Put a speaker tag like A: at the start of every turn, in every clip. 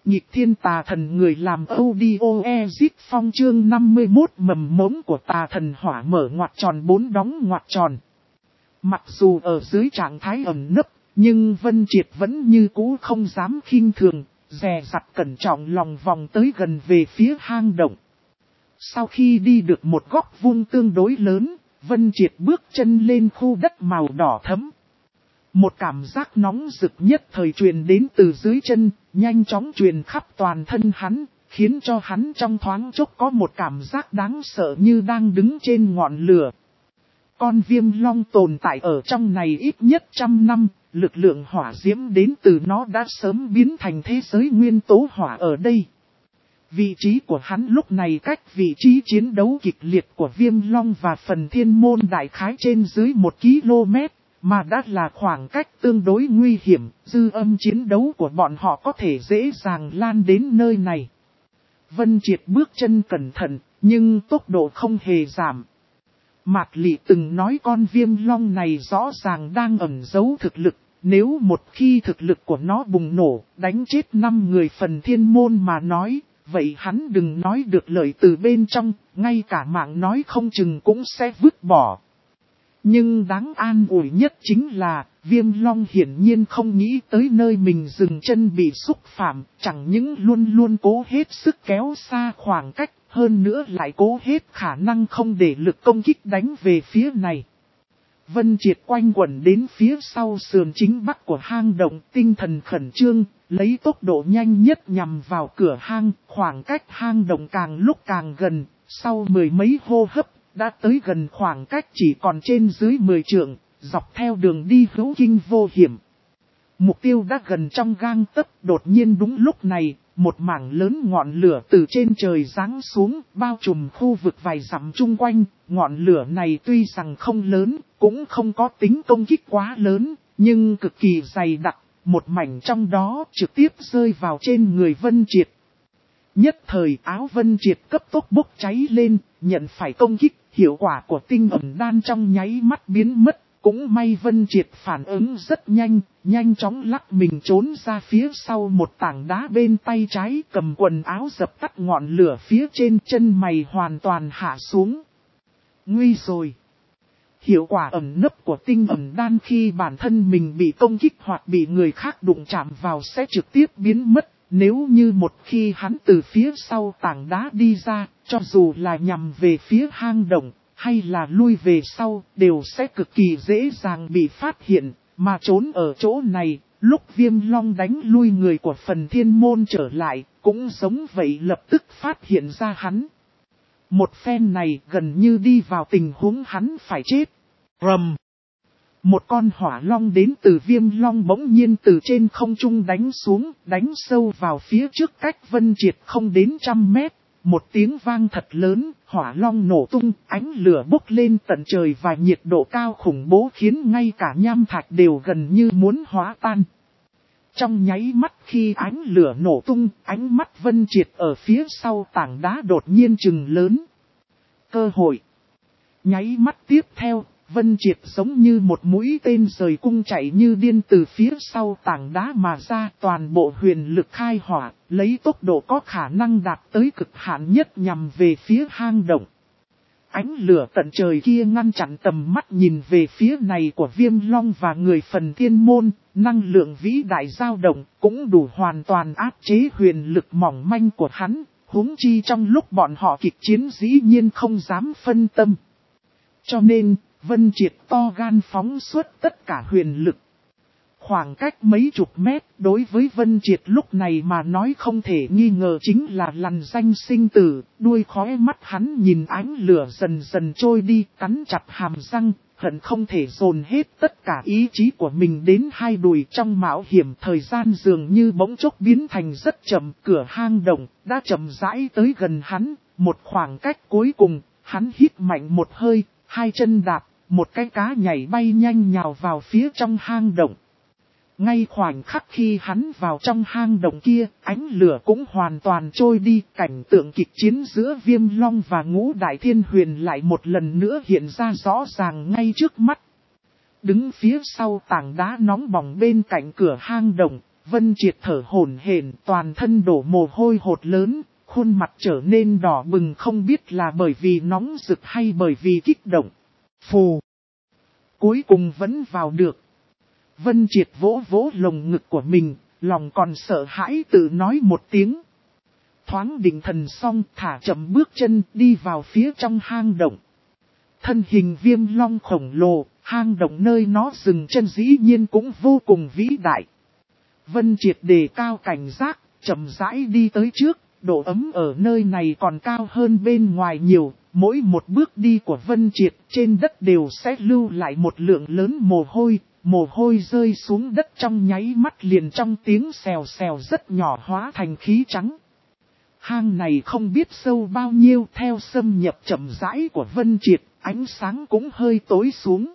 A: Nhịp thiên tà thần người làm audio exit phong chương 51 mầm mống của tà thần hỏa mở ngoặc tròn 4 đóng ngoặc tròn. Mặc dù ở dưới trạng thái ẩn nấp, nhưng Vân Triệt vẫn như cũ không dám khinh thường, dè dặt cẩn trọng lòng vòng tới gần về phía hang động. Sau khi đi được một góc vuông tương đối lớn, Vân Triệt bước chân lên khu đất màu đỏ thẫm. Một cảm giác nóng rực nhất thời truyền đến từ dưới chân, nhanh chóng truyền khắp toàn thân hắn, khiến cho hắn trong thoáng chốc có một cảm giác đáng sợ như đang đứng trên ngọn lửa. Con viêm long tồn tại ở trong này ít nhất 100 năm, lực lượng hỏa diễm đến từ nó đã sớm biến thành thế giới nguyên tố hỏa ở đây. Vị trí của hắn lúc này cách vị trí chiến đấu kịch liệt của viêm long và phần thiên môn đại khái trên dưới 1 km. Mà đã là khoảng cách tương đối nguy hiểm, dư âm chiến đấu của bọn họ có thể dễ dàng lan đến nơi này. Vân Triệt bước chân cẩn thận, nhưng tốc độ không hề giảm. Mạc Lị từng nói con viêm long này rõ ràng đang ẩn giấu thực lực, nếu một khi thực lực của nó bùng nổ, đánh chết 5 người phần thiên môn mà nói, vậy hắn đừng nói được lời từ bên trong, ngay cả mạng nói không chừng cũng sẽ vứt bỏ. Nhưng đáng an ủi nhất chính là, viêm long hiển nhiên không nghĩ tới nơi mình dừng chân bị xúc phạm, chẳng những luôn luôn cố hết sức kéo xa khoảng cách, hơn nữa lại cố hết khả năng không để lực công kích đánh về phía này. Vân Triệt quanh quẩn đến phía sau sườn chính bắc của hang động, tinh thần khẩn trương, lấy tốc độ nhanh nhất nhằm vào cửa hang, khoảng cách hang động càng lúc càng gần, sau 10 mấy hô hấp. Đã tới gần khoảng cách chỉ còn trên dưới 10 trượng, dọc theo đường đi hữu kinh vô hiểm. Mục tiêu đã gần trong gang tấc, đột nhiên đúng lúc này, một mảng lớn ngọn lửa từ trên trời giáng xuống, bao trùm khu vực vài dặm chung quanh. Ngọn lửa này tuy rằng không lớn, cũng không có tính công kích quá lớn, nhưng cực kỳ dày đặc, một mảnh trong đó trực tiếp rơi vào trên người Vân Triệt. Nhất thời áo Vân Triệt cấp tốc bốc cháy lên, nhận phải công kích, hiệu quả của tinh ẩn đan trong nháy mắt biến mất, cũng may Vân Triệt phản ứng rất nhanh, nhanh chóng lắc mình trốn ra phía sau một tảng đá bên tay trái, cầm quần áo dập tắt ngọn lửa phía trên, chân mày hoàn toàn hạ xuống. Nguy rồi! Hiệu quả ẩn nấp của tinh ẩn đan khi bản thân mình bị công kích hoặc bị người khác đụng chạm vào sẽ trực tiếp biến mất. Nếu như một khi hắn từ phía sau tảng đá đi ra, cho dù là nhằm về phía hang động, hay là lui về sau, đều sẽ cực kỳ dễ dàng bị phát hiện, mà trốn ở chỗ này, lúc viêm long đánh lui người của phần thiên môn trở lại, cũng giống vậy lập tức phát hiện ra hắn. Một phen này gần như đi vào tình huống hắn phải chết. Rầm! Một con hỏa long đến từ viêm long bỗng nhiên từ trên không trung đánh xuống, đánh sâu vào phía trước cách Vân Triệt không đến 100 mét. Một tiếng vang thật lớn, hỏa long nổ tung, ánh lửa bốc lên tận trời và nhiệt độ cao khủng bố khiến ngay cả nham thạch đều gần như muốn hóa tan. Trong nháy mắt khi ánh lửa nổ tung, ánh mắt Vân Triệt ở phía sau tảng đá đột nhiên trừng lớn. Cơ hội! Nháy mắt tiếp theo, Vân Triệt giống như một mũi tên rời cung chạy như điên từ phía sau tảng đá mà ra, toàn bộ huyền lực khai hỏa, lấy tốc độ có khả năng đạt tới cực hạn nhất nhằm về phía hang động. Ánh lửa tận trời kia ngăn chặn tầm mắt nhìn về phía này của viêm long và người phần thiên môn, năng lượng vĩ đại dao động cũng đủ hoàn toàn áp chế huyền lực mỏng manh của hắn, huống chi trong lúc bọn họ kịch chiến dĩ nhiên không dám phân tâm. Cho nên, Vân Triệt to gan phóng xuất tất cả huyền lực. Khoảng cách mấy chục mét đối với Vân Triệt lúc này mà nói không thể nghi ngờ chính là lằn ranh sinh tử, đuôi khóe mắt hắn nhìn ánh lửa dần dần trôi đi, cắn chặt hàm răng, hận không thể dồn hết tất cả ý chí của mình đến hai đùi trong mạo hiểm. Thời gian dường như bỗng chốc biến thành rất chậm, cửa hang động đã chậm rãi tới gần hắn, một khoảng cách cuối cùng, hắn hít mạnh một hơi, hai chân đạp, một cái cá nhảy bay nhanh nhào vào phía trong hang động. Ngay khoảnh khắc khi hắn vào trong hang động kia, ánh lửa cũng hoàn toàn trôi đi, cảnh tượng kịch chiến giữa Viêm Long và Ngũ Đại Thiên Huyền lại một lần nữa hiện ra rõ ràng ngay trước mắt. Đứng phía sau tảng đá nóng bỏng bên cạnh cửa hang động, Vân Triệt thở hổn hển, toàn thân đổ mồ hôi hột lớn, khuôn mặt trở nên đỏ bừng, không biết là bởi vì nóng rực hay bởi vì kích động. Phù! Cuối cùng vẫn vào được. Vân Triệt vỗ vỗ lồng ngực của mình, lòng còn sợ hãi tự nói một tiếng. Thoáng định thần xong, thả chậm bước chân đi vào phía trong hang động. Thân hình Viêm Long khổng lồ, hang động nơi nó dừng chân dĩ nhiên cũng vô cùng vĩ đại. Vân Triệt đề cao cảnh giác, chậm rãi đi tới trước, độ ấm ở nơi này còn cao hơn bên ngoài nhiều. Mỗi một bước đi của Vân Triệt trên đất đều sẽ lưu lại một lượng lớn mồ hôi rơi xuống đất trong nháy mắt liền trong tiếng xèo xèo rất nhỏ hóa thành khí trắng. Hang này không biết sâu bao nhiêu, theo xâm nhập chậm rãi của Vân Triệt, ánh sáng cũng hơi tối xuống.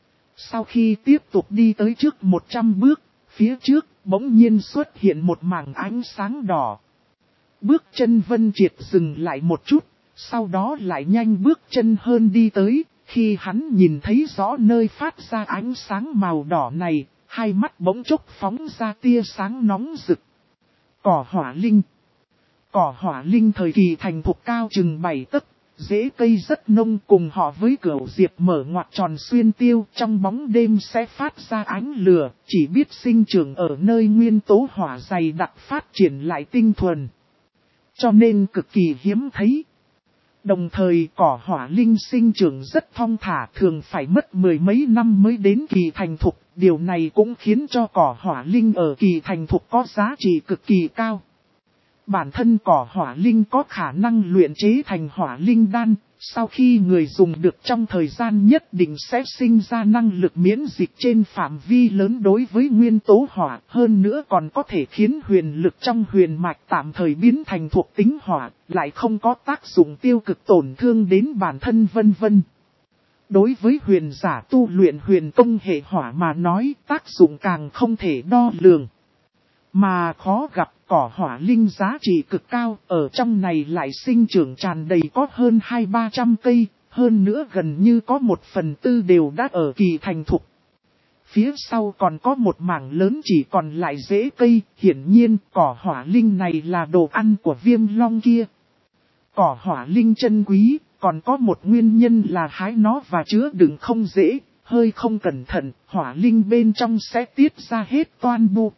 A: Sau khi tiếp tục đi tới trước 100 bước, phía trước bỗng nhiên xuất hiện một mảng ánh sáng đỏ. Bước chân Vân Triệt dừng lại một chút, sau đó lại nhanh bước chân hơn đi tới. Khi hắn nhìn thấy rõ nơi phát ra ánh sáng màu đỏ này, hai mắt bỗng chốc phóng ra tia sáng nóng rực. Cỏ hỏa linh. Cỏ hỏa linh thời kỳ thành thục cao chừng 7 tấc, rễ cây rất nông, cùng họ với cửu diệp mở ngoặt tròn xuyên tiêu trong bóng đêm sẽ phát ra ánh lửa, chỉ biết sinh trưởng ở nơi nguyên tố hỏa dày đặc phát triển lại tinh thuần. Cho nên cực kỳ hiếm thấy. Đồng thời cỏ hỏa linh sinh trưởng rất thong thả, thường phải mất 10 mấy năm mới đến kỳ thành thục. Điều này cũng khiến cho cỏ hỏa linh ở kỳ thành thục có giá trị cực kỳ cao. Bản thân cỏ hỏa linh có khả năng luyện chế thành hỏa linh đan, sau khi người dùng được trong thời gian nhất định sẽ sinh ra năng lực miễn dịch trên phạm vi lớn đối với nguyên tố hỏa, hơn nữa còn có thể khiến huyền lực trong huyền mạch tạm thời biến thành thuộc tính hỏa, lại không có tác dụng tiêu cực tổn thương đến bản thân vân vân. Đối với huyền giả tu luyện huyền công hệ hỏa mà nói, tác dụng càng không thể đo lường. Mà khó gặp, cỏ hỏa linh giá trị cực cao, ở trong này lại sinh trưởng tràn đầy có hơn 200-300 cây, hơn nữa gần như có 1/4 đều đã ở kỳ thành thục. Phía sau còn có một mảng lớn chỉ còn lại rễ cây, hiển nhiên cỏ hỏa linh này là đồ ăn của Viêm Long kia. Cỏ hỏa linh chân quý, còn có một nguyên nhân là hái nó và chứa đựng không dễ, hơi không cẩn thận, hỏa linh bên trong sẽ tiết ra hết toàn bộ.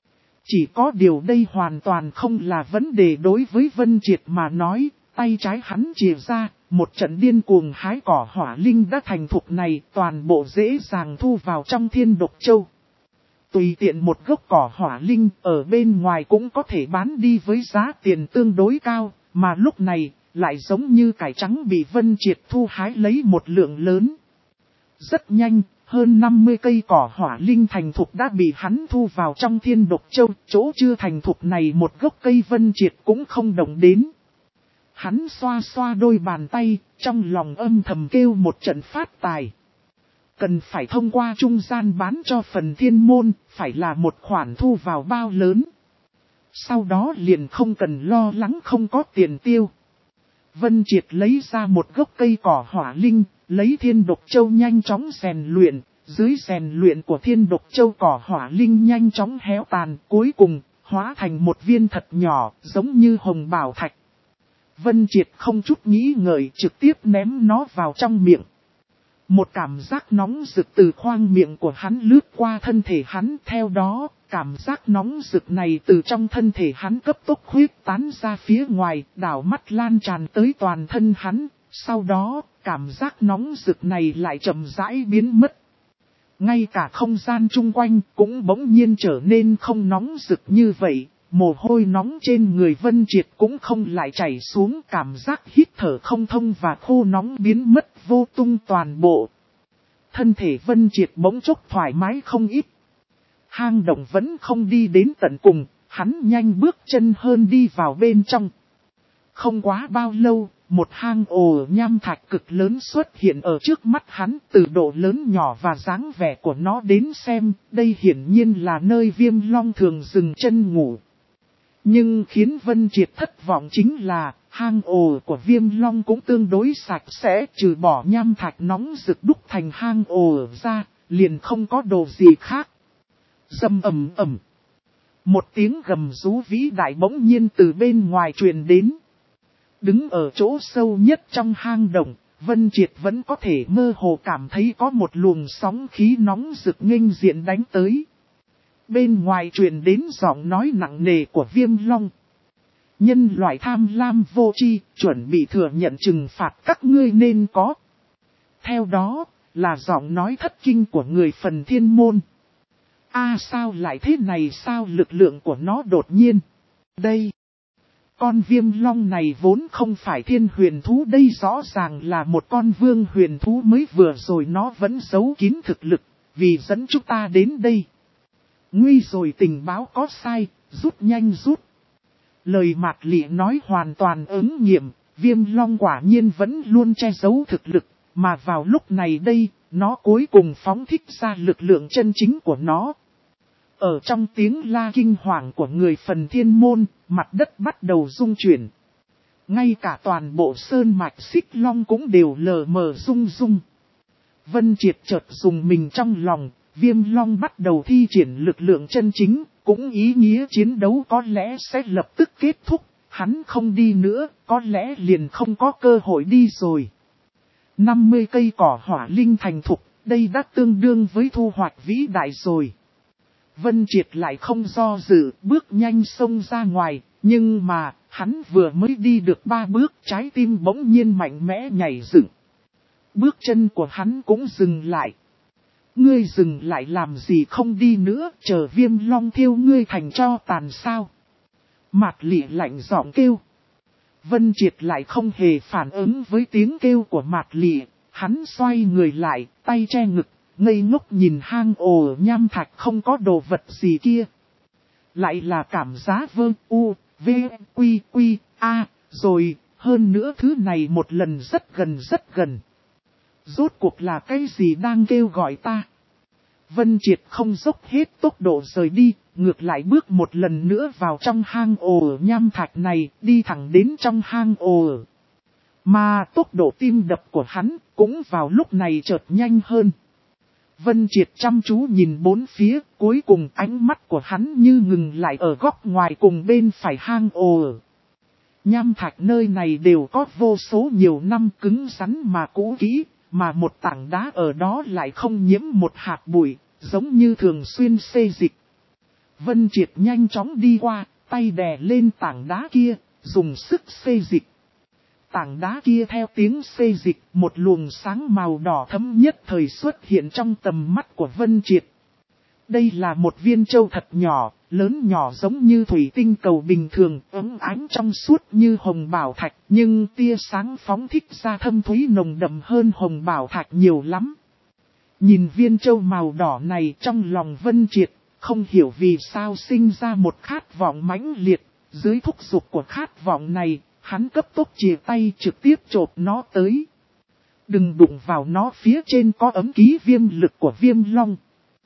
A: Chỉ có điều đây hoàn toàn không là vấn đề đối với Vân Triệt mà nói, tay trái hắn chìa ra, một trận điên cuồng hái cỏ hỏa linh đã thành thục này, toàn bộ dễ dàng thu vào trong Thiên Độc Châu. Tùy tiện một gốc cỏ hỏa linh ở bên ngoài cũng có thể bán đi với giá tiền tương đối cao, mà lúc này lại giống như cải trắng bị Vân Triệt thu hái lấy một lượng lớn. Rất nhanh. Hơn 50 cây cỏ hỏa linh thành thục đã bị hắn thu vào trong Thiên Độc Châu, chỗ chưa thành thục này một gốc cây Vân Triệt cũng không động đến. Hắn xoa xoa đôi bàn tay, trong lòng âm thầm kêu một trận phát tài. Cần phải thông qua trung gian bán cho phần thiên môn, phải là một khoản thu vào bao lớn. Sau đó liền không cần lo lắng không có tiền tiêu. Vân Triệt lấy ra một gốc cây cỏ hỏa linh, lấy Thiên Độc Châu nhanh chóng rèn luyện, dưới rèn luyện của Thiên Độc Châu cỏ hỏa linh nhanh chóng héo tàn, cuối cùng hóa thành một viên thật nhỏ, giống như hồng bảo thạch. Vân Triệt không chút nghĩ ngợi trực tiếp ném nó vào trong miệng. Một cảm giác nóng rực từ khoang miệng của hắn lướt qua thân thể hắn, theo đó, cảm giác nóng rực này từ trong thân thể hắn cấp tốc huyết tán ra phía ngoài, đảo mắt lan tràn tới toàn thân hắn, sau đó, cảm giác nóng rực này lại chậm rãi biến mất. Ngay cả không gian chung quanh cũng bỗng nhiên trở nên không nóng rực như vậy, mồ hôi nóng trên người Vân Triệt cũng không lại chảy xuống, cảm giác hít thở không thông và khô nóng biến mất vô tung toàn bộ. Thân thể Vân Triệt bỗng chốc thoải mái không ít. Hang động vẫn không đi đến tận cùng, hắn nhanh bước chân hơn đi vào bên trong. Không quá bao lâu, một hang ổ nham thạch cực lớn xuất hiện ở trước mắt hắn, từ độ lớn nhỏ và dáng vẻ của nó đến xem, đây hiển nhiên là nơi Viêm Long thường dừng chân ngủ. Nhưng khiến Vân Triệt thất vọng chính là, hang ổ của Viêm Long cũng tương đối sạch sẽ, trừ bỏ nham thạch nóng rực đúc thành hang ổ ra, liền không có đồ gì khác. Rầm ầm ầm. Một tiếng gầm rú vĩ đại bỗng nhiên từ bên ngoài truyền đến. Đứng ở chỗ sâu nhất trong hang động, Vân Triệt vẫn có thể mơ hồ cảm thấy có một luồng sóng khí nóng rực nghênh diện đánh tới. Bên ngoài truyền đến giọng nói nặng nề của Viêm Long. Nhân loại tham lam vô tri, chuẩn bị thừa nhận trừng phạt các ngươi nên có. Theo đó, là giọng nói thất kinh của người Phần Thiên Môn. Sao lại thế này, sao lực lượng của nó đột nhiên? Đây, con Viêm Long này vốn không phải thiên huyền thú, đây rõ ràng là một con vương huyền thú, mới vừa rồi nó vẫn giấu kín thực lực, vì dẫn chúng ta đến đây. Nguy rồi, tình báo có sai, rút nhanh rút. Lời Mạc Lị nói hoàn toàn ứng nghiệm, Viêm Long quả nhiên vẫn luôn che giấu thực lực, mà vào lúc này đây, nó cuối cùng phóng thích ra lực lượng chân chính của nó. Ở trong tiếng la kinh hoàng của người Phần Thiên Môn, mặt đất bắt đầu rung chuyển. Ngay cả toàn bộ sơn mạch Xích Long cũng đều lờ mờ rung rung. Vân Triệt chợt dùng mình trong lòng, Viêm Long bắt đầu thi triển lực lượng chân chính, cũng ý nghĩa chiến đấu có lẽ sẽ lập tức kết thúc, hắn không đi nữa, có lẽ liền không có cơ hội đi rồi. 50 cây cỏ hỏa linh thành thục, đây đã tương đương với thu hoạch vĩ đại rồi. Vân Triệt lại không do dự, bước nhanh xông ra ngoài, nhưng mà, hắn vừa mới đi được 3 bước, trái tim bỗng nhiên mạnh mẽ nhảy dựng. Bước chân của hắn cũng dừng lại. Ngươi dừng lại làm gì, không đi nữa, chờ Viêm Long thiêu ngươi thành tro tàn sao? Mạc Lị lạnh giọng kêu. Vân Triệt lại không hề phản ứng với tiếng kêu của Mạc Lị, hắn xoay người lại, tay che ngực, ngây ngốc nhìn hang ổ nham thạch không có đồ vật gì kia. Lại là cảm giác V, Quy, A, rồi, hơn nữa thứ này một lần rất gần. Rốt cuộc là cái gì đang kêu gọi ta? Vân Triệt không dốc hết tốc độ rời đi, ngược lại bước một lần nữa vào trong hang ổ nham thạch này, đi thẳng đến trong hang ổ. Mà tốc độ tim đập của hắn cũng vào lúc này chợt nhanh hơn. Vân Triệt chăm chú nhìn bốn phía, cuối cùng ánh mắt của hắn như ngừng lại ở góc ngoài cùng bên phải hang ổ. Nham thạch nơi này đều có vô số nhiều năm cứng rắn mà cũ kỹ, mà một tảng đá ở đó lại không nhiễm một hạt bụi, giống như thường xuyên xê dịch. Vân Triệt nhanh chóng đi qua, tay đè lên tảng đá kia, dùng sức xê dịch. Tảng đá kia theo tiếng xê dịch, một luồng sáng màu đỏ thẫm nhất thời xuất hiện trong tầm mắt của Vân Triệt. Đây là một viên châu thật nhỏ, lớn nhỏ giống như thủy tinh cầu bình thường, ấm ánh trong suốt như hồng bảo thạch, nhưng tia sáng phóng thích ra thâm thúy nồng đậm hơn hồng bảo thạch nhiều lắm. Nhìn viên châu màu đỏ này trong lòng Vân Triệt, không hiểu vì sao sinh ra một khát vọng mãnh liệt, dưới thúc giục của khát vọng này, hắn cấp tốc chìa tay trực tiếp chộp nó tới. Đừng đụng vào nó, phía trên có ấm ký viêm lực của Viêm Long.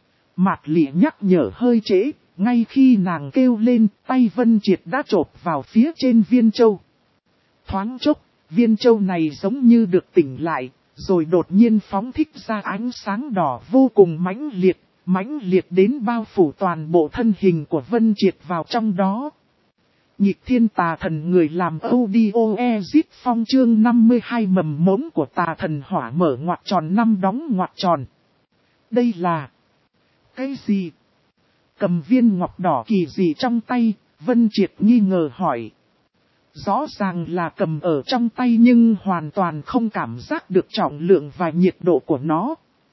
A: Mạc Lị nhắc nhở hơi trễ, ngay khi nàng kêu lên, tay Vân Triệt đã chộp vào phía trên viên châu. Thoáng chốc, viên châu này giống như được tỉnh lại, rồi đột nhiên phóng thích ra ánh sáng đỏ vô cùng mãnh liệt đến bao phủ toàn bộ thân hình của Vân Triệt vào trong đó. Nhịp thiên tà thần người làm audio phong chương 52 mầm mống của tà thần hỏa mở ngoặc tròn 5 đóng ngoặc tròn. Đây là cái gì? Cầm viên ngọc đỏ kỳ gì trong tay, Vân Triệt nghi ngờ hỏi. Rõ ràng là cầm ở trong tay nhưng hoàn toàn không cảm giác được trọng lượng và nhiệt độ của nó.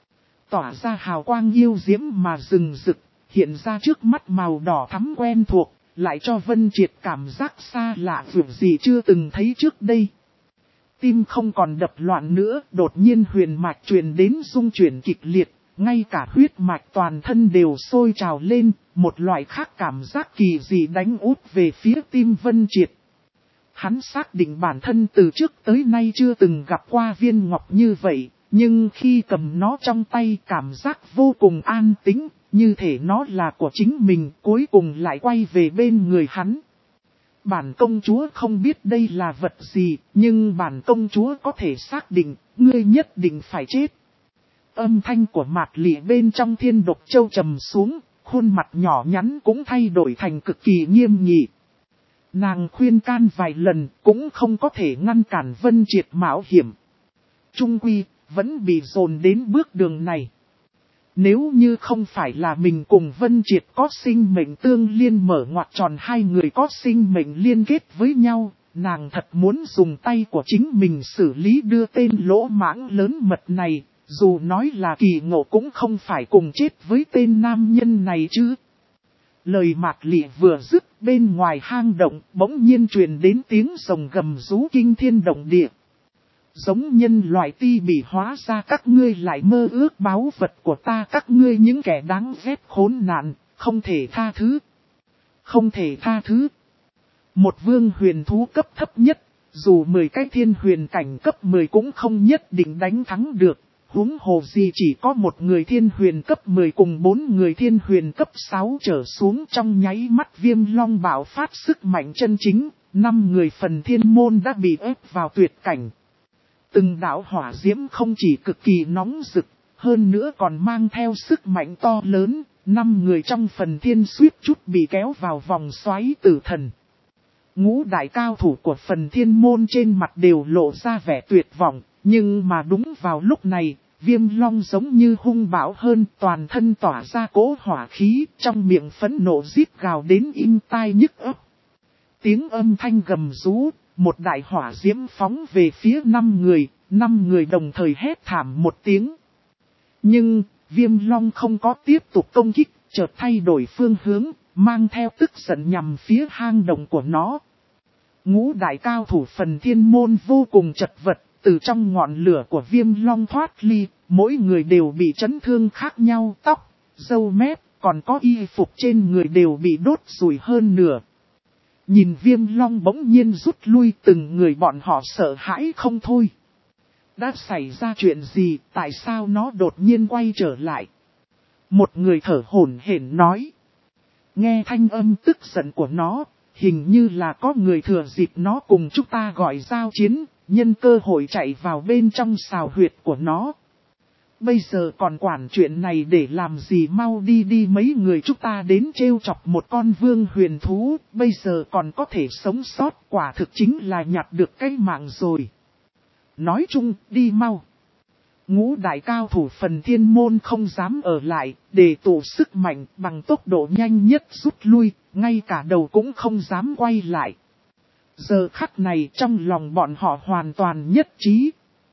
A: Tỏa ra hào quang yêu diễm mà rừng rực, hiện ra trước mắt màu đỏ thắm quen thuộc, lại cho Vân Triệt cảm giác xa lạ vượt gì chưa từng thấy trước đây. Tim không còn đập loạn nữa, đột nhiên huyền mạch truyền đến rung chuyển kịch liệt, ngay cả huyết mạch toàn thân đều sôi trào lên, một loại khác cảm giác kỳ dị đánh út về phía tim Vân Triệt. Hắn xác định bản thân từ trước tới nay chưa từng gặp qua viên ngọc như vậy, nhưng khi cầm nó trong tay cảm giác vô cùng an tĩnh, như thể nó là của chính mình, cuối cùng lại quay về bên người hắn. Bản công chúa không biết đây là vật gì, nhưng bản công chúa có thể xác định, ngươi nhất định phải chết. Âm thanh của Mạc Lị bên trong thiên độc châu trầm xuống, khuôn mặt nhỏ nhắn cũng thay đổi thành cực kỳ nghiêm nghị. Nàng khuyên can vài lần cũng không có thể ngăn cản Vân Triệt mạo hiểm. Trung quy, vẫn bị dồn đến bước đường này. Nếu như không phải là mình cùng Vân Triệt có sinh mệnh tương liên mở ngoặc tròn hai người có sinh mệnh liên kết với nhau, nàng thật muốn dùng tay của chính mình xử lý đưa tên lỗ mãng lớn mật này, dù nói là kỳ ngộ cũng không phải cùng chết với tên nam nhân này chứ. Lời Mạc Lị vừa dứt, bên ngoài hang động bỗng nhiên truyền đến tiếng rồng gầm rú kinh thiên động địa. Giống nhân loại ti bị hóa ra các ngươi lại mơ ước báu vật của ta, các ngươi những kẻ đáng ghét khốn nạn, không thể tha thứ. Không thể tha thứ. Một vương huyền thú cấp thấp nhất, dù 10 cái thiên huyền cảnh cấp 10 cũng không nhất định đánh thắng được. Huống hồ gì chỉ có một người thiên huyền cấp 10 cùng 4 người thiên huyền cấp 6 trở xuống, trong nháy mắt Viêm Long bạo phát sức mạnh chân chính, 5 người phần thiên môn đã bị ép vào tuyệt cảnh. Từng đạo hỏa diễm không chỉ cực kỳ nóng rực, hơn nữa còn mang theo sức mạnh to lớn, 5 người trong phần thiên suýt chút bị kéo vào vòng xoáy tử thần. Ngũ đại cao thủ của phần thiên môn trên mặt đều lộ ra vẻ tuyệt vọng, nhưng mà đúng vào lúc này, Viêm Long giống như hung bạo hơn, toàn thân tỏa ra cỗ hỏa khí, trong miệng phẫn nộ rít gào đến im tai nhức óc. Tiếng âm thanh gầm rú, một đại hỏa diễm phóng về phía 5 người đồng thời hét thảm một tiếng. Nhưng, Viêm Long không có tiếp tục công kích, chợt thay đổi phương hướng, mang theo tức giận nhằm phía hang động của nó. Ngũ đại cao thủ phần thiên môn vô cùng chật vật, từ trong ngọn lửa của Viêm Long thoát ly, mỗi người đều bị chấn thương khác nhau, tóc, râu mép, còn có y phục trên người đều bị đốt rủi hơn nửa. Nhìn Viêm Long bỗng nhiên rút lui, từng người bọn họ sợ hãi không thôi. Đã xảy ra chuyện gì, tại sao nó đột nhiên quay trở lại? Một người thở hổn hển nói. Nghe thanh âm tức giận của nó, hình như là có người thừa dịp nó cùng chúng ta gọi giao chiến, nhân cơ hội chạy vào bên trong sào huyệt của nó. Bây giờ còn quản chuyện này để làm gì, mau đi mấy người chúng ta đến trêu chọc một con vương huyền thú, bây giờ còn có thể sống sót, quả thực chính là nhặt được cái mạng rồi. Nói chung, đi mau. Ngũ đại cao thủ phần thiên môn không dám ở lại, để tụ sức mạnh bằng tốc độ nhanh nhất rút lui, ngay cả đầu cũng không dám quay lại. Giờ khắc này trong lòng bọn họ hoàn toàn nhất trí.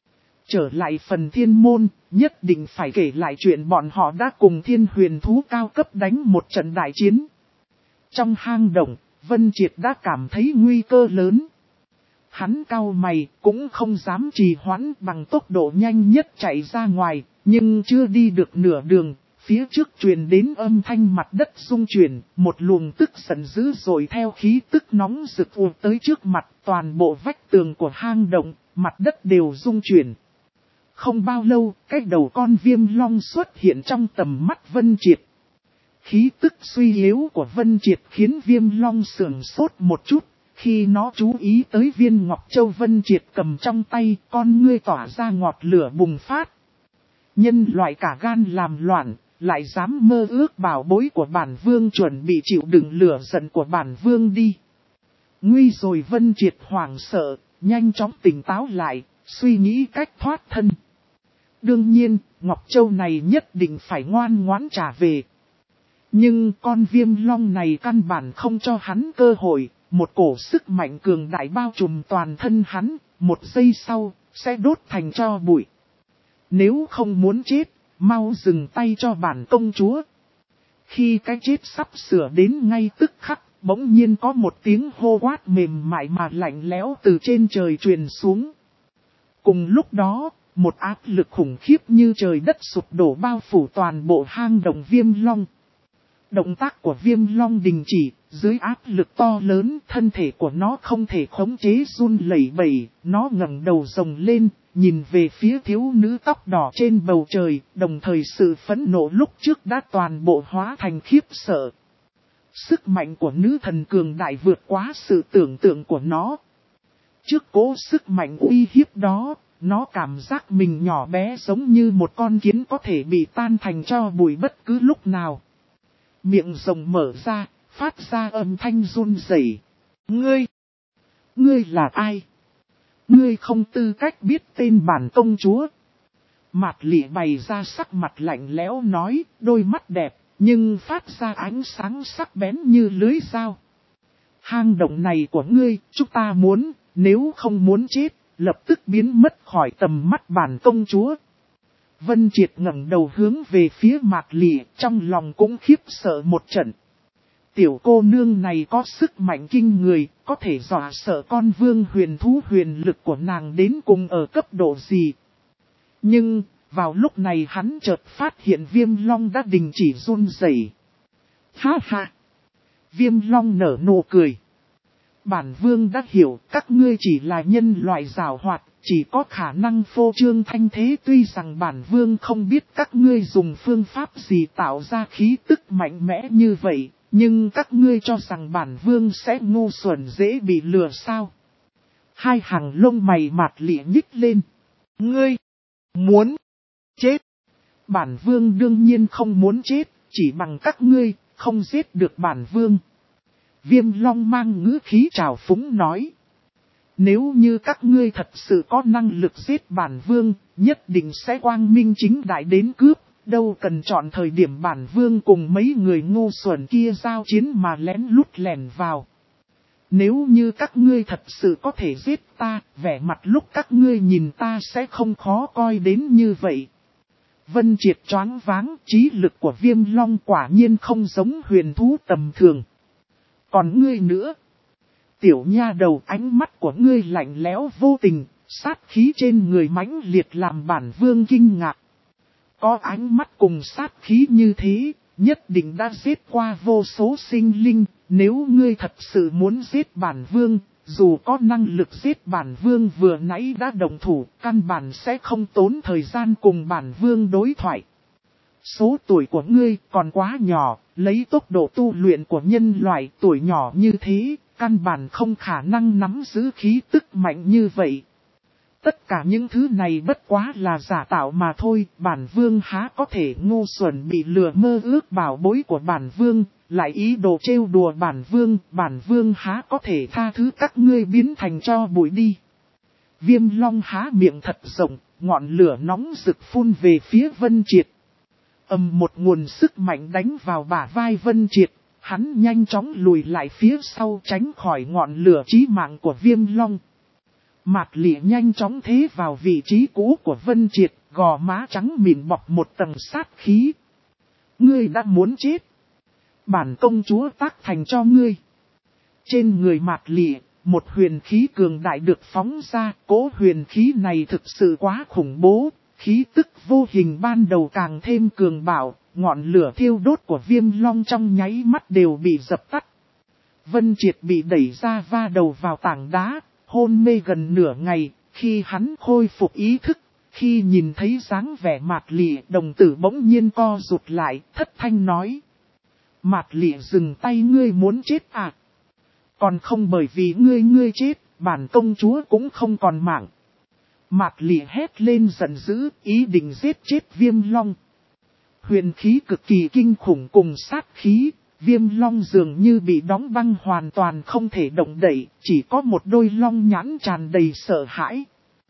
A: Trở lại phần thiên môn, nhất định phải kể lại chuyện bọn họ đã cùng thiên huyền thú cao cấp đánh một trận đại chiến. Trong hang động, Vân Triệt đã cảm thấy nguy cơ lớn. Hắn cau mày, cũng không dám trì hoãn, bằng tốc độ nhanh nhất chạy ra ngoài, nhưng chưa đi được nửa đường, phía trước truyền đến âm thanh mặt đất rung chuyển, một luồng tức giận dữ dội theo khí tức nóng rực ùa tới trước mặt, toàn bộ vách tường của hang động, mặt đất đều rung chuyển. Không bao lâu, cái đầu con Viêm Long xuất hiện trong tầm mắt Vân Triệt. Khí tức suy yếu của Vân Triệt khiến Viêm Long sửng sốt một chút. Khi nó chú ý tới viên ngọc châu Vân Triệt cầm trong tay, con ngươi tỏa ra ngọt lửa bùng phát. Nhân loại cả gan làm loạn, lại dám mơ ước bảo bối của bản vương, chuẩn bị chịu đựng lửa giận của bản vương đi. Nguy rồi, Vân Triệt hoảng sợ, nhanh chóng tỉnh táo lại, suy nghĩ cách thoát thân. Đương nhiên, ngọc châu này nhất định phải ngoan ngoãn trả về. Nhưng con Viêm Long này căn bản không cho hắn cơ hội. Một cổ sức mạnh cường đại bao trùm toàn thân hắn, một giây sau, sẽ đốt thành tro bụi. Nếu không muốn chết, mau dừng tay cho bản công chúa. Khi cái chết sắp sửa đến ngay tức khắc, bỗng nhiên có một tiếng hô quát mềm mại mà lạnh lẽo từ trên trời truyền xuống. Cùng lúc đó, một áp lực khủng khiếp như trời đất sụp đổ bao phủ toàn bộ hang động Viêm Long. Động tác của Viêm Long đình chỉ, dưới áp lực to lớn, thân thể của nó không thể khống chế run lẩy bẩy, nó ngẩng đầu rồng lên, nhìn về phía thiếu nữ tóc đỏ trên bầu trời, đồng thời sự phẫn nộ lúc trước đã toàn bộ hóa thành khiếp sợ. Sức mạnh của nữ thần cường đại vượt quá sự tưởng tượng của nó. Trước cố sức mạnh uy hiếp đó, nó cảm giác mình nhỏ bé giống như một con kiến có thể bị tan thành tro bụi bất cứ lúc nào. miệng rồng mở ra, phát ra âm thanh run rẩy. Ngươi là ai? Ngươi không tư cách biết tên bản công chúa. Mạt Lị bày ra sắc mặt lạnh lẽo nói, đôi mắt đẹp, nhưng phát ra ánh sáng sắc bén như lưới dao. Hang động này của ngươi, chúng ta muốn, nếu không muốn chết, lập tức biến mất khỏi tầm mắt bản công chúa. Vân Triệt ngẩng đầu hướng về phía Mạt Lị, trong lòng cũng khiếp sợ một trận. Tiểu cô nương này có sức mạnh kinh người, có thể dọa sợ con vương huyền thú huyền lực của nàng đến cùng ở cấp độ gì. Nhưng, vào lúc này hắn chợt phát hiện Viêm Long đã đình chỉ run rẩy. Ha ha! Viêm Long nở nụ cười. Bản vương đã hiểu các ngươi chỉ là nhân loại giàu hoạt, chỉ có khả năng phô trương thanh thế, tuy rằng bản vương không biết các ngươi dùng phương pháp gì tạo ra khí tức mạnh mẽ như vậy, nhưng các ngươi cho rằng bản vương sẽ ngu xuẩn dễ bị lừa sao? Hai hàng lông mày Mạt Lị nhích lên. Ngươi muốn chết? Bản vương đương nhiên không muốn chết, chỉ bằng các ngươi không giết được bản vương. Viêm Long mang ngữ khí trào phúng nói. Nếu như các ngươi thật sự có năng lực giết bản vương, nhất định sẽ quang minh chính đại đến cướp, đâu cần chọn thời điểm bản vương cùng mấy người ngu xuẩn kia giao chiến mà lén lút lẻn vào. Nếu như các ngươi thật sự có thể giết ta, vẻ mặt lúc các ngươi nhìn ta sẽ không khó coi đến như vậy. Vân Triệt choáng váng, trí lực của Viêm Long quả nhiên không giống huyền thú tầm thường. Còn ngươi nữa, tiểu nha đầu, ánh mắt của ngươi lạnh lẽo vô tình, sát khí trên người mãnh liệt làm bản vương kinh ngạc. Có ánh mắt cùng sát khí như thế, nhất định đã giết qua vô số sinh linh, nếu ngươi thật sự muốn giết bản vương, dù có năng lực giết bản vương vừa nãy đã đồng thủ, căn bản sẽ không tốn thời gian cùng bản vương đối thoại. Số tuổi của ngươi còn quá nhỏ, lấy tốc độ tu luyện của nhân loại tuổi nhỏ như thế, căn bản không khả năng nắm giữ khí tức mạnh như vậy. Tất cả những thứ này bất quá là giả tạo mà thôi, bản vương há có thể ngu xuẩn bị lừa mơ ước bảo bối của bản vương, lại ý đồ trêu đùa bản vương há có thể tha thứ các ngươi biến thành tro bụi đi. Viêm Long há miệng thật rộng, ngọn lửa nóng rực phun về phía Vân Triệt. Một nguồn sức mạnh đánh vào bả vai Vân Triệt, hắn nhanh chóng lùi lại phía sau tránh khỏi ngọn lửa chí mạng của Viêm Long. Mạt Lị nhanh chóng thế vào vị trí cũ của Vân Triệt, gò má trắng mịn bọc một tầng sát khí. Ngươi đã muốn chết. Bản công chúa tác thành cho ngươi. Trên người Mạt Lị, một huyền khí cường đại được phóng ra, cỗ huyền khí này thực sự quá khủng bố. Khí tức vô hình ban đầu càng thêm cường bạo, ngọn lửa thiêu đốt của Viêm Long trong nháy mắt đều bị dập tắt. Vân Triệt bị đẩy ra va đầu vào tảng đá, hôn mê gần nửa ngày, khi hắn khôi phục ý thức, khi nhìn thấy dáng vẻ Mạt Lị, đồng tử bỗng nhiên co rụt lại, thất thanh nói. Mạt Lị dừng tay, ngươi muốn chết à? Còn không bởi vì ngươi chết, bản công chúa cũng không còn mạng. Mạt Lị hét lên giận dữ, ý định giết chết Viêm Long. Huyền khí cực kỳ kinh khủng cùng sát khí, Viêm Long dường như bị đóng băng hoàn toàn không thể động đậy, chỉ có một đôi long nhãn tràn đầy sợ hãi.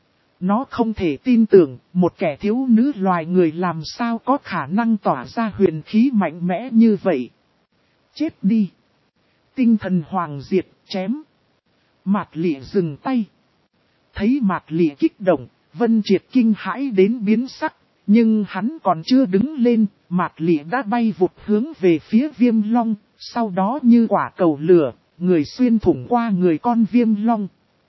A: Nó không thể tin tưởng, một kẻ thiếu nữ loài người làm sao có khả năng tỏa ra huyền khí mạnh mẽ như vậy. Chết đi! Tinh thần hoàng diệt, chém! Mạt Lị dừng tay. Thấy Mạt Lị kích động, Vân Triệt kinh hãi đến biến sắc, nhưng hắn còn chưa đứng lên, Mạt Lị đã bay vụt hướng về phía Viêm Long, sau đó như quả cầu lửa, người xuyên thủng qua người con Viêm Long.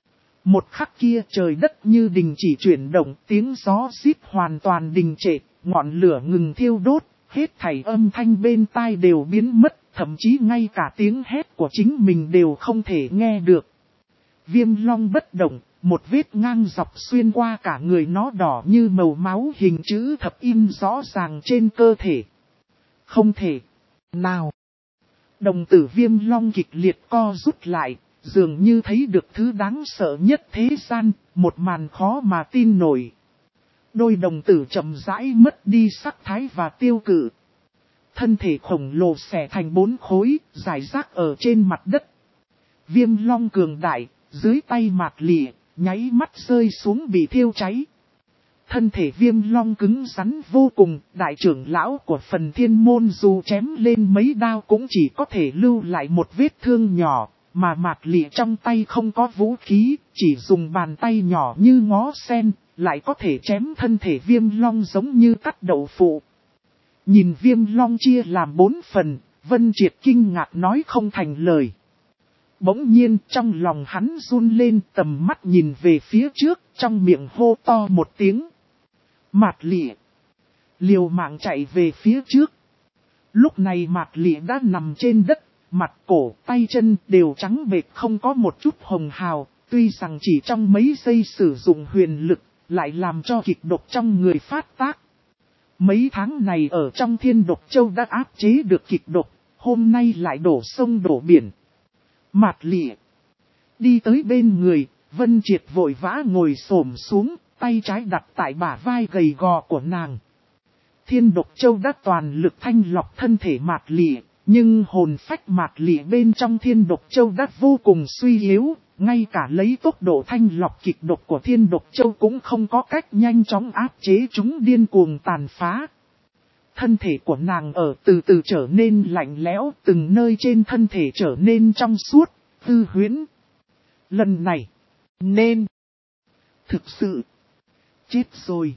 A: Một khắc kia trời đất như đình chỉ chuyển động, tiếng gió rít hoàn toàn đình trệ, ngọn lửa ngừng thiêu đốt, hết thảy âm thanh bên tai đều biến mất, thậm chí ngay cả tiếng hét của chính mình đều không thể nghe được. Viêm Long bất động, một vết ngang dọc xuyên qua cả người, nó đỏ như màu máu, hình chữ thập in rõ ràng trên cơ thể. Không thể nào! Đồng tử Viêm Long kịch liệt co rút lại, dường như thấy được thứ đáng sợ nhất thế gian, một màn khó mà tin nổi. Đôi đồng tử chậm rãi mất đi sắc thái và tiêu cự. Thân thể khổng lồ xẻ thành 4 khối, rải rác ở trên mặt đất. Viêm long cường đại, dưới tay Mạt Lị, nháy mắt rơi xuống bị thiêu cháy. Thân thể viêm long cứng rắn vô cùng, đại trưởng lão của phần thiên môn dù chém lên mấy đao cũng chỉ có thể lưu lại một vết thương nhỏ, mà Mạt Lị trong tay không có vũ khí, chỉ dùng bàn tay nhỏ như ngó sen, lại có thể chém thân thể viêm long giống như cắt đậu phụ. Nhìn viêm long chia làm 4 phần, Vân Triệt kinh ngạc nói không thành lời. Bỗng nhiên trong lòng hắn run lên, tầm mắt nhìn về phía trước, trong miệng hô to một tiếng. Mạt Lị! Liều mạng chạy về phía trước. Lúc này Mạt Lị đã nằm trên đất, mặt cổ, tay chân đều trắng bệch không có một chút hồng hào, tuy rằng chỉ trong mấy giây sử dụng huyền lực, lại làm cho kịch độc trong người phát tác. Mấy tháng này ở trong Thiên Độc Châu đã áp chế được kịch độc, hôm nay lại đổ sông đổ biển. Mạt Lị đi tới bên người, Vân Triệt vội vã ngồi xổm xuống, tay trái đặt tại bả vai gầy gò của nàng. Thiên Độc Châu đã toàn lực thanh lọc thân thể Mạt Lị, nhưng hồn phách Mạt Lị bên trong Thiên Độc Châu đã vô cùng suy yếu, ngay cả lấy tốc độ thanh lọc kịch độc của Thiên Độc Châu cũng không có cách nhanh chóng áp chế chúng điên cuồng tàn phá. Thân thể của nàng ở từ từ trở nên lạnh lẽo, từng nơi trên thân thể trở nên trong suốt, hư huyễn. Lần này, nên thực sự chết rồi.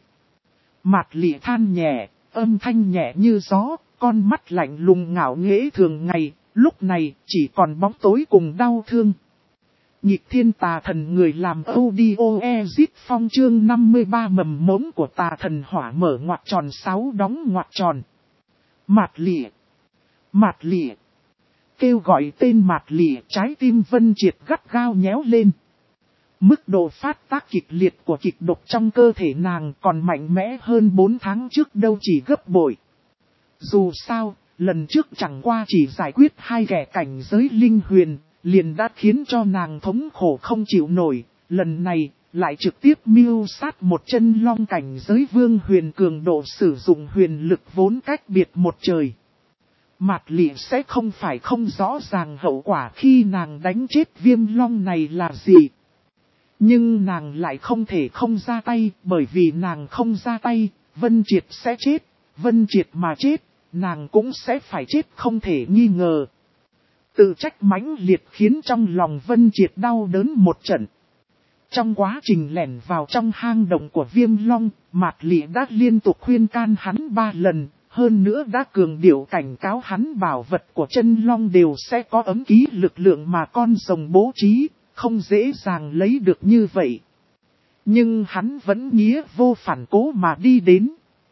A: Mạt Lị than nhẹ, âm thanh nhẹ như gió, con mắt lạnh lùng ngạo nghễ thường ngày, lúc này chỉ còn bóng tối cùng đau thương. Nhịp thiên tà thần người làm audio exit phong chương 53 mầm mống của tà thần hỏa mở ngoặc tròn 6 đóng ngoặc tròn. Mạt Lị! Mạt Lị! Kêu gọi tên Mạt Lị, trái tim Vân Triệt gắt gao nhéo lên. Mức độ phát tác kịch liệt của kịch độc trong cơ thể nàng còn mạnh mẽ hơn 4 tháng trước đâu chỉ gấp bội. Dù sao, lần trước chẳng qua chỉ giải quyết 2 kẻ cảnh giới linh huyền, liền đã khiến cho nàng thống khổ không chịu nổi, lần này lại trực tiếp mưu sát một chân long cảnh giới vương huyền cường độ sử dụng huyền lực vốn cách biệt một trời. Mạt Lị sẽ không phải không rõ ràng hậu quả khi nàng đánh chết viêm long này là gì. Nhưng nàng lại không thể không ra tay, bởi vì nàng không ra tay, Vân Triệt sẽ chết, Vân Triệt mà chết, nàng cũng sẽ phải chết không thể nghi ngờ. Tự trách mãnh liệt khiến trong lòng Vân Triệt đau đớn một trận. Trong quá trình lẻn vào trong hang động của Viêm Long, Mạt Lị đã liên tục khuyên can hắn 3 lần, hơn nữa đã cường điệu cảnh cáo hắn bảo vật của chân long đều sẽ có ấm ký lực lượng mà con rồng bố trí, không dễ dàng lấy được như vậy. Nhưng hắn vẫn nghĩa vô phản cố mà đi đến.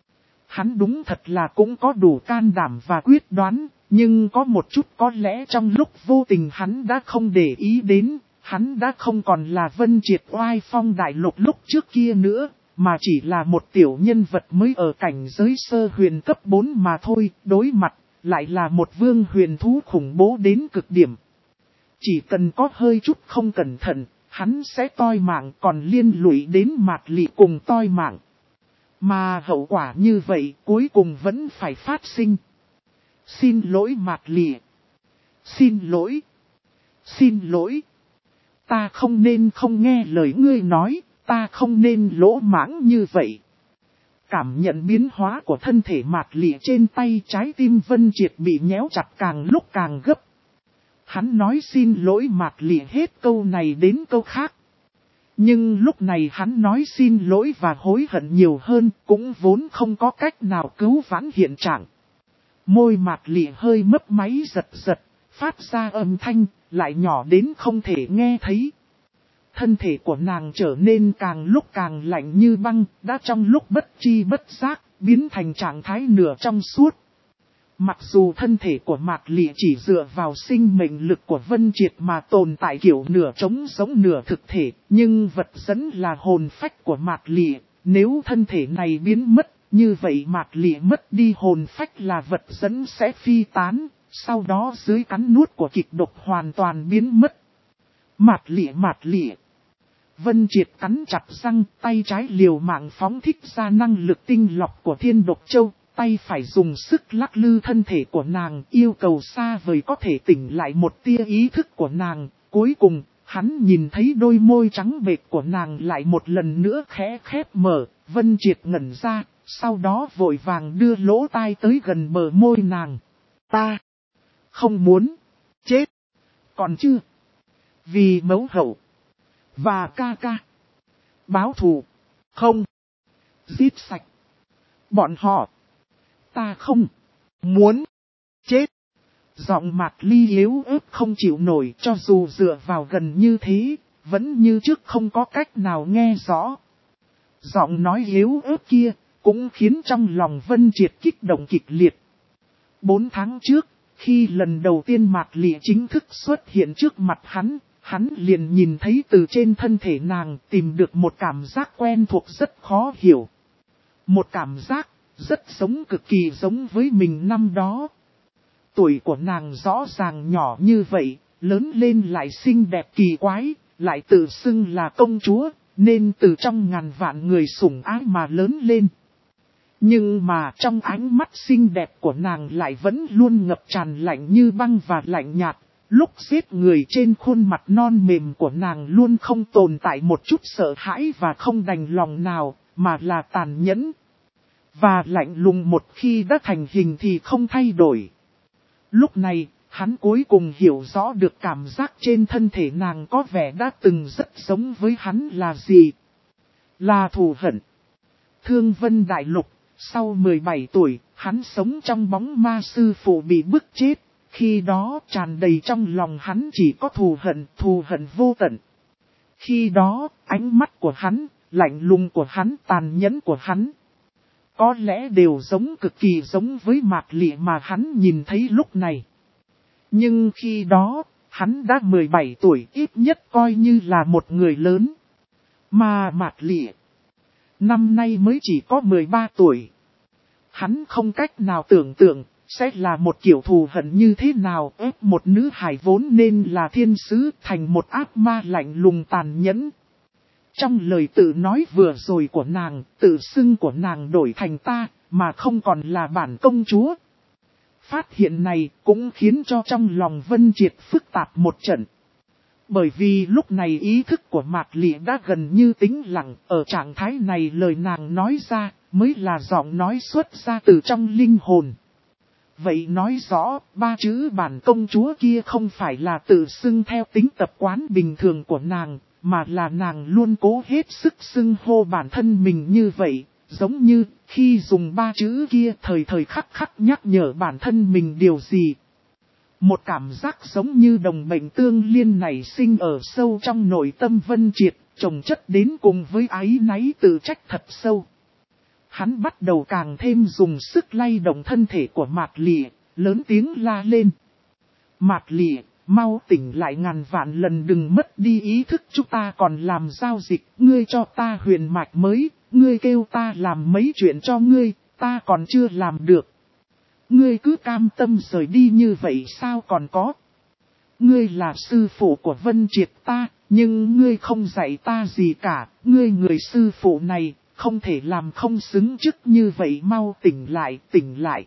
A: Hắn đúng thật là cũng có đủ can đảm và quyết đoán, nhưng có một chút có lẽ trong lúc vô tình hắn đã không để ý đến, hắn đã không còn là Vân Triệt oai phong đại lục lúc trước kia nữa, mà chỉ là một tiểu nhân vật mới ở cảnh giới sơ huyền cấp 4 mà thôi, đối mặt, lại là một vương huyền thú khủng bố đến cực điểm. Chỉ cần có hơi chút không cẩn thận, hắn sẽ toi mạng còn liên lụy đến Mạt Lị cùng toi mạng. Mà hậu quả như vậy cuối cùng vẫn phải phát sinh. Xin lỗi Mạt Lị. Xin lỗi. Xin lỗi. Ta không nên không nghe lời ngươi nói, ta không nên lỗ mãng như vậy. Cảm nhận biến hóa của thân thể Mạt Lị trên tay, trái tim Vân Triệt bị nhéo chặt càng lúc càng gấp. Hắn nói xin lỗi Mạt Lị hết câu này đến câu khác. Nhưng lúc này hắn nói xin lỗi và hối hận nhiều hơn, cũng vốn không có cách nào cứu vãn hiện trạng. Môi Mạt Lị hơi mấp máy giật giật, phát ra âm thanh, lại nhỏ đến không thể nghe thấy. Thân thể của nàng trở nên càng lúc càng lạnh như băng, đã trong lúc bất chi bất giác, biến thành trạng thái nửa trong suốt. Mặc dù thân thể của Mạt Lị chỉ dựa vào sinh mệnh lực của Vân Triệt mà tồn tại kiểu nửa trống sống nửa thực thể, nhưng vật dẫn là hồn phách của Mạt Lị, nếu thân thể này biến mất, như vậy Mạt Lị mất đi hồn phách là vật dẫn sẽ phi tán, sau đó dưới cắn nuốt của kịch độc hoàn toàn biến mất. Mạt Lị. Vân Triệt cắn chặt răng, tay trái liều mạng phóng thích ra năng lực tinh lọc của Thiên Độc Châu, tay phải dùng sức lắc lư thân thể của nàng, yêu cầu xa vời có thể tỉnh lại một tia ý thức của nàng. Cuối cùng, hắn nhìn thấy đôi môi trắng bệch của nàng lại một lần nữa khẽ khép mở. Vân Triệt ngẩn ra, sau đó vội vàng đưa lỗ tai tới gần bờ môi nàng. Ta không muốn chết. Còn chưa? Vì mẫu hậu và ca ca báo thù. Không. Giết sạch bọn họ. Ta không muốn chết. Giọng Mạc Ly yếu ớt không chịu nổi, cho dù dựa vào gần như thế, vẫn như trước không có cách nào nghe rõ. Giọng nói yếu ớt kia, cũng khiến trong lòng Vân Triệt kích động kịch liệt. 4 tháng trước, khi lần đầu tiên Mạc Ly chính thức xuất hiện trước mặt hắn liền nhìn thấy từ trên thân thể nàng tìm được một cảm giác quen thuộc rất khó hiểu. Một cảm giác rất giống, cực kỳ giống với mình năm đó. Tuổi của nàng rõ ràng nhỏ như vậy, lớn lên lại xinh đẹp kỳ quái, lại tự xưng là công chúa, nên từ trong ngàn vạn người sủng ái mà lớn lên. Nhưng mà trong ánh mắt xinh đẹp của nàng lại vẫn luôn ngập tràn lạnh như băng và lạnh nhạt. Lúc giết người, trên khuôn mặt non mềm của nàng luôn không tồn tại một chút sợ hãi và không đành lòng nào, mà là tàn nhẫn và lạnh lùng, một khi đã thành hình thì không thay đổi. Lúc này, hắn cuối cùng hiểu rõ được cảm giác trên thân thể nàng có vẻ đã từng rất giống với hắn là gì. Là thù hận. Thương Vân Đại Lục, sau 17 tuổi, hắn sống trong bóng ma sư phụ bị bức chết. Khi đó tràn đầy trong lòng hắn chỉ có thù hận vô tận. Khi đó, ánh mắt của hắn, lạnh lùng của hắn, tàn nhẫn của hắn, có lẽ đều giống, cực kỳ giống với Mạc Ly mà hắn nhìn thấy lúc này. Nhưng khi đó, hắn đã 17 tuổi, ít nhất coi như là một người lớn. Mà Mạc Ly năm nay mới chỉ có 13 tuổi. Hắn không cách nào tưởng tượng sẽ là một kiểu thù hận như thế nào, ép một nữ hài vốn nên là thiên sứ thành một ác ma lạnh lùng tàn nhẫn. Trong lời tự nói vừa rồi của nàng, tự xưng của nàng đổi thành ta, mà không còn là bản công chúa. Phát hiện này cũng khiến cho trong lòng Vân Triệt phức tạp một trận. Bởi vì lúc này ý thức của Mạc Ly đã gần như tĩnh lặng, ở trạng thái này lời nàng nói ra mới là giọng nói xuất ra từ trong linh hồn. Vậy nói rõ, 3 chữ bản công chúa kia không phải là tự xưng theo tính tập quán bình thường của nàng, mà là nàng luôn cố hết sức xưng hô bản thân mình như vậy, giống như khi dùng 3 chữ kia thời thời khắc khắc nhắc nhở bản thân mình điều gì. Một cảm giác giống như đồng bệnh tương liên nảy sinh ở sâu trong nội tâm Vân Triệt, chồng chất đến cùng với áy náy tự trách thật sâu. Hắn bắt đầu càng thêm dùng sức lay động thân thể của Mạc Ly, lớn tiếng la lên. Mạc Ly, mau tỉnh lại, ngàn vạn lần đừng mất đi ý thức, chúng ta còn làm giao dịch, ngươi cho ta huyền mạch mới, ngươi kêu ta làm mấy chuyện cho ngươi, ta còn chưa làm được. Ngươi cứ cam tâm rời đi như vậy sao còn có. Ngươi là sư phụ của Vân Triệt ta, nhưng ngươi không dạy ta gì cả, ngươi người sư phụ này, không thể làm không xứng chức như vậy, mau tỉnh lại, tỉnh lại.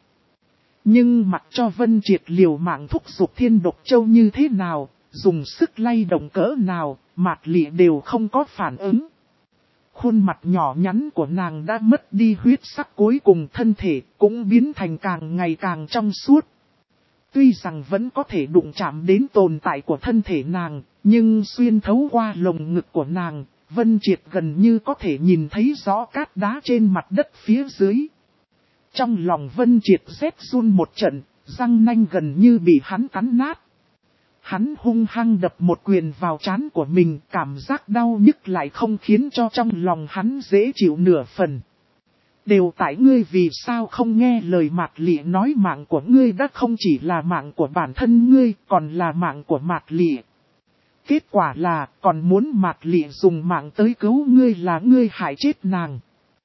A: Nhưng mặc cho Vân Triệt liều mạng thúc giục Thiên Độc Châu như thế nào, dùng sức lay động cỡ nào, Mạc Ly đều không có phản ứng. Khuôn mặt nhỏ nhắn của nàng đã mất đi huyết sắc, cuối cùng thân thể cũng biến thành càng ngày càng trong suốt. Tuy rằng vẫn có thể đụng chạm đến tồn tại của thân thể nàng, nhưng xuyên thấu qua lồng ngực của nàng, Vân Triệt gần như có thể nhìn thấy rõ cát đá trên mặt đất phía dưới. Trong lòng Vân Triệt rét run một trận, răng nanh gần như bị hắn cắn nát. Hắn hung hăng đập một quyền vào trán của mình, cảm giác đau nhức lại không khiến cho trong lòng hắn dễ chịu nửa phần. Đều tại ngươi, vì sao không nghe lời Mạc Ly nói, mạng của ngươi đã không chỉ là mạng của bản thân ngươi, còn là mạng của Mạc Ly. Kết quả là, còn muốn Mạc Ly dùng mạng tới cứu ngươi, là ngươi hại chết nàng.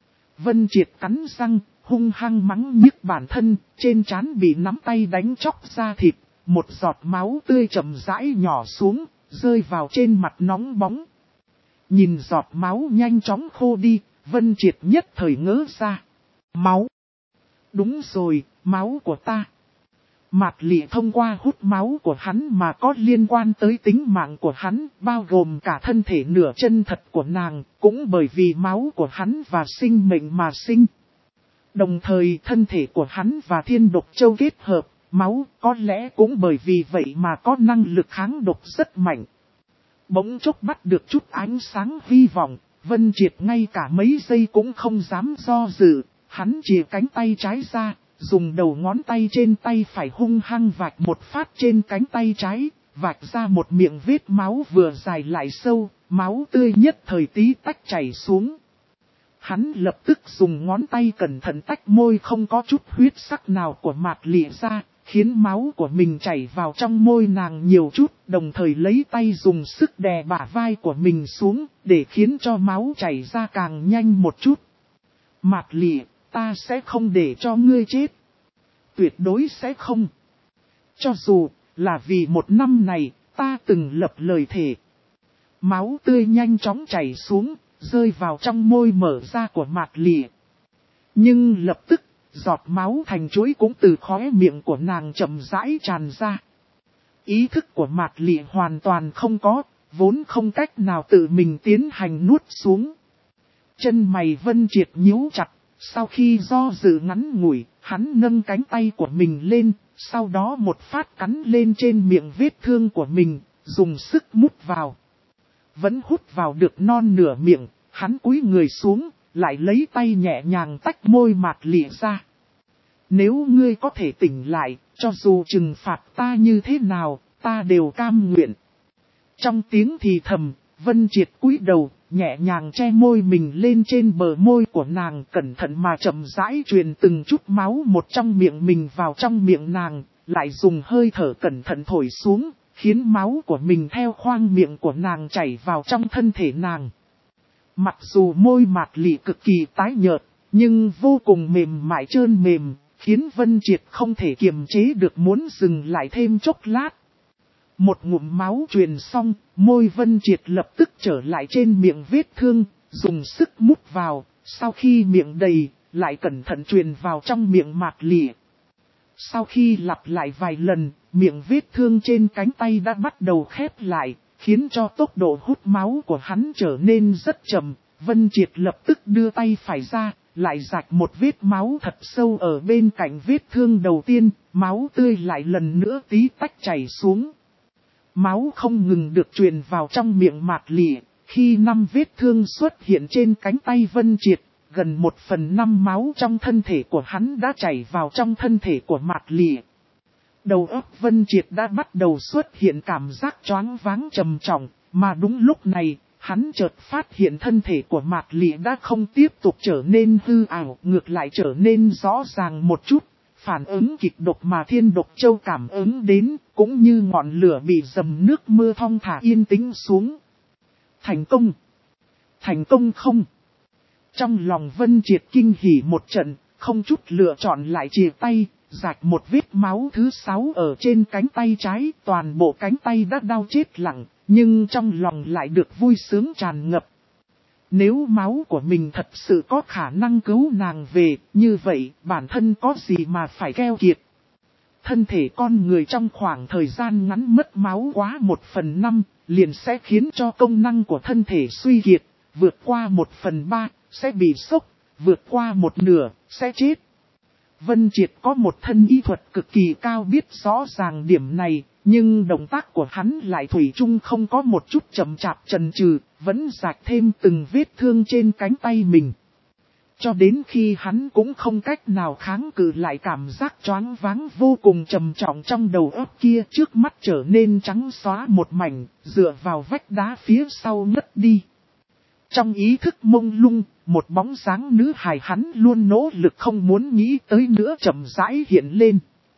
A: Vân Triệt cắn răng, hung hăng mắng nhức bản thân, trên trán bị nắm tay đánh chóc ra thịt, một giọt máu tươi chậm rãi nhỏ xuống, rơi vào trên mặt nóng bóng. Nhìn giọt máu nhanh chóng khô đi, Vân Triệt nhất thời ngỡ ra. Máu! Đúng rồi, máu của ta. Mạt Lị thông qua hút máu của hắn mà có liên quan tới tính mạng của hắn, bao gồm cả thân thể nửa chân thật của nàng, cũng bởi vì máu của hắn và sinh mệnh mà sinh. Đồng thời thân thể của hắn và thiên độc châu kết hợp, máu có lẽ cũng bởi vì vậy mà có năng lực kháng độc rất mạnh. Bỗng chốc bắt được chút ánh sáng hy vọng, Vân Triệt ngay cả mấy giây cũng không dám do dự, hắn chìa cánh tay trái ra, dùng đầu ngón tay trên tay phải hung hăng vạch một phát trên cánh tay trái, vạch ra một miệng vết máu vừa dài lại sâu, máu tươi nhất thời tí tách chảy xuống. Hắn lập tức dùng ngón tay cẩn thận tách môi không có chút huyết sắc nào của Mạt Lị ra, khiến máu của mình chảy vào trong môi nàng nhiều chút, đồng thời lấy tay dùng sức đè bả vai của mình xuống, để khiến cho máu chảy ra càng nhanh một chút. Mạt Lị, ta sẽ không để cho ngươi chết. Tuyệt đối sẽ không. Cho dù là vì một năm này, ta từng lập lời thề. Máu tươi nhanh chóng chảy xuống, rơi vào trong môi mở ra của Mạt Lị. Nhưng lập tức, giọt máu thành chuỗi cũng từ khóe miệng của nàng chậm rãi tràn ra. Ý thức của Mạt Lị hoàn toàn không có, vốn không cách nào tự mình tiến hành nuốt xuống. Chân mày Vân Triệt nhíu chặt, sau khi do dự ngắn ngủi, hắn nâng cánh tay của mình lên, sau đó một phát cắn lên trên miệng vết thương của mình, dùng sức mút vào. Vẫn hút vào được non nửa miệng, hắn cúi người xuống, lại lấy tay nhẹ nhàng tách môi Mạt Lị ra. Nếu ngươi có thể tỉnh lại, cho dù trừng phạt ta như thế nào, ta đều cam nguyện. Trong tiếng thì thầm, Vân Triệt cúi đầu, nhẹ nhàng che môi mình lên trên bờ môi của nàng, cẩn thận mà chậm rãi truyền từng chút máu một trong miệng mình vào trong miệng nàng, lại dùng hơi thở cẩn thận thổi xuống, khiến máu của mình theo khoang miệng của nàng chảy vào trong thân thể nàng. Mặc dù môi Mạt Lị cực kỳ tái nhợt, nhưng vô cùng mềm mại trơn mềm, khiến Vân Triệt không thể kiềm chế được muốn dừng lại thêm chốc lát. Một ngụm máu truyền xong, môi Vân Triệt lập tức trở lại trên miệng vết thương, dùng sức mút vào, sau khi miệng đầy, lại cẩn thận truyền vào trong miệng Mạt Lị. Sau khi lặp lại vài lần, miệng vết thương trên cánh tay đã bắt đầu khép lại, khiến cho tốc độ hút máu của hắn trở nên rất chậm. Vân Triệt lập tức đưa tay phải ra, lại rạch một vết máu thật sâu ở bên cạnh vết thương đầu tiên, máu tươi lại lần nữa tí tách chảy xuống. Máu không ngừng được truyền vào trong miệng Mạt Lị, khi 5 vết thương xuất hiện trên cánh tay Vân Triệt, gần 1/5 máu trong thân thể của hắn đã chảy vào trong thân thể của Mạt Lị. Đầu óc Vân Triệt đã bắt đầu xuất hiện cảm giác choáng váng trầm trọng, mà đúng lúc này, hắn chợt phát hiện thân thể của Mạt Lị đã không tiếp tục trở nên hư ảo, ngược lại trở nên rõ ràng một chút. Phản ứng kịch độc mà thiên độc châu cảm ứng đến, cũng như ngọn lửa bị dầm nước mưa thong thả yên tĩnh xuống. Thành công! Thành công không? Trong lòng Vân Triệt kinh hỉ một trận, không chút lựa chọn lại chìa tay, rạch một vết máu thứ 6 ở trên cánh tay trái. Toàn bộ cánh tay đã đau chết lặng, nhưng trong lòng lại được vui sướng tràn ngập. Nếu máu của mình thật sự có khả năng cứu nàng về, như vậy bản thân có gì mà phải keo kiệt. Thân thể con người trong khoảng thời gian ngắn mất máu quá 1/5, liền sẽ khiến cho công năng của thân thể suy kiệt, vượt qua 1/3, sẽ bị sốc, vượt qua 1/2, sẽ chết. Vân Triệt có một thân y thuật cực kỳ cao biết rõ ràng điểm này, nhưng động tác của hắn lại thủy chung không có một chút chậm chạp chần chừ, vẫn rạch thêm từng vết thương trên cánh tay mình. Cho đến khi hắn cũng không cách nào kháng cự lại cảm giác choáng váng vô cùng trầm trọng trong đầu óc kia, trước mắt trở nên trắng xóa một mảnh, dựa vào vách đá phía sau ngất đi. Trong ý thức mông lung, một bóng dáng nữ hài hắn luôn nỗ lực không muốn nghĩ tới nữa chậm rãi hiện lên.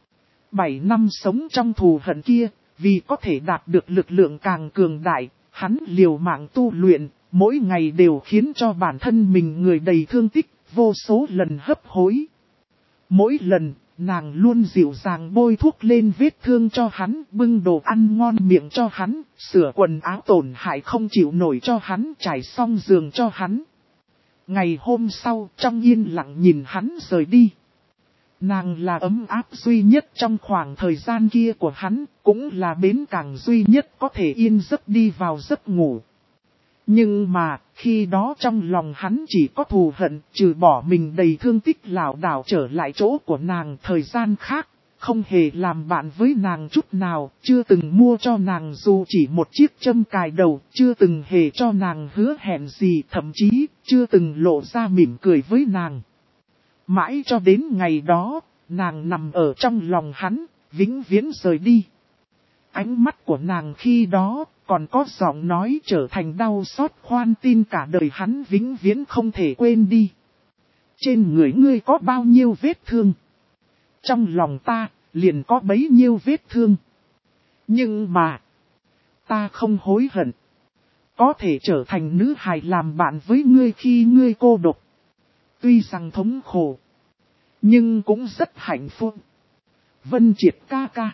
A: 7 năm sống trong thù hận kia, vì có thể đạt được lực lượng càng cường đại, hắn liều mạng tu luyện, mỗi ngày đều khiến cho bản thân mình người đầy thương tích, vô số lần hấp hối. Mỗi lần, nàng luôn dịu dàng bôi thuốc lên vết thương cho hắn, bưng đồ ăn ngon miệng cho hắn, sửa quần áo tổn hại không chịu nổi cho hắn, trải xong giường cho hắn. Ngày hôm sau, trong yên lặng nhìn hắn rời đi. Nàng là ấm áp duy nhất trong khoảng thời gian kia của hắn, cũng là bến cảng duy nhất có thể yên giấc đi vào giấc ngủ. Nhưng mà, khi đó trong lòng hắn chỉ có thù hận, trừ bỏ mình đầy thương tích lảo đảo trở lại chỗ của nàng thời gian khác, không hề làm bạn với nàng chút nào, chưa từng mua cho nàng dù chỉ một chiếc châm cài đầu, chưa từng hề cho nàng hứa hẹn gì, thậm chí, chưa từng lộ ra mỉm cười với nàng. Mãi cho đến ngày đó, nàng nằm ở trong lòng hắn, vĩnh viễn rời đi. Ánh mắt của nàng khi đó, còn có giọng nói trở thành đau xót khoan tin cả đời hắn vĩnh viễn không thể quên đi. Trên người ngươi có bao nhiêu vết thương? Trong lòng ta, liền có bấy nhiêu vết thương. Nhưng mà, ta không hối hận. Có thể trở thành nữ hài làm bạn với ngươi khi ngươi cô độc. Tuy rằng thống khổ, nhưng cũng rất hạnh phúc. Vân Triệt ca ca.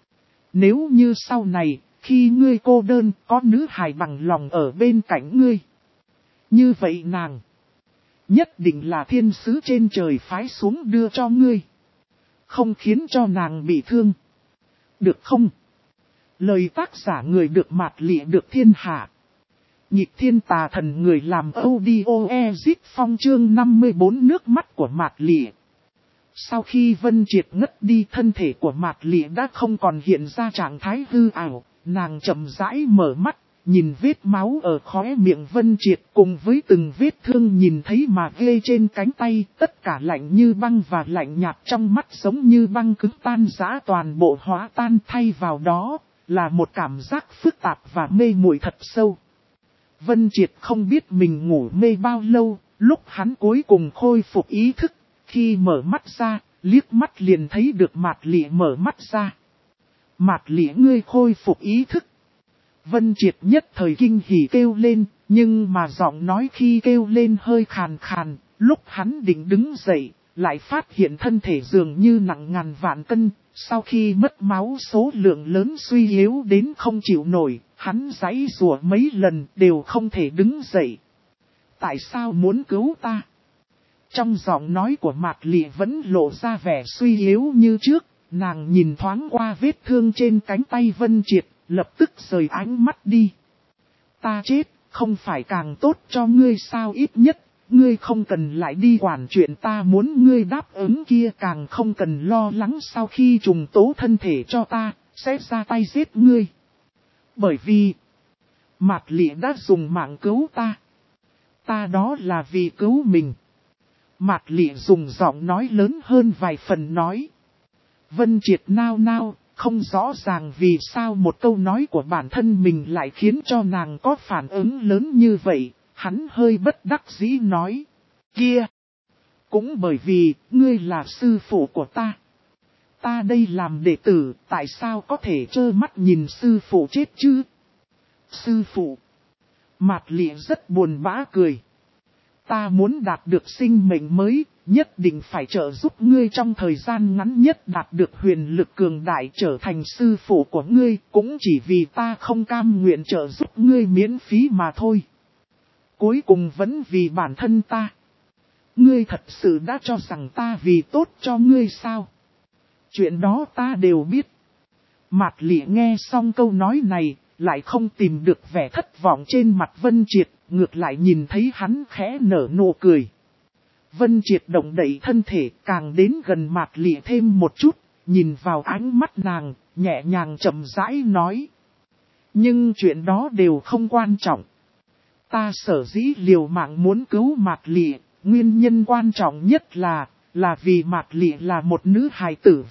A: Nếu như sau này, khi ngươi cô đơn, có nữ hài bằng lòng ở bên cạnh ngươi. Như vậy nàng, nhất định là thiên sứ trên trời phái xuống đưa cho ngươi. Không khiến cho nàng bị thương. Được không? Lời tác giả người được mạt lịa được thiên hạ. Nhịp thiên tà thần người làm audio exit phong chương 54 nước mắt của mạt lịa. Sau khi Vân Triệt ngất đi, thân thể của mạt lịa đã không còn hiện ra trạng thái hư ảo. Nàng chậm rãi mở mắt, nhìn vết máu ở khóe miệng Vân Triệt cùng với từng vết thương nhìn thấy mà ghê trên cánh tay. Tất cả lạnh như băng và lạnh nhạt trong mắt giống như băng cứng tan rã toàn bộ hóa tan, thay vào đó là một cảm giác phức tạp và mê muội thật sâu. Vân Triệt không biết mình ngủ mê bao lâu, lúc hắn cuối cùng khôi phục ý thức. Khi mở mắt ra, liếc mắt liền thấy được mạt lịa mở mắt ra. Mạt lịa ngươi khôi phục ý thức. Vân Triệt nhất thời kinh hỉ kêu lên, nhưng mà giọng nói khi kêu lên hơi khàn khàn. Lúc hắn định đứng dậy, lại phát hiện thân thể dường như nặng ngàn vạn cân. Sau khi mất máu số lượng lớn suy yếu đến không chịu nổi, hắn giãy giụa mấy lần đều không thể đứng dậy. Tại sao muốn cứu ta? Trong giọng nói của mạt lịa vẫn lộ ra vẻ suy yếu như trước, nàng nhìn thoáng qua vết thương trên cánh tay Vân Triệt, lập tức rời ánh mắt đi. Ta chết, không phải càng tốt cho ngươi sao, ít nhất, ngươi không cần lại đi quản chuyện ta muốn ngươi đáp ứng kia, càng không cần lo lắng sau khi trùng tố thân thể cho ta, sẽ ra tay giết ngươi. Bởi vì, mạt lịa đã dùng mạng cứu ta. Ta đó là vì cứu mình. Mạt lịa dùng giọng nói lớn hơn vài phần nói. Vân Triệt nao nao, không rõ ràng vì sao một câu nói của bản thân mình lại khiến cho nàng có phản ứng lớn như vậy. Hắn hơi bất đắc dĩ nói. Kia! Cũng bởi vì, ngươi là sư phụ của ta. Ta đây làm đệ tử, tại sao có thể trơ mắt nhìn sư phụ chết chứ? Sư phụ! Mạt lịa rất buồn bã cười. Ta muốn đạt được sinh mệnh mới, nhất định phải trợ giúp ngươi trong thời gian ngắn nhất đạt được huyền lực cường đại trở thành sư phụ của ngươi, cũng chỉ vì ta không cam nguyện trợ giúp ngươi miễn phí mà thôi. Cuối cùng vẫn vì bản thân ta. Ngươi thật sự đã cho rằng ta vì tốt cho ngươi sao? Chuyện đó ta đều biết. Mạt lịa nghe xong câu nói này, lại không tìm được vẻ thất vọng trên mặt Vân Triệt, ngược lại nhìn thấy hắn khẽ nở nụ cười. Vân Triệt động đậy thân thể càng đến gần mạt lịa thêm một chút, nhìn vào ánh mắt nàng, nhẹ nhàng chậm rãi nói. Nhưng chuyện đó đều không quan trọng. Ta sở dĩ liều mạng muốn cứu mạt lịa, nguyên nhân quan trọng nhất là vì mạt lịa là một nữ hài tử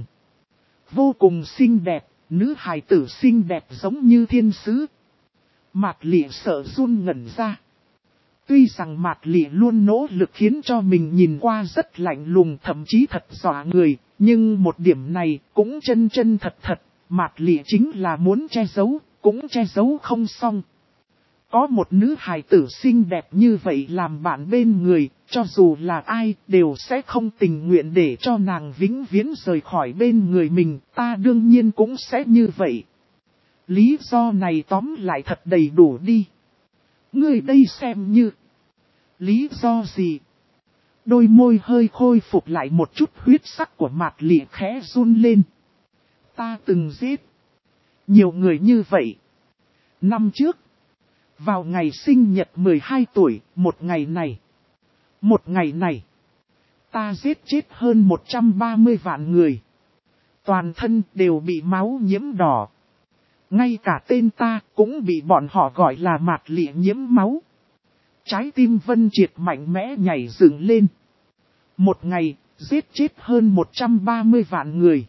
A: vô cùng xinh đẹp, nữ hài tử xinh đẹp giống như thiên sứ. Mạt lịa sợ run ngẩn ra. Tuy rằng mạt lịa luôn nỗ lực khiến cho mình nhìn qua rất lạnh lùng, thậm chí thật dọa người, nhưng một điểm này cũng chân chân thật thật, mạt lịa chính là muốn che giấu, cũng che giấu không xong. Có một nữ hài tử xinh đẹp như vậy làm bạn bên người, cho dù là ai đều sẽ không tình nguyện để cho nàng vĩnh viễn rời khỏi bên người mình, ta đương nhiên cũng sẽ như vậy. Lý do này tóm lại thật đầy đủ đi. Ngươi đây xem như lý do gì? Đôi môi hơi khôi phục lại một chút huyết sắc của Mạt Lị khẽ run lên. Ta từng giết nhiều người như vậy. Năm trước, vào ngày sinh nhật 12 tuổi, một ngày này, ta giết chết hơn 130 vạn người. Toàn thân đều bị máu nhiễm đỏ. Ngay cả tên ta cũng bị bọn họ gọi là Mạt Lị nhiễm máu. Trái tim Vân Triệt mạnh mẽ nhảy dựng lên. Một ngày, giết chết hơn 130 vạn người.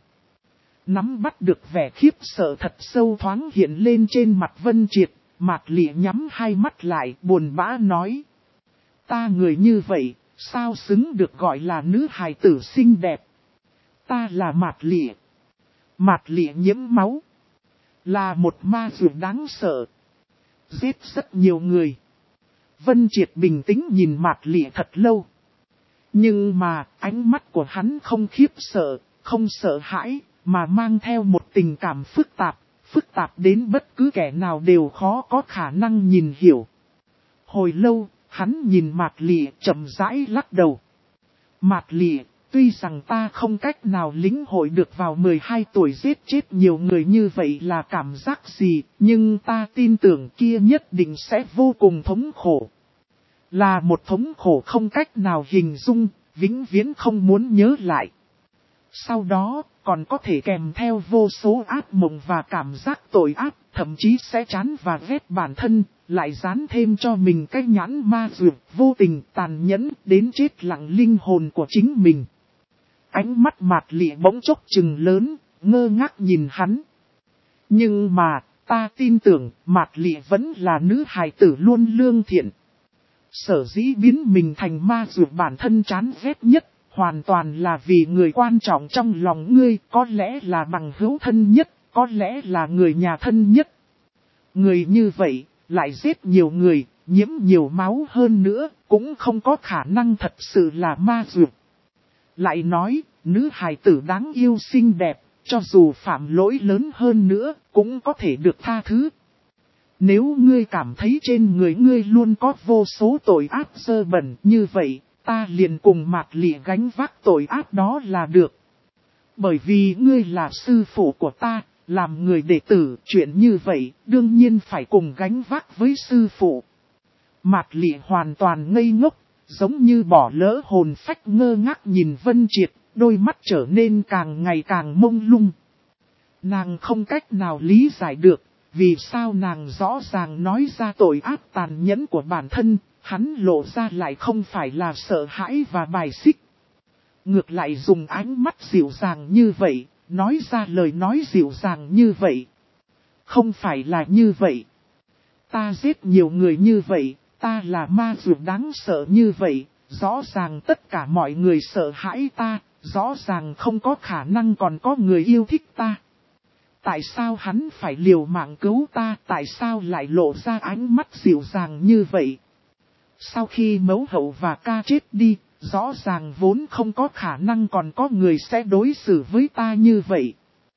A: Nắm bắt được vẻ khiếp sợ thật sâu thoáng hiện lên trên mặt Vân Triệt, Mạt Lị nhắm hai mắt lại buồn bã nói. Ta người như vậy, sao xứng được gọi là nữ hài tử xinh đẹp. Ta là Mạt Lị. Mạt Lị nhiễm máu. Là một ma dược đáng sợ. Giết rất nhiều người. Vân Triệt bình tĩnh nhìn Mạt Lị thật lâu. Nhưng mà ánh mắt của hắn không khiếp sợ, không sợ hãi, mà mang theo một tình cảm phức tạp đến bất cứ kẻ nào đều khó có khả năng nhìn hiểu. Hồi lâu, hắn nhìn Mạt Lị chậm rãi lắc đầu. Mạt Lị, tuy rằng ta không cách nào lĩnh hội được vào 12 tuổi giết chết nhiều người như vậy là cảm giác gì, nhưng ta tin tưởng kia nhất định sẽ vô cùng thống khổ. Là một thống khổ không cách nào hình dung, vĩnh viễn không muốn nhớ lại. Sau đó, còn có thể kèm theo vô số ác mộng và cảm giác tội ác, thậm chí sẽ chán và ghét bản thân, lại dán thêm cho mình cái nhãn ma dược vô tình tàn nhẫn đến chết lặng linh hồn của chính mình. Ánh mắt Mạt Lị bỗng chốc trừng lớn, ngơ ngác nhìn hắn. Nhưng mà, ta tin tưởng Mạt Lị vẫn là nữ hài tử luôn lương thiện. Sở dĩ biến mình thành ma dược bản thân chán ghét nhất, hoàn toàn là vì người quan trọng trong lòng ngươi, có lẽ là bằng hữu thân nhất, có lẽ là người nhà thân nhất. Người như vậy, lại giết nhiều người, nhiễm nhiều máu hơn nữa, cũng không có khả năng thật sự là ma dược. Lại nói, nữ hài tử đáng yêu xinh đẹp, cho dù phạm lỗi lớn hơn nữa, cũng có thể được tha thứ. Nếu ngươi cảm thấy trên người ngươi luôn có vô số tội ác dơ bẩn như vậy, ta liền cùng Mạt Lị gánh vác tội ác đó là được. Bởi vì ngươi là sư phụ của ta, làm người đệ tử, chuyện như vậy, đương nhiên phải cùng gánh vác với sư phụ. Mạt Lị hoàn toàn ngây ngốc, giống như bỏ lỡ hồn phách ngơ ngác nhìn Vân Triệt, đôi mắt trở nên càng ngày càng mông lung. Nàng không cách nào lý giải được, vì sao nàng rõ ràng nói ra tội ác tàn nhẫn của bản thân, hắn lộ ra lại không phải là sợ hãi và bài xích. Ngược lại dùng ánh mắt dịu dàng như vậy, nói ra lời nói dịu dàng như vậy. Không phải là như vậy. Ta giết nhiều người như vậy, ta là ma dược đáng sợ như vậy, rõ ràng tất cả mọi người sợ hãi ta, rõ ràng không có khả năng còn có người yêu thích ta. Tại sao hắn phải liều mạng cứu ta, tại sao lại lộ ra ánh mắt dịu dàng như vậy? Sau khi mẫu hậu và ca chết đi, rõ ràng vốn không có khả năng còn có người sẽ đối xử với ta như vậy.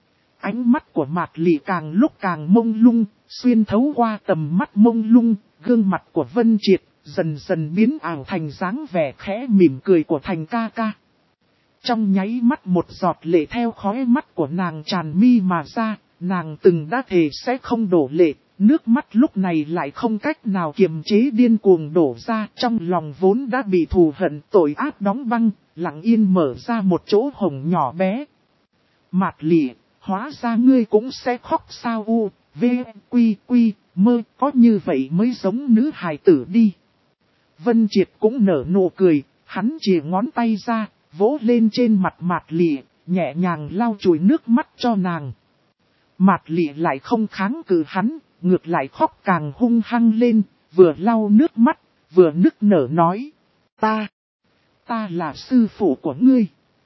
A: Ánh mắt của Mạt Lị càng lúc càng mông lung, xuyên thấu qua tầm mắt mông lung, gương mặt của Vân Triệt dần dần biến ảo thành dáng vẻ khẽ mỉm cười của Thành ca ca. Trong nháy mắt một giọt lệ theo khóe mắt của nàng tràn mi mà ra, nàng từng đã thề sẽ không đổ lệ, nước mắt lúc này lại không cách nào kiềm chế điên cuồng đổ ra, trong lòng vốn đã bị thù hận tội ác đóng băng, lặng yên mở ra một chỗ hồng nhỏ bé. Mạt Lị, hóa ra ngươi cũng sẽ khóc sao u, v, quy, mơ, có như vậy mới giống nữ hài tử đi. Vân Triệt cũng nở nụ cười, hắn chìa ngón tay ra, vỗ lên trên mặt Mạt Lị, nhẹ nhàng lau chùi nước mắt cho nàng. Mạt Lị lại không kháng cự hắn, ngược lại khóc càng hung hăng lên, vừa lau nước mắt, vừa nức nở nói. Ta là sư phụ của ngươi.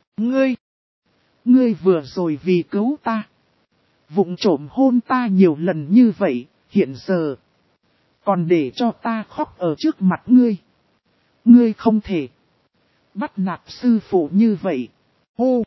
A: Ngươi vừa rồi vì cứu ta. Vụng trộm hôn ta nhiều lần như vậy, hiện giờ. Còn để cho ta khóc ở trước mặt ngươi. Ngươi không thể bắt nạt sư phụ như vậy. Hô!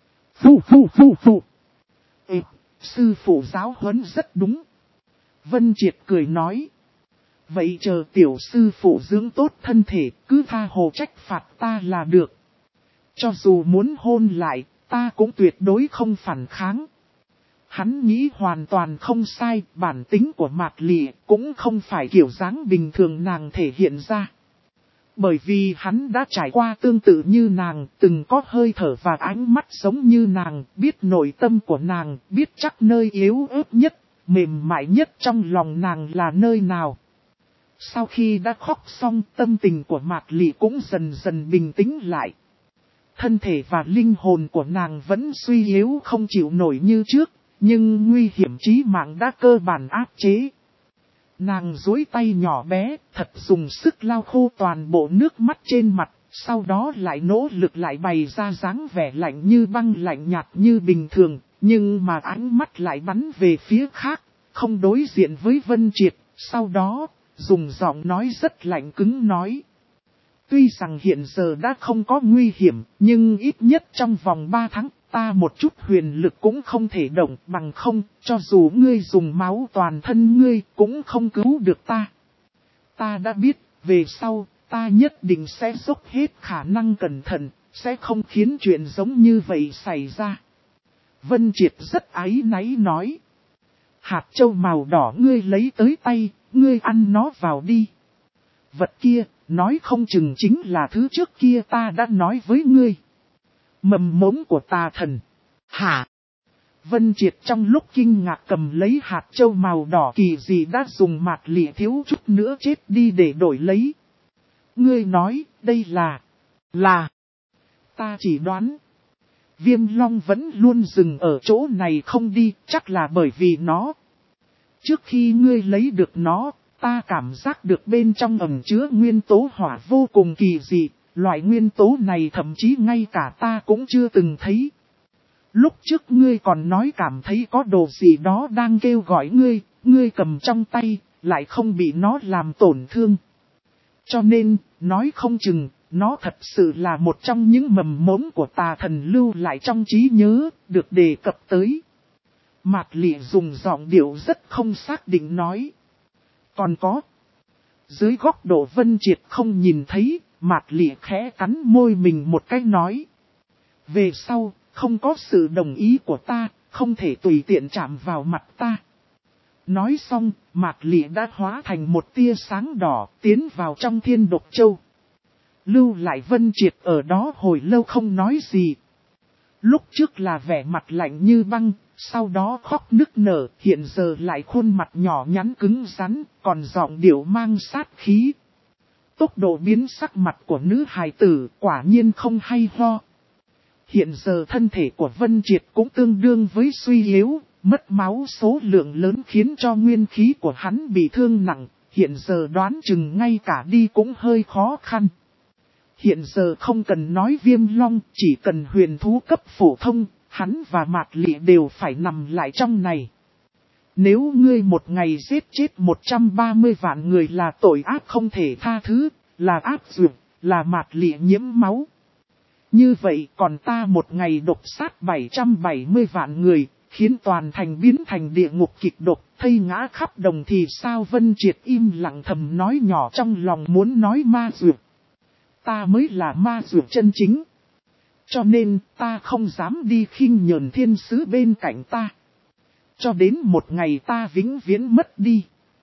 A: Phụ! Ê, sư phụ giáo huấn rất đúng. Vân Triệt cười nói. Vậy chờ tiểu sư phụ dưỡng tốt thân thể, cứ tha hồ trách phạt ta là được. Cho dù muốn hôn lại, ta cũng tuyệt đối không phản kháng. Hắn nghĩ hoàn toàn không sai, bản tính của Mạc Lị cũng không phải kiểu dáng bình thường nàng thể hiện ra. Bởi vì hắn đã trải qua tương tự như nàng, từng có hơi thở và ánh mắt giống như nàng, biết nội tâm của nàng, biết chắc nơi yếu ớt nhất, mềm mại nhất trong lòng nàng là nơi nào. Sau khi đã khóc xong, tâm tình của Mạc Lị cũng dần dần bình tĩnh lại. Thân thể và linh hồn của nàng vẫn suy yếu không chịu nổi như trước, nhưng nguy hiểm chí mạng đã cơ bản áp chế. Nàng duỗi tay nhỏ bé, thật dùng sức lau khô toàn bộ nước mắt trên mặt, sau đó lại nỗ lực lại bày ra dáng vẻ lạnh như băng lạnh nhạt như bình thường, nhưng mà ánh mắt lại bắn về phía khác, không đối diện với Vân Triệt, sau đó, dùng giọng nói rất lạnh cứng nói. Tuy rằng hiện giờ đã không có nguy hiểm, nhưng ít nhất trong vòng 3 tháng, ta một chút huyền lực cũng không thể động, bằng không, cho dù ngươi dùng máu toàn thân ngươi, cũng không cứu được ta. Ta đã biết, về sau, ta nhất định sẽ dốc hết khả năng cẩn thận, sẽ không khiến chuyện giống như vậy xảy ra. Vân Triệt rất áy náy nói. Hạt châu màu đỏ ngươi lấy tới tay, ngươi ăn nó vào đi. Vật kia, nói không chừng chính là thứ trước kia ta đã nói với ngươi. Mầm mống của tà thần. Hả? Vân Triệt trong lúc kinh ngạc cầm lấy hạt châu màu đỏ kỳ dị đã dùng Mạc Lị thiếu chút nữa chết đi để đổi lấy. Ngươi nói, đây là... Ta chỉ đoán. Viêm long vẫn luôn dừng ở chỗ này không đi, chắc là bởi vì nó. Trước khi ngươi lấy được nó, ta cảm giác được bên trong ẩn chứa nguyên tố hỏa vô cùng kỳ dị, loại nguyên tố này thậm chí ngay cả ta cũng chưa từng thấy. Lúc trước ngươi còn nói cảm thấy có đồ gì đó đang kêu gọi ngươi cầm trong tay, lại không bị nó làm tổn thương. Cho nên, nói không chừng, nó thật sự là một trong những mầm mống của tà thần lưu lại trong trí nhớ, được đề cập tới. Mạc Lị dùng giọng điệu rất không xác định nói. Còn có. Dưới góc độ Vân Triệt không nhìn thấy, Mạc Lị khẽ cắn môi mình một cái nói. Về sau, không có sự đồng ý của ta, không thể tùy tiện chạm vào mặt ta. Nói xong, Mạc Lị đã hóa thành một tia sáng đỏ, tiến vào trong Thiên Độc Châu. Lưu lại Vân Triệt ở đó hồi lâu không nói gì. Lúc trước là vẻ mặt lạnh như băng, sau đó khóc nức nở, hiện giờ lại khuôn mặt nhỏ nhắn cứng rắn, còn giọng điệu mang sát khí. Tốc độ biến sắc mặt của nữ hài tử quả nhiên không hay ho. Hiện giờ thân thể của Vân Triệt cũng tương đương với suy yếu, mất máu số lượng lớn khiến cho nguyên khí của hắn bị thương nặng, hiện giờ đoán chừng ngay cả đi cũng hơi khó khăn. Hiện giờ không cần nói Viêm Long, chỉ cần huyền thú cấp phổ thông, hắn và Mạc Lị đều phải nằm lại trong này. Nếu ngươi một ngày giết chết 130 vạn người là tội ác không thể tha thứ, là ác dược, là Mạc Lị nhiễm máu. Như vậy còn ta một ngày độc sát 770 vạn người, khiến toàn thành biến thành địa ngục kịch độc, thây ngã khắp đồng thì sao? Vân Triệt im lặng thầm nói nhỏ trong lòng muốn nói ma dược. Ta mới là ma dược chân chính. Cho nên ta không dám đi khinh nhờn thiên sứ bên cạnh ta. Cho đến một ngày ta vĩnh viễn mất đi.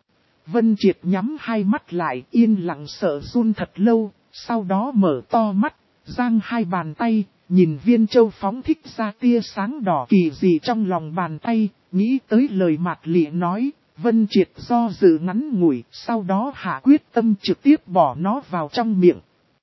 A: Vân Triệt nhắm hai mắt lại yên lặng sợ run thật lâu, sau đó mở to mắt, giang hai bàn tay, nhìn viên châu phóng thích ra tia sáng đỏ kỳ dị trong lòng bàn tay, nghĩ tới lời Mạc Lị nói, Vân Triệt do dự ngắn ngủi, sau đó hạ quyết tâm trực tiếp bỏ nó vào trong miệng.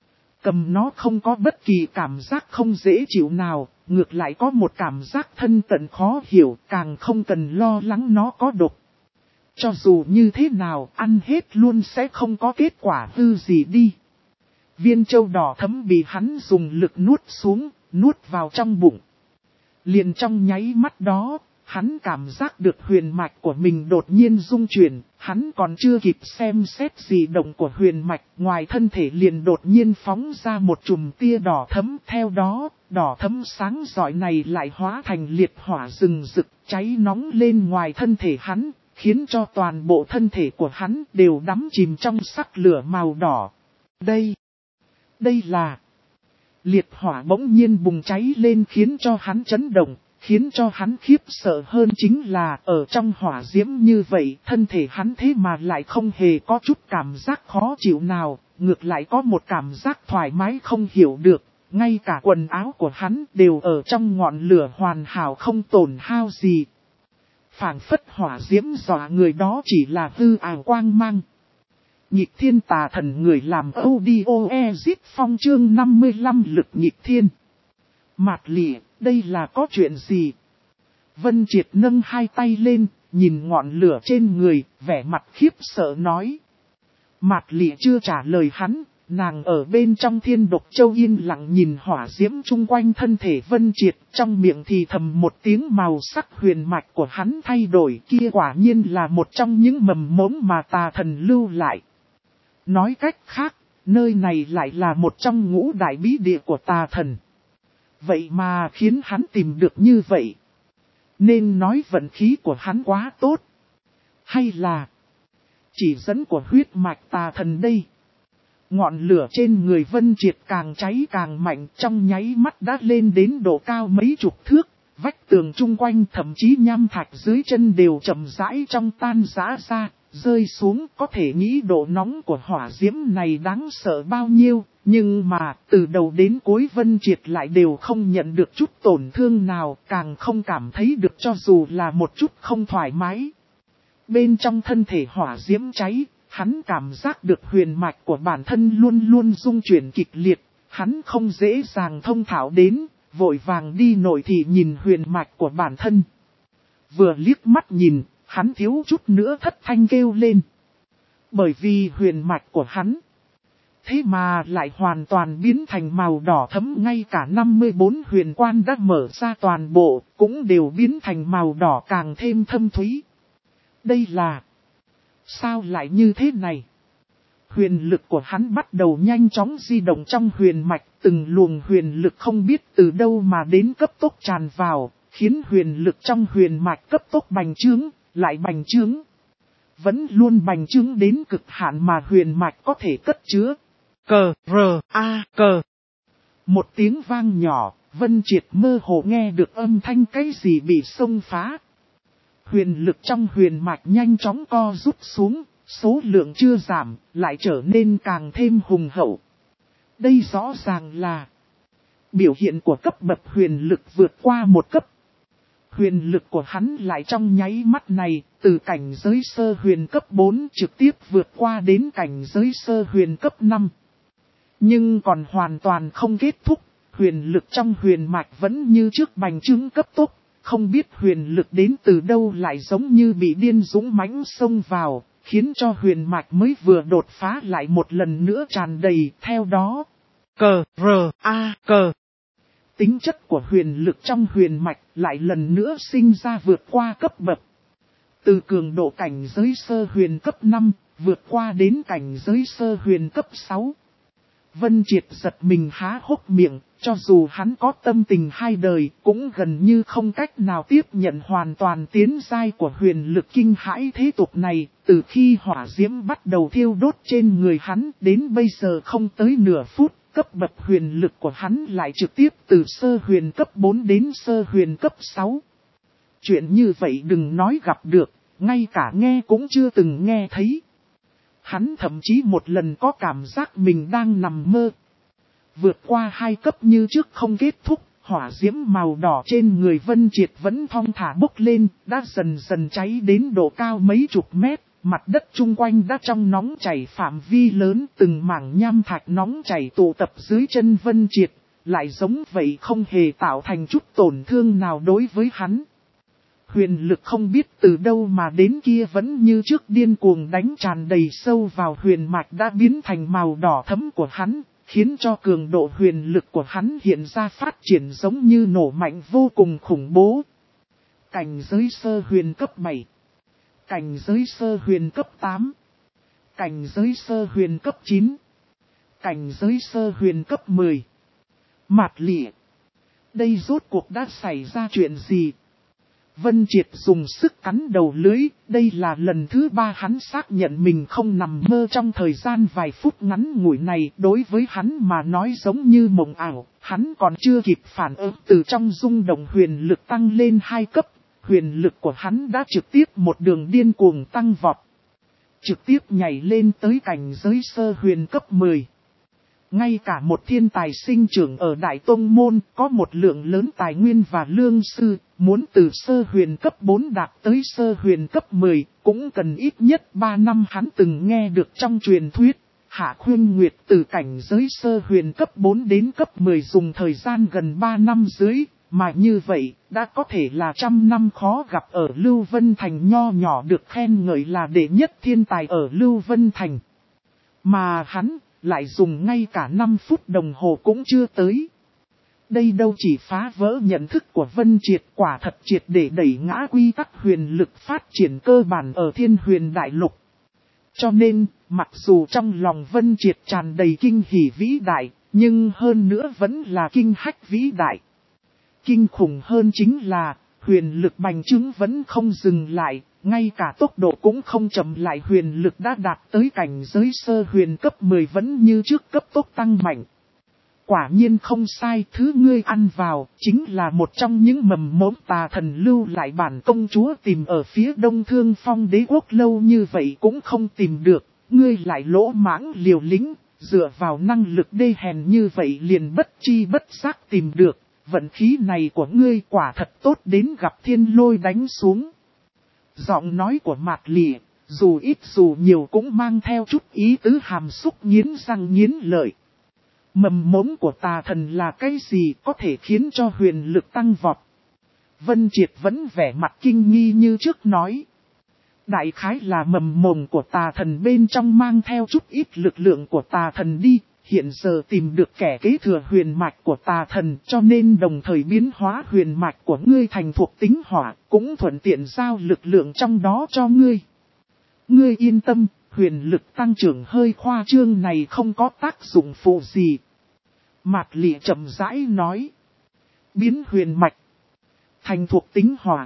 A: Cầm nó không có bất kỳ cảm giác không dễ chịu nào, ngược lại có một cảm giác thân cận khó hiểu, càng không cần lo lắng nó có độc. Cho dù như thế nào, ăn hết luôn sẽ không có kết quả hư gì đi. Viên châu đỏ thấm bị hắn dùng lực nuốt xuống, nuốt vào trong bụng. Liền trong nháy mắt đó, hắn cảm giác được huyền mạch của mình đột nhiên rung chuyển, hắn còn chưa kịp xem xét gì động của huyền mạch, ngoài thân thể liền đột nhiên phóng ra một chùm tia đỏ thấm, theo đó, đỏ thấm sáng rọi này lại hóa thành liệt hỏa rừng rực, cháy nóng lên ngoài thân thể hắn, khiến cho toàn bộ thân thể của hắn đều đắm chìm trong sắc lửa màu đỏ. Đây là... Liệt hỏa bỗng nhiên bùng cháy lên khiến cho hắn chấn động, khiến cho hắn khiếp sợ hơn chính là ở trong hỏa diễm như vậy, thân thể hắn thế mà lại không hề có chút cảm giác khó chịu nào, ngược lại có một cảm giác thoải mái không hiểu được, ngay cả quần áo của hắn đều ở trong ngọn lửa hoàn hảo không tổn hao gì. Phảng phất hỏa diễm dọa người đó chỉ là hư ảo quang mang. Nhịp thiên tà thần người làm audio exit phong chương 55 lực nhịp thiên. Mạt lịa, đây là có chuyện gì? Vân Triệt nâng hai tay lên, nhìn ngọn lửa trên người, vẻ mặt khiếp sợ nói. Mạt lịa chưa trả lời hắn, nàng ở bên trong Thiên Độc Châu yên lặng nhìn hỏa diễm chung quanh thân thể Vân Triệt, trong miệng thì thầm một tiếng, màu sắc huyền mạch của hắn thay đổi, kia quả nhiên là một trong những mầm mống mà tà thần lưu lại. Nói cách khác, nơi này lại là một trong ngũ đại bí địa của tà thần. Vậy mà khiến hắn tìm được như vậy. Nên nói vận khí của hắn quá tốt. Hay là chỉ dẫn của huyết mạch tà thần đây. Ngọn lửa trên người Vân Triệt càng cháy càng mạnh, trong nháy mắt đã lên đến độ cao mấy chục thước. Vách tường chung quanh thậm chí nham thạch dưới chân đều chậm rãi trong tan rã ra, rơi xuống. Có thể nghĩ độ nóng của hỏa diễm này đáng sợ bao nhiêu, nhưng mà từ đầu đến cuối Vân Triệt lại đều không nhận được chút tổn thương nào, càng không cảm thấy được cho dù là một chút không thoải mái. Bên trong thân thể hỏa diễm cháy, hắn cảm giác được huyền mạch của bản thân luôn luôn rung chuyển kịch liệt, hắn không dễ dàng thông thạo đến, vội vàng đi nội thị nhìn huyền mạch của bản thân. Vừa liếc mắt nhìn, hắn thiếu chút nữa thất thanh kêu lên. Bởi vì huyền mạch của hắn, thế mà lại hoàn toàn biến thành màu đỏ thẫm, ngay cả 54 huyền quan đã mở ra toàn bộ, cũng đều biến thành màu đỏ càng thêm thâm thúy. Đây là... Sao lại như thế này? Huyền lực của hắn bắt đầu nhanh chóng di động trong huyền mạch, từng luồng huyền lực không biết từ đâu mà đến cấp tốc tràn vào, khiến huyền lực trong huyền mạch cấp tốc bành trướng, lại bành trướng. Vẫn luôn bành trướng đến cực hạn mà huyền mạch có thể cất chứa. Cờ. Một tiếng vang nhỏ, Vân Triệt mơ hồ nghe được âm thanh cái gì bị xông phá. Huyền lực trong huyền mạch nhanh chóng co rút xuống, số lượng chưa giảm, lại trở nên càng thêm hùng hậu. Đây rõ ràng là biểu hiện của cấp bậc huyền lực vượt qua một cấp. Huyền lực của hắn lại trong nháy mắt này, từ cảnh giới sơ huyền cấp 4 trực tiếp vượt qua đến cảnh giới sơ huyền cấp 5. Nhưng còn hoàn toàn không kết thúc, huyền lực trong huyền mạch vẫn như trước bành trướng cấp tốc. Không biết huyền lực đến từ đâu lại giống như bị điên dũng mãnh xông vào, khiến cho huyền mạch mới vừa đột phá lại một lần nữa tràn đầy, theo đó. Cờ. Tính chất của huyền lực trong huyền mạch lại lần nữa sinh ra vượt qua cấp bậc. Từ cường độ cảnh giới sơ huyền cấp 5, vượt qua đến cảnh giới sơ huyền cấp 6. Vân Triệt giật mình há hốc miệng, cho dù hắn có tâm tình hai đời, cũng gần như không cách nào tiếp nhận hoàn toàn tiến giai của huyền lực kinh hãi thế tục này, từ khi hỏa diễm bắt đầu thiêu đốt trên người hắn đến bây giờ không tới nửa phút, cấp bậc huyền lực của hắn lại trực tiếp từ sơ huyền cấp 4 đến sơ huyền cấp 6. Chuyện như vậy đừng nói gặp được, ngay cả nghe cũng chưa từng nghe thấy. Hắn thậm chí một lần có cảm giác mình đang nằm mơ. Vượt qua 2 cấp như trước không kết thúc, hỏa diễm màu đỏ trên người Vân Triệt vẫn thong thả bốc lên, đã dần dần cháy đến độ cao mấy chục mét, mặt đất chung quanh đã trong nóng chảy phạm vi lớn, từng mảng nham thạch nóng chảy tụ tập dưới chân Vân Triệt, lại giống vậy không hề tạo thành chút tổn thương nào đối với hắn. Huyền lực không biết từ đâu mà đến kia vẫn như trước điên cuồng đánh tràn đầy sâu vào huyền mạch đã biến thành màu đỏ thẫm của hắn, khiến cho cường độ huyền lực của hắn hiện ra phát triển giống như nổ mạnh vô cùng khủng bố. Cảnh giới sơ huyền cấp 7, cảnh giới sơ huyền cấp 8, cảnh giới sơ huyền cấp 9, cảnh giới sơ huyền cấp 10. Mạt lịa, đây rốt cuộc đã xảy ra chuyện gì? Vân Triệt dùng sức cắn đầu lưới, đây là lần thứ 3 hắn xác nhận mình không nằm mơ trong thời gian vài phút ngắn ngủi này. Đối với hắn mà nói giống như mộng ảo, hắn còn chưa kịp phản ứng từ trong rung động huyền lực tăng lên 2 cấp. Huyền lực của hắn đã trực tiếp một đường điên cuồng tăng vọt. Trực tiếp nhảy lên tới cảnh giới sơ huyền cấp 10. Ngay cả một thiên tài sinh trưởng ở Đại Tông Môn có một lượng lớn tài nguyên và lương sư, muốn từ sơ huyền cấp 4 đạt tới sơ huyền cấp 10, cũng cần ít nhất 3 năm. Hắn từng nghe được trong truyền thuyết, Hạ Khuyên Nguyệt từ cảnh giới sơ huyền cấp 4 đến cấp 10 dùng thời gian gần 3 năm dưới, mà như vậy, đã có thể là 100 năm khó gặp ở Lưu Vân Thành nho nhỏ được khen ngợi là đệ nhất thiên tài ở Lưu Vân Thành. Mà hắn lại dùng ngay cả 5 phút đồng hồ cũng chưa tới. Đây đâu chỉ phá vỡ nhận thức của Vân Triệt, quả thật triệt để đẩy ngã quy tắc huyền lực phát triển cơ bản ở Thiên Huyền Đại Lục. Cho nên, mặc dù trong lòng Vân Triệt tràn đầy kinh hỉ vĩ đại, nhưng hơn nữa vẫn là kinh hách vĩ đại. Kinh khủng hơn chính là, huyền lực bành trướng vẫn không dừng lại, ngay cả tốc độ cũng không chậm lại. Huyền lực đã đạt tới cảnh giới sơ huyền cấp 10 vẫn như trước cấp tốc tăng mạnh. Quả nhiên không sai, thứ ngươi ăn vào, chính là một trong những mầm mống tà thần lưu lại bản công chúa tìm ở phía Đông Thương Phong Đế quốc lâu như vậy cũng không tìm được, ngươi lại lỗ mãng liều lĩnh, dựa vào năng lực đê hèn như vậy liền bất chi bất giác tìm được, vận khí này của ngươi quả thật tốt đến gặp thiên lôi đánh xuống. Giọng nói của Mạc Lị, dù ít dù nhiều cũng mang theo chút ý tứ hàm xúc nghiến răng nghiến lợi. Mầm mống của tà thần là cái gì có thể khiến cho huyền lực tăng vọt? Vân Triệt vẫn vẻ mặt kinh nghi như trước nói. Đại khái là mầm mống của tà thần bên trong mang theo chút ít lực lượng của tà thần đi. Hiện giờ tìm được kẻ kế thừa huyền mạch của tà thần cho nên đồng thời biến hóa huyền mạch của ngươi thành thuộc tính hỏa, cũng thuận tiện giao lực lượng trong đó cho ngươi. Ngươi yên tâm, huyền lực tăng trưởng hơi khoa trương này không có tác dụng phụ gì. Mạc Lị chậm rãi nói. Biến huyền mạch thành thuộc tính hỏa.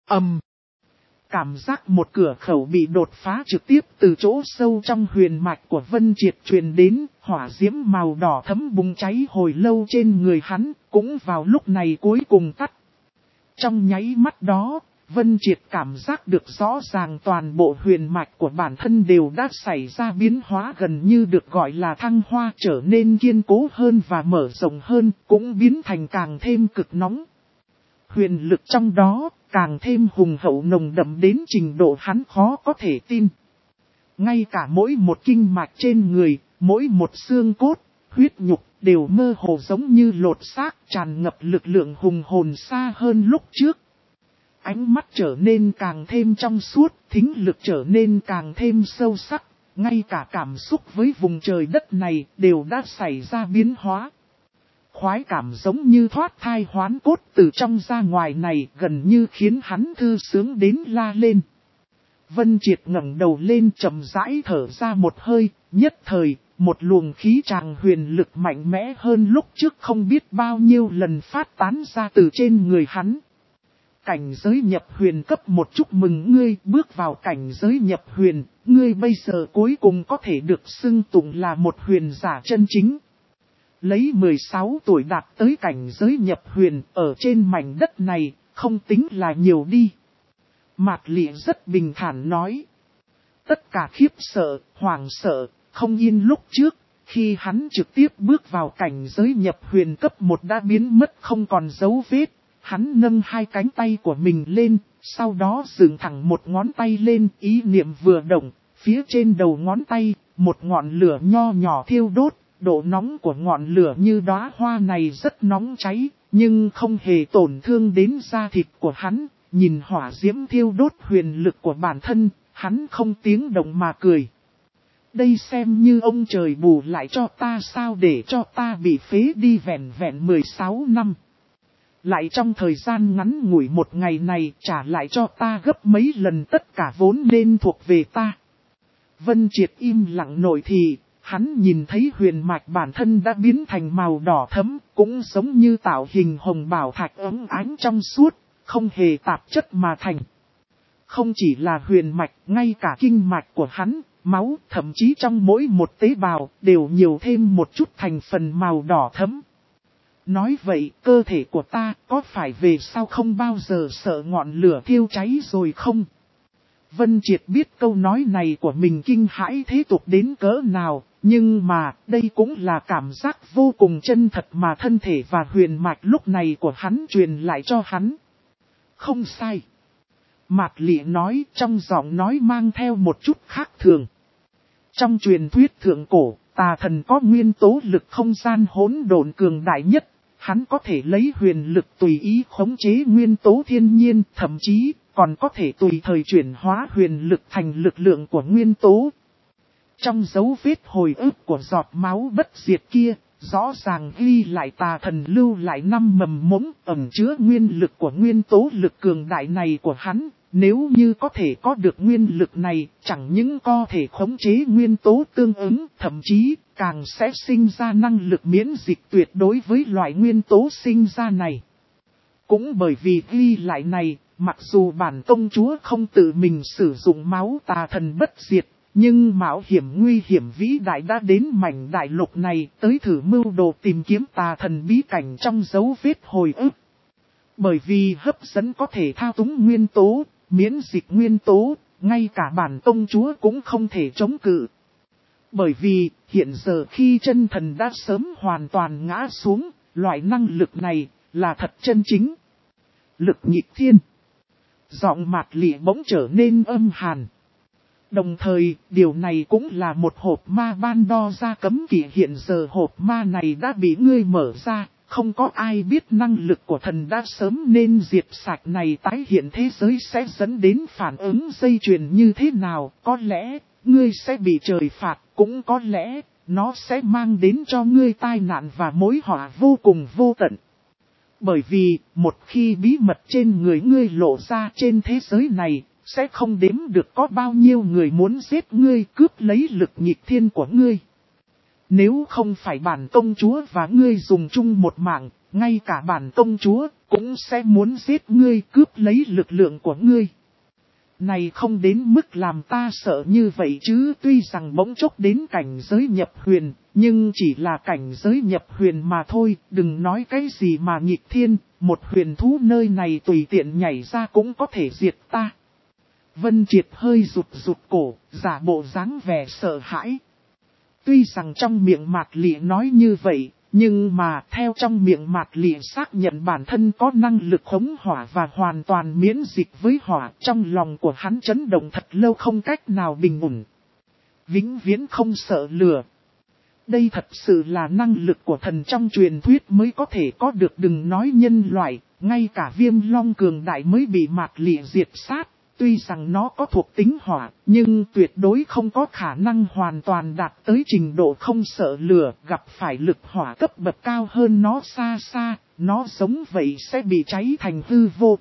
A: Cảm giác một cửa khẩu bị đột phá trực tiếp từ chỗ sâu trong huyền mạch của Vân Triệt truyền đến, hỏa diễm màu đỏ thấm bùng cháy hồi lâu trên người hắn, cũng vào lúc này cuối cùng tắt. Trong nháy mắt đó, Vân Triệt cảm giác được rõ ràng toàn bộ huyền mạch của bản thân đều đã xảy ra biến hóa gần như được gọi là thăng hoa, trở nên kiên cố hơn và mở rộng hơn, cũng biến thành càng thêm cực nóng. Huyền lực trong đó càng thêm hùng hậu nồng đậm đến trình độ hắn khó có thể tin. Ngay cả mỗi một kinh mạch trên người, mỗi một xương cốt, huyết nhục đều mơ hồ giống như lột xác, tràn ngập lực lượng hùng hồn xa hơn lúc trước. Ánh mắt trở nên càng thêm trong suốt, thính lực trở nên càng thêm sâu sắc, ngay cả cảm xúc với vùng trời đất này đều đã xảy ra biến hóa. Khoái cảm giống như thoát thai hoán cốt từ trong ra ngoài này gần như khiến hắn thư sướng đến la lên. Vân Triệt ngẩng đầu lên chậm rãi thở ra một hơi, nhất thời, một luồng khí tràng huyền lực mạnh mẽ hơn lúc trước không biết bao nhiêu lần phát tán ra từ trên người hắn. Cảnh giới nhập huyền cấp một, chúc mừng ngươi bước vào cảnh giới nhập huyền, ngươi bây giờ cuối cùng có thể được xưng tụng là một huyền giả chân chính. Lấy 16 tuổi đạt tới cảnh giới nhập huyền ở trên mảnh đất này, không tính là nhiều đi. Mạc Lị rất bình thản nói. Tất cả khiếp sợ, hoảng sợ, không yên lúc trước, khi hắn trực tiếp bước vào cảnh giới nhập huyền cấp 1 đã biến mất không còn dấu vết. Hắn nâng hai cánh tay của mình lên, sau đó dựng thẳng một ngón tay lên, ý niệm vừa động, phía trên đầu ngón tay, một ngọn lửa nho nhỏ thiêu đốt. Độ nóng của ngọn lửa như đóa hoa này rất nóng cháy, nhưng không hề tổn thương đến da thịt của hắn. Nhìn hỏa diễm thiêu đốt huyền lực của bản thân, hắn không tiếng động mà cười. Đây xem như ông trời bù lại cho ta sao để cho ta bị phế đi vẹn vẹn 16 năm. Lại trong thời gian ngắn ngủi một ngày này trả lại cho ta gấp mấy lần tất cả vốn nên thuộc về ta. Vân Triệt im lặng nội thì. Hắn nhìn thấy huyền mạch bản thân đã biến thành màu đỏ thẫm, cũng giống như tạo hình hồng bảo thạch ấm ánh trong suốt, không hề tạp chất mà thành. Không chỉ là huyền mạch, ngay cả kinh mạch của hắn, máu, thậm chí trong mỗi một tế bào, đều nhiều thêm một chút thành phần màu đỏ thẫm. Nói vậy, cơ thể của ta có phải về sau không bao giờ sợ ngọn lửa thiêu cháy rồi không? Vân Triệt biết câu nói này của mình kinh hãi thế tục đến cỡ nào, nhưng mà đây cũng là cảm giác vô cùng chân thật mà thân thể và huyền mạch lúc này của hắn truyền lại cho hắn. Không sai. Mạc Lị nói, trong giọng nói mang theo một chút khác thường. Trong truyền thuyết thượng cổ, tà thần có nguyên tố lực không gian hỗn độn cường đại nhất. Hắn có thể lấy huyền lực tùy ý khống chế nguyên tố thiên nhiên, thậm chí còn có thể tùy thời chuyển hóa huyền lực thành lực lượng của nguyên tố. Trong dấu vết hồi ức của giọt máu bất diệt kia, rõ ràng ghi lại tà thần lưu lại 5 mầm mống ẩn chứa nguyên lực của nguyên tố lực cường đại này của hắn. Nếu như có thể có được nguyên lực này, chẳng những có thể khống chế nguyên tố tương ứng, thậm chí càng sẽ sinh ra năng lực miễn dịch tuyệt đối với loại nguyên tố sinh ra này. Cũng bởi vì ghi lại này, mặc dù bản công chúa không tự mình sử dụng máu tà thần bất diệt, nhưng mạo hiểm nguy hiểm vĩ đại đã đến mảnh đại lục này tới thử mưu đồ tìm kiếm tà thần bí cảnh trong dấu vết hồi ức. Bởi vì hấp dẫn có thể thao túng nguyên tố, miễn dịch nguyên tố, ngay cả bản công chúa cũng không thể chống cự. Bởi vì hiện giờ khi chân thần đã sớm hoàn toàn ngã xuống, loại năng lực này là thật chân chính. Lực nghịch thiên. Giọng Mạc Lị bỗng trở nên âm hàn. Đồng thời, điều này cũng là một hộp ma ban đo ra cấm kỵ, hiện giờ hộp ma này đã bị ngươi mở ra, không có ai biết năng lực của thần đã sớm nên diệt sạch này tái hiện thế giới sẽ dẫn đến phản ứng dây chuyền như thế nào, có lẽ, ngươi sẽ bị trời phạt, cũng có lẽ, nó sẽ mang đến cho ngươi tai nạn và mối họa vô cùng vô tận. Bởi vì, một khi bí mật trên người ngươi lộ ra trên thế giới này, sẽ không đếm được có bao nhiêu người muốn giết ngươi, cướp lấy lực nghịch thiên của ngươi. Nếu không phải bản công chúa và ngươi dùng chung một mạng, ngay cả bản công chúa cũng sẽ muốn giết ngươi, cướp lấy lực lượng của ngươi. Này không đến mức làm ta sợ như vậy chứ, tuy rằng bỗng chốc đến cảnh giới nhập huyền, nhưng chỉ là cảnh giới nhập huyền mà thôi, đừng nói cái gì mà nghịch thiên, một huyền thú nơi này tùy tiện nhảy ra cũng có thể diệt ta. Vân Triệt hơi rụt cổ, giả bộ dáng vẻ sợ hãi. Tuy rằng trong miệng Mạc Lị nói như vậy, nhưng mà theo trong miệng Mạc Lị xác nhận bản thân có năng lực khống hỏa và hoàn toàn miễn dịch với hỏa, trong lòng của hắn chấn động thật lâu không cách nào bình ổn. Vĩnh viễn không sợ lửa. Đây thật sự là năng lực của thần trong truyền thuyết mới có thể có được, đừng nói nhân loại, ngay cả Viêm Long cường đại mới bị Mạc Lị diệt sát. Tuy rằng nó có thuộc tính hỏa, nhưng tuyệt đối không có khả năng hoàn toàn đạt tới trình độ không sợ lửa, gặp phải lực hỏa cấp bậc cao hơn nó xa xa, nó giống vậy sẽ bị cháy thành hư vô.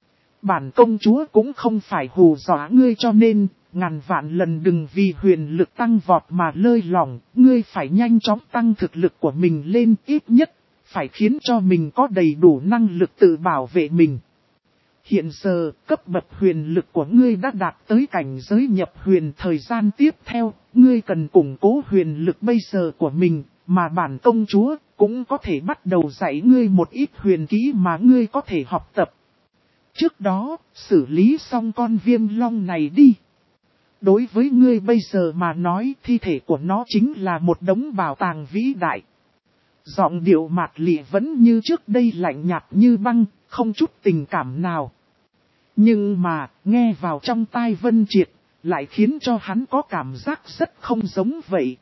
A: Bản công chúa cũng không phải hù dọa ngươi, cho nên, ngàn vạn lần đừng vì huyền lực tăng vọt mà lơi lỏng, ngươi phải nhanh chóng tăng thực lực của mình lên, ít nhất, phải khiến cho mình có đầy đủ năng lực tự bảo vệ mình. Hiện giờ, cấp bậc huyền lực của ngươi đã đạt tới cảnh giới nhập huyền, thời gian tiếp theo, ngươi cần củng cố huyền lực bây giờ của mình, mà bản công chúa cũng có thể bắt đầu dạy ngươi một ít huyền kỹ mà ngươi có thể học tập. Trước đó, xử lý xong con Viêm Long này đi. Đối với ngươi bây giờ mà nói, thi thể của nó chính là một đống bảo tàng vĩ đại. Giọng điệu Mạc Lị vẫn như trước đây lạnh nhạt như băng, không chút tình cảm nào. Nhưng mà, nghe vào trong tai Vân Triệt, lại khiến cho hắn có cảm giác rất không giống vậy.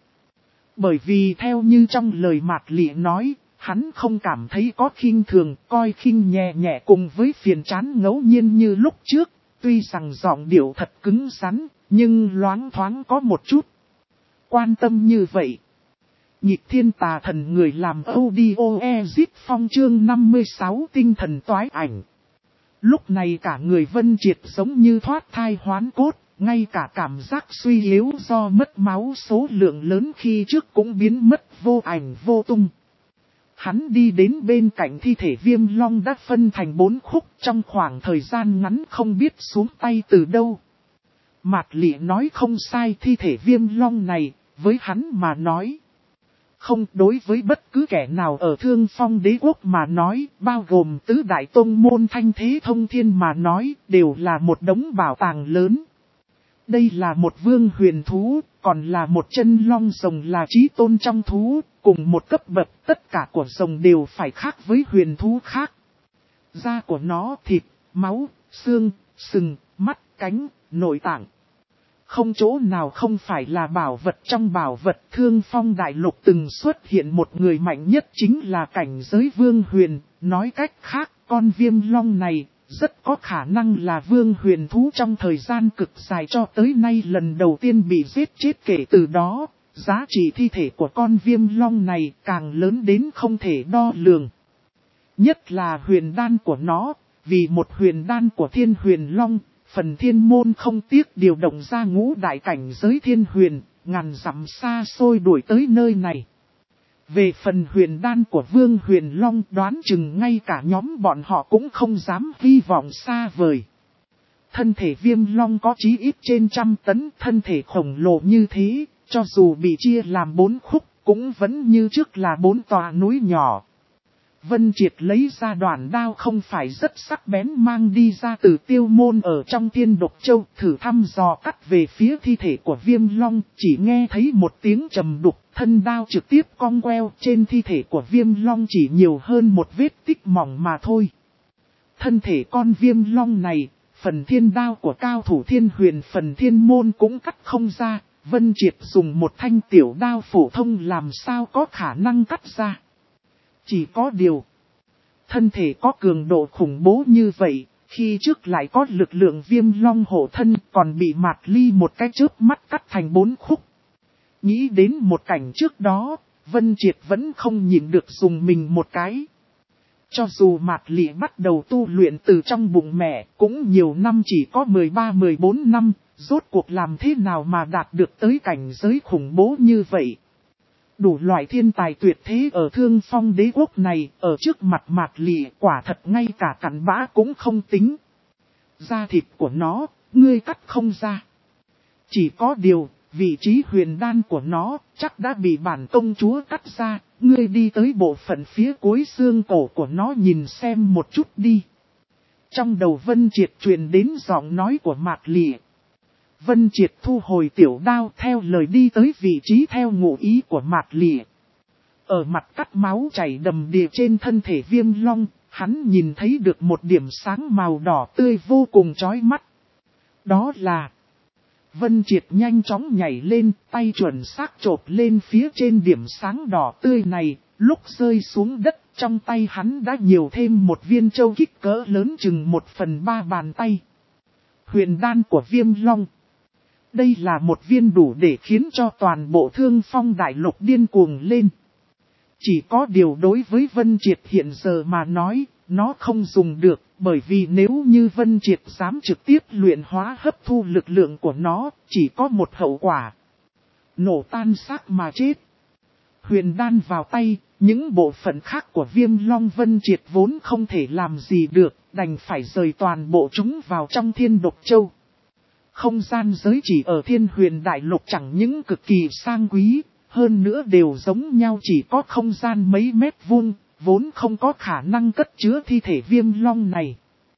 A: Bởi vì theo như trong lời Mạc Lị nói, hắn không cảm thấy có khinh thường, coi khinh nhẹ nhẹ cùng với phiền chán ngẫu nhiên như lúc trước. Tuy rằng giọng điệu thật cứng rắn, nhưng loáng thoáng có một chút quan tâm như vậy. Nhịp thiên tà thần người làm audio exit phong chương 56 tinh thần toái ảnh. Lúc này cả người Vân Triệt giống như thoát thai hoán cốt, ngay cả cảm giác suy yếu do mất máu số lượng lớn khi trước cũng biến mất vô ảnh vô tung. Hắn đi đến bên cạnh thi thể Viêm Long đã phân thành 4 khúc, trong khoảng thời gian ngắn không biết xuống tay từ đâu. Mạt Lị nói không sai, thi thể Viêm Long này, với hắn mà nói. Không, đối với bất cứ kẻ nào ở Thương Phong Đế Quốc mà nói, bao gồm tứ đại tông môn Thanh Thế Thông Thiên mà nói, đều là một đống bảo tàng lớn. Đây là một vương huyền thú, còn là một chân long rồng là chí tôn trong thú, cùng một cấp bậc, tất cả của rồng đều phải khác với huyền thú khác. Da của nó thịt, máu, xương, sừng, mắt, cánh, nội tạng. Không chỗ nào không phải là bảo vật trong bảo vật. Thương Phong Đại Lục từng xuất hiện một người mạnh nhất chính là cảnh giới vương huyền, nói cách khác, con viêm long này rất có khả năng là vương huyền thú trong thời gian cực dài cho tới nay lần đầu tiên bị giết chết. Kể từ đó, giá trị thi thể của con viêm long này càng lớn đến không thể đo lường. Nhất là huyền đan của nó, vì một huyền đan của thiên huyền long, phần thiên môn không tiếc điều động ra ngũ đại cảnh giới thiên huyền, ngàn dặm xa xôi đuổi tới nơi này. Về phần huyền đan của Vương Huyền Long, đoán chừng ngay cả nhóm bọn họ cũng không dám hy vọng xa vời. Thân thể Viêm Long có chí ít trên 100 tấn, thân thể khổng lồ như thế, cho dù bị chia làm 4 khúc, cũng vẫn như trước là 4 tòa núi nhỏ. Vân Triệt lấy ra đoạn đao không phải rất sắc bén mang đi ra từ tiêu môn ở trong Thiên Độc Châu, thử thăm dò cắt về phía thi thể của Viêm Long, chỉ nghe thấy một tiếng trầm đục, thân đao trực tiếp cong queo, trên thi thể của Viêm Long chỉ nhiều hơn một vết tích mỏng mà thôi. Thân thể con Viêm Long này, phần thiên đao của cao thủ thiên huyền phần thiên môn cũng cắt không ra, Vân Triệt dùng một thanh tiểu đao phổ thông làm sao có khả năng cắt ra. Chỉ có điều, thân thể có cường độ khủng bố như vậy, khi trước lại có lực lượng Viêm Long hộ thân còn bị Mạt Ly một cái chớp mắt cắt thành 4 khúc. Nghĩ đến một cảnh trước đó, Vân Triệt vẫn không nhịn được dùng mình một cái. Cho dù Mạt Ly bắt đầu tu luyện từ trong bụng mẹ, cũng nhiều năm chỉ có 13-14 năm, rốt cuộc làm thế nào mà đạt được tới cảnh giới khủng bố như vậy. Đủ loại thiên tài tuyệt thế ở Thương Phong Đế Quốc này, ở trước mặt Mạt Ly quả thật ngay cả cặn bã cũng không tính. Da thịt của nó, ngươi cắt không ra. Chỉ có điều, vị trí huyền đan của nó chắc đã bị bản công chúa cắt ra, ngươi đi tới bộ phận phía cuối xương cổ của nó nhìn xem một chút đi. Trong đầu Vân Triệt truyền đến giọng nói của Mạt Ly. Vân Triệt thu hồi tiểu đao theo lời đi tới vị trí theo ngụ ý của Mạt Ly. Ở mặt cắt máu chảy đầm đìa trên thân thể Viêm Long, hắn nhìn thấy được một điểm sáng màu đỏ tươi vô cùng chói mắt. Đó là... Vân Triệt nhanh chóng nhảy lên, tay chuẩn xác chộp lên phía trên điểm sáng đỏ tươi này, lúc rơi xuống đất trong tay hắn đã nhiều thêm một viên châu kích cỡ lớn chừng 1/3 bàn tay. Huyền đan của Viêm Long. Đây là một viên đủ để khiến cho toàn bộ Thương Phong Đại Lục điên cuồng lên. Chỉ có điều đối với Vân Triệt hiện giờ mà nói, nó không dùng được, bởi vì nếu như Vân Triệt dám trực tiếp luyện hóa hấp thu lực lượng của nó, chỉ có một hậu quả. Nổ tan xác mà chết. Huyền đan vào tay, những bộ phận khác của Viêm Long Vân Triệt vốn không thể làm gì được, đành phải rời toàn bộ chúng vào trong Thiên Độc Châu. Không gian giới chỉ ở Thiên Huyền Đại Lục chẳng những cực kỳ sang quý, hơn nữa đều giống nhau chỉ có không gian mấy mét vuông, vốn không có khả năng cất chứa thi thể Viêm Long này.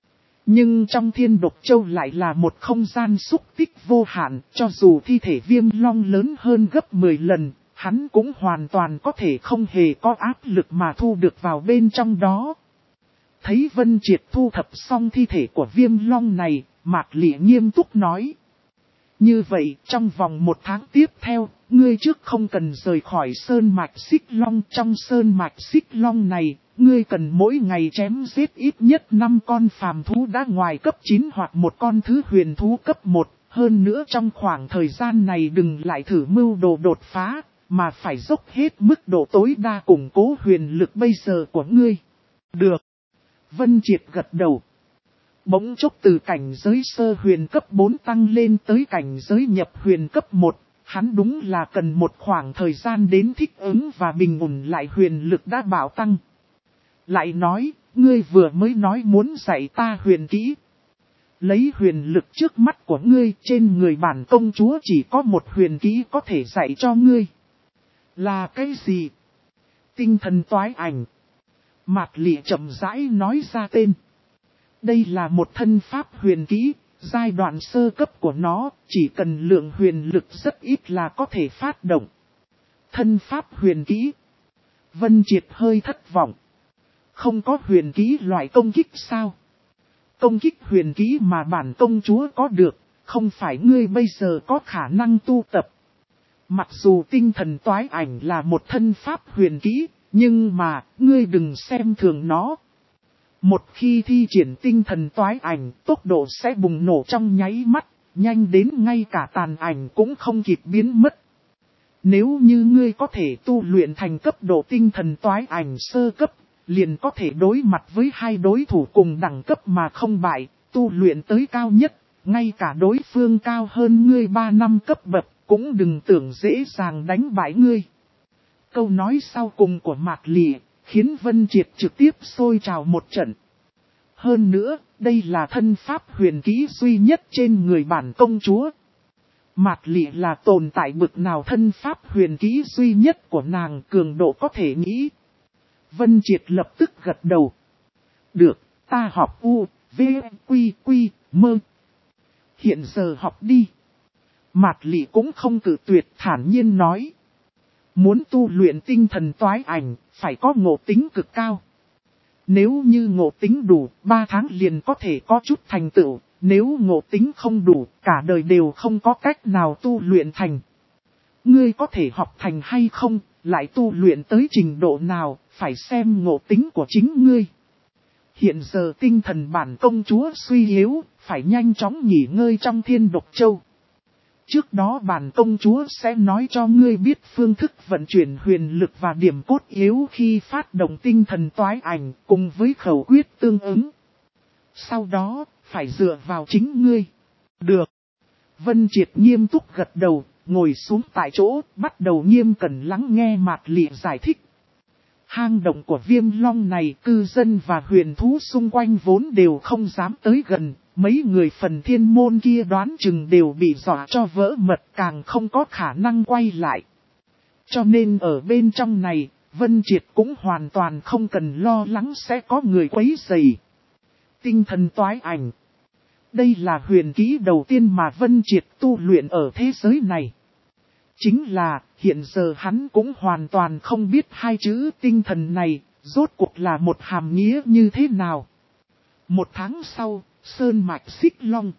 A: Nhưng trong Thiên Độc Châu lại là một không gian xúc tích vô hạn, cho dù thi thể Viêm Long lớn hơn gấp 10 lần, hắn cũng hoàn toàn có thể không hề có áp lực mà thu được vào bên trong đó. Thấy Vân Triệt thu thập xong thi thể của Viêm Long này, Mạt Ly nghiêm túc nói. Như vậy, trong vòng 1 tháng tiếp theo, ngươi trước không cần rời khỏi Sơn Mạch Xích Long. Trong Sơn Mạch Xích Long này, ngươi cần mỗi ngày chém giết ít nhất 5 con phàm thú đã ngoài cấp 9 hoặc một con thứ huyền thú cấp 1. Hơn nữa trong khoảng thời gian này đừng lại thử mưu đồ đột phá, mà phải dốc hết mức độ tối đa củng cố huyền lực bây giờ của ngươi. Được. Vân Triệt gật đầu. Bỗng chốc từ cảnh giới sơ huyền cấp 4 tăng lên tới cảnh giới nhập huyền cấp 1, Hắn đúng là cần một khoảng thời gian đến thích ứng và bình ổn lại huyền lực đã bạo tăng. Lại nói, ngươi vừa mới nói muốn dạy ta huyền kỹ. Lấy huyền lực trước mắt của ngươi, trên người bản công chúa chỉ có một huyền kỹ có thể dạy cho ngươi. Là cái gì? Tinh thần toái ảnh. Mạc Lị chậm rãi nói ra tên. Đây là một thân pháp huyền kỹ, giai đoạn sơ cấp của nó, chỉ cần lượng huyền lực rất ít là có thể phát động. Thân pháp huyền kỹ. Vân Triệt hơi thất vọng. Không có huyền kỹ loại công kích sao? Công kích huyền kỹ mà bản công chúa có được, không phải ngươi bây giờ có khả năng tu tập. Mặc dù tinh thần toái ảnh là một thân pháp huyền kỹ, nhưng mà, ngươi đừng xem thường nó. Một khi thi triển tinh thần toái ảnh, tốc độ sẽ bùng nổ trong nháy mắt, nhanh đến ngay cả tàn ảnh cũng không kịp biến mất. Nếu như ngươi có thể tu luyện thành cấp độ tinh thần toái ảnh sơ cấp, liền có thể đối mặt với hai đối thủ cùng đẳng cấp mà không bại, tu luyện tới cao nhất, ngay cả đối phương cao hơn ngươi 3 năm cấp bậc, cũng đừng tưởng dễ dàng đánh bại ngươi. Câu nói sau cùng của Mạc Lị, khiến Vân Triệt trực tiếp sôi trào một trận. Hơn nữa, đây là thân pháp huyền kỹ duy nhất trên người bản công chúa. Mạc Lị là tồn tại bực nào thân pháp huyền kỹ duy nhất của nàng cường độ có thể nghĩ. Vân Triệt lập tức gật đầu. Được, ta học U, V, Quy, Quy, Mơ. Hiện giờ học đi. Mạc Lị cũng không cự tuyệt, thản nhiên nói. Muốn tu luyện tinh thần toái ảnh, phải có ngộ tính cực cao. Nếu như ngộ tính đủ, 3 tháng liền có thể có chút thành tựu. Nếu ngộ tính không đủ, cả đời đều không có cách nào tu luyện thành. Ngươi có thể học thành hay không, lại tu luyện tới trình độ nào, phải xem ngộ tính của chính ngươi. Hiện giờ tinh thần bản công chúa suy yếu, phải nhanh chóng nghỉ ngơi trong Thiên Độc Châu. Trước đó bản công chúa sẽ nói cho ngươi biết phương thức vận chuyển huyền lực và điểm cốt yếu khi phát động tinh thần toái ảnh cùng với khẩu quyết tương ứng. Sau đó, phải dựa vào chính ngươi. Được. Vân Triệt nghiêm túc gật đầu, ngồi xuống tại chỗ, bắt đầu nghiêm cẩn lắng nghe Mạc Lị giải thích. Hang động của Viêm Long này, cư dân và huyền thú xung quanh vốn đều không dám tới gần, mấy người phần thiên môn kia đoán chừng đều bị dọa cho vỡ mật, càng không có khả năng quay lại. Cho nên ở bên trong này, Vân Triệt cũng hoàn toàn không cần lo lắng sẽ có người quấy rầy. Tinh thần toái ảnh. Đây là huyền kỹ đầu tiên mà Vân Triệt tu luyện ở thế giới này. Chính là, hiện giờ hắn cũng hoàn toàn không biết hai chữ tinh thần này, rốt cuộc là một hàm nghĩa như thế nào. 1 tháng sau, sơn mạch Xích Long.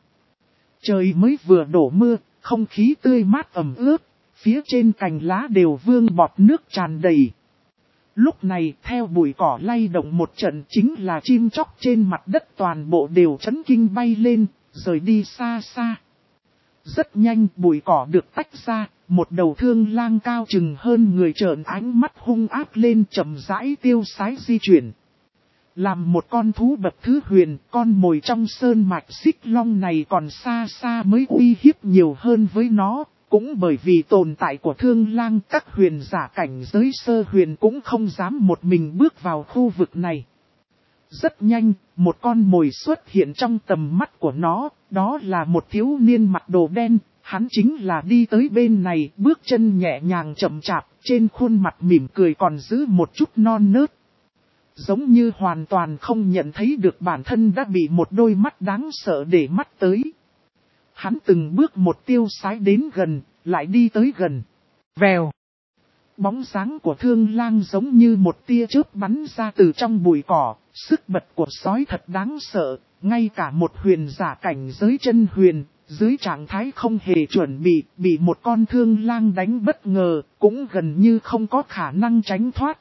A: Trời mới vừa đổ mưa, không khí tươi mát ẩm ướt, phía trên cành lá đều vương bọt nước tràn đầy. Lúc này, theo bụi cỏ lay động một trận chính là chim chóc trên mặt đất toàn bộ đều chấn kinh bay lên, rời đi xa xa. Rất nhanh bụi cỏ được tách ra, một đầu thương lang cao chừng hơn người trợn ánh mắt hung ác lên chậm rãi tiêu sái di chuyển. Làm một con thú bậc thứ huyền, con mồi trong sơn mạch Xích Long này còn xa xa mới uy hiếp nhiều hơn với nó. Cũng bởi vì tồn tại của thương lang, các huyền giả cảnh giới sơ huyền cũng không dám một mình bước vào khu vực này. Rất nhanh, một con mồi xuất hiện trong tầm mắt của nó, đó là một thiếu niên mặc đồ đen, hắn chính là đi tới bên này, bước chân nhẹ nhàng chậm chạp, trên khuôn mặt mỉm cười còn giữ một chút non nớt. Giống như hoàn toàn không nhận thấy được bản thân đã bị một đôi mắt đáng sợ để mắt tới. Hắn từng bước một tiêu sái đến gần, lại đi tới gần. Vèo. Bóng dáng của thương lang giống như một tia chớp bắn ra từ trong bụi cỏ, sức bật của sói thật đáng sợ, ngay cả một huyền giả cảnh giới chân huyền, dưới trạng thái không hề chuẩn bị một con thương lang đánh bất ngờ, cũng gần như không có khả năng tránh thoát.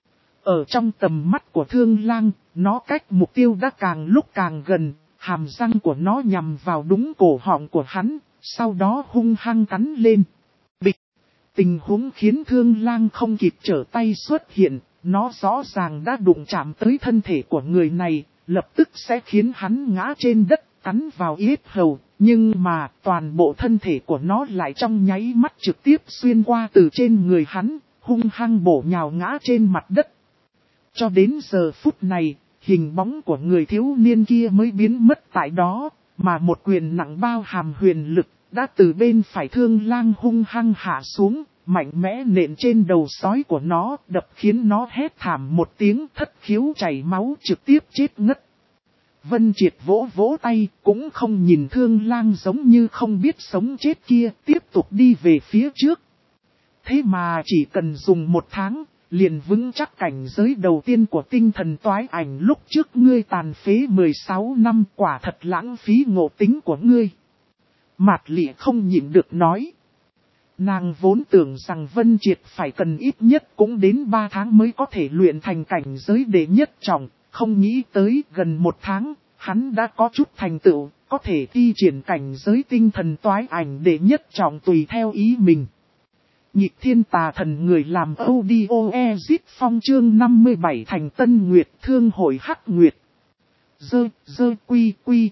A: Ở trong tầm mắt của thương lang, nó cách mục tiêu đã càng lúc càng gần, hàm răng của nó nhằm vào đúng cổ họng của hắn, sau đó hung hăng cắn lên. Bịch! Tình huống khiến thương lang không kịp trở tay xuất hiện, nó rõ ràng đã đụng chạm tới thân thể của người này, lập tức sẽ khiến hắn ngã trên đất, cắn vào yết hầu, Nhưng mà toàn bộ thân thể của nó lại trong nháy mắt trực tiếp xuyên qua từ trên người hắn, hung hăng bổ nhào ngã trên mặt đất. Cho đến giờ phút này, hình bóng của người thiếu niên kia mới biến mất tại đó, mà một quyền nặng bao hàm huyền lực đã từ bên phải Thương Lang hung hăng hạ xuống, mạnh mẽ nện trên đầu sói của nó, đập khiến nó hét thảm một tiếng, thất khiếu chảy máu, trực tiếp chết ngất. Vân Triệt vỗ vỗ tay, cũng không nhìn Thương Lang giống như không biết sống chết kia, tiếp tục đi về phía trước. Thế mà chỉ cần dùng 1 tháng, liền vững chắc cảnh giới đầu tiên của tinh thần toái ảnh, lúc trước ngươi tàn phế 16 năm, quả thật lãng phí ngộ tính của ngươi. Mạt Lị không nhịn được nói. Nàng vốn tưởng rằng Vân Triệt phải cần ít nhất cũng đến 3 tháng mới có thể luyện thành cảnh giới đệ nhất trọng, không nghĩ tới gần 1 tháng, hắn đã có chút thành tựu, có thể thi triển cảnh giới tinh thần toái ảnh đệ nhất trọng tùy theo ý mình. Nhịp thiên tà thần người làm audio phong chương 57 thành Tân Nguyệt Thương hội Hắc Nguyệt. Quy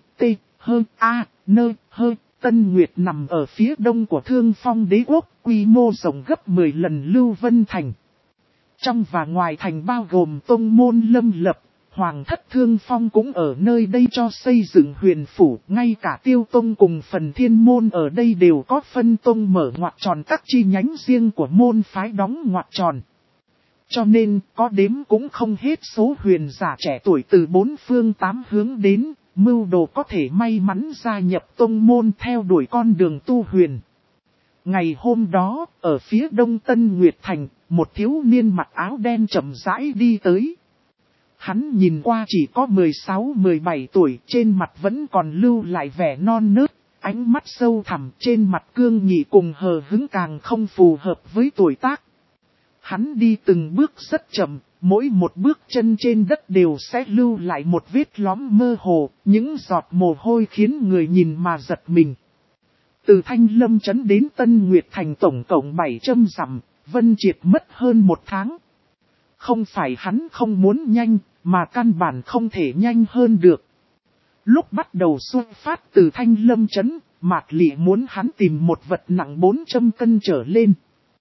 A: Tân Nguyệt nằm ở phía đông của Thương Phong đế quốc, quy mô rộng gấp 10 lần Lưu Vân Thành. Trong và ngoài thành bao gồm tông môn lâm lập, Hoàng thất Thương Phong cũng ở nơi đây cho xây dựng huyền phủ, ngay cả Tiêu Tông cùng phần Thiên môn ở đây đều có phân tông mở ngoặc tròn các chi nhánh riêng của môn phái đóng ngoặc tròn. Cho nên có đếm cũng không hết số huyền giả trẻ tuổi từ 4 phương 8 hướng đến, mưu đồ có thể may mắn gia nhập tông môn theo đuổi con đường tu huyền. Ngày hôm đó, ở phía đông Tân Nguyệt Thành, một thiếu niên mặc áo đen chậm rãi đi tới. Hắn nhìn qua chỉ có 16-17 tuổi, trên mặt vẫn còn lưu lại vẻ non nớt, ánh mắt sâu thẳm, trên mặt cương nghị cùng hờ hững càng không phù hợp với tuổi tác. Hắn đi từng bước rất chậm, mỗi một bước chân trên đất đều sẽ lưu lại một vết lõm mơ hồ, những giọt mồ hôi khiến người nhìn mà giật mình. Từ Thanh Lâm trấn đến Tân Nguyệt Thành tổng cộng 700 dặm, Vân Triệt mất hơn 1 tháng. Không phải hắn không muốn nhanh, mà căn bản không thể nhanh hơn được. Lúc bắt đầu xuất phát từ Thanh Lâm trấn, Mạt Lị muốn hắn tìm một vật nặng 400 cân trở lên.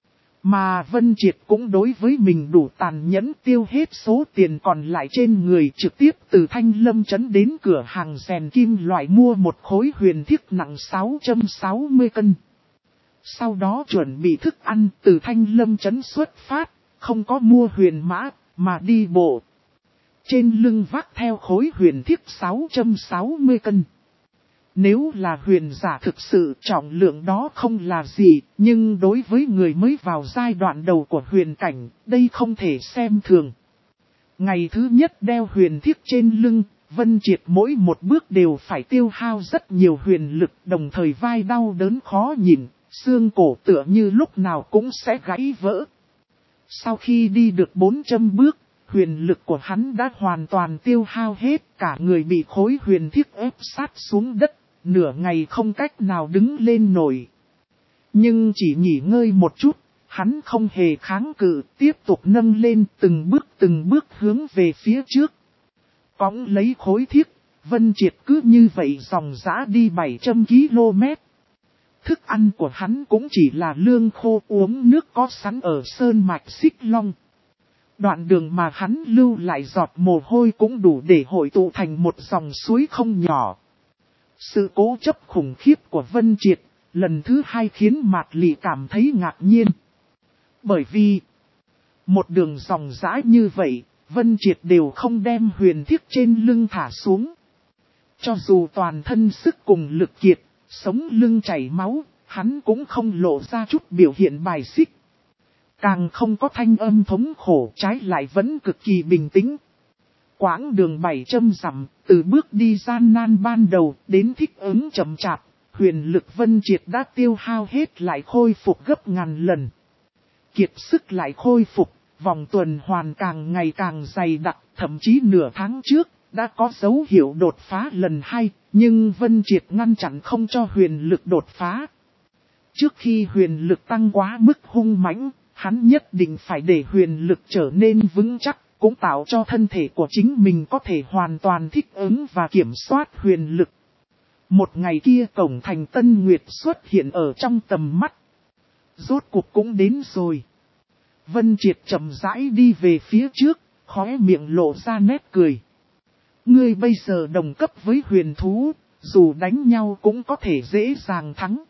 A: Mà Vân Triệt cũng đối với mình đủ tàn nhẫn, tiêu hết số tiền còn lại trên người, trực tiếp từ Thanh Lâm trấn đến cửa hàng rèn kim loại mua một khối huyền thiết nặng 660 cân. Sau đó chuẩn bị thức ăn, từ Thanh Lâm trấn xuất phát, không có mua huyền mã, mà đi bộ. Trên lưng vác theo khối huyền thiết 660 cân. Nếu là huyền giả thực sự, trọng lượng đó không là gì, nhưng đối với người mới vào giai đoạn đầu của huyền cảnh, đây không thể xem thường. Ngày thứ nhất đeo huyền thiết trên lưng, Vân Triệt mỗi một bước đều phải tiêu hao rất nhiều huyền lực, đồng thời vai đau đớn khó nhìn, xương cổ tựa như lúc nào cũng sẽ gãy vỡ. Sau khi đi được 400 bước, huyền lực của hắn đã hoàn toàn tiêu hao hết, cả người bị khối huyền thiết ép sát xuống đất, nửa ngày không cách nào đứng lên nổi. Nhưng chỉ nghỉ ngơi một chút, hắn không hề kháng cự, tiếp tục nâng lên từng bước hướng về phía trước. Cõng lấy khối thiết, Vân Triệt cứ như vậy dòng dã đi 700 km. Thức ăn của hắn cũng chỉ là lương khô, uống nước có sẵn ở sơn mạch Xích Long. Đoạn đường mà hắn lưu lại giọt mồ hôi cũng đủ để hội tụ thành một dòng suối không nhỏ. Sự cố chấp khủng khiếp của Vân Triệt, lần thứ 2 khiến Mạt Lị cảm thấy ngạc nhiên. Bởi vì, một đường dòng dã như vậy, Vân Triệt đều không đem huyền thiết trên lưng thả xuống. Cho dù toàn thân sức cùng lực kiệt, sống lưng chảy máu, hắn cũng không lộ ra chút biểu hiện bài xích. Càng không có thanh âm thống khổ, trái lại vẫn cực kỳ bình tĩnh. Quãng đường 700 dặm, từ bước đi gian nan ban đầu đến thích ứng chậm chạp, huyền lực Vân Triệt đã tiêu hao hết lại khôi phục gấp ngàn lần. Kiệt sức lại khôi phục, vòng tuần hoàn càng ngày càng dày đặc, thậm chí nửa tháng trước, đã có dấu hiệu đột phá lần 2, nhưng Vân Triệt ngăn chặn không cho huyền lực đột phá. Trước khi huyền lực tăng quá mức hung mãnh, hắn nhất định phải để huyền lực trở nên vững chắc, cũng tạo cho thân thể của chính mình có thể hoàn toàn thích ứng và kiểm soát huyền lực. Một ngày kia cổng thành Tân Nguyệt xuất hiện ở trong tầm mắt. Rốt cuộc cũng đến rồi. Vân Triệt chậm rãi đi về phía trước, khóe miệng lộ ra nét cười. Ngươi bây giờ đồng cấp với huyền thú, dù đánh nhau cũng có thể dễ dàng thắng.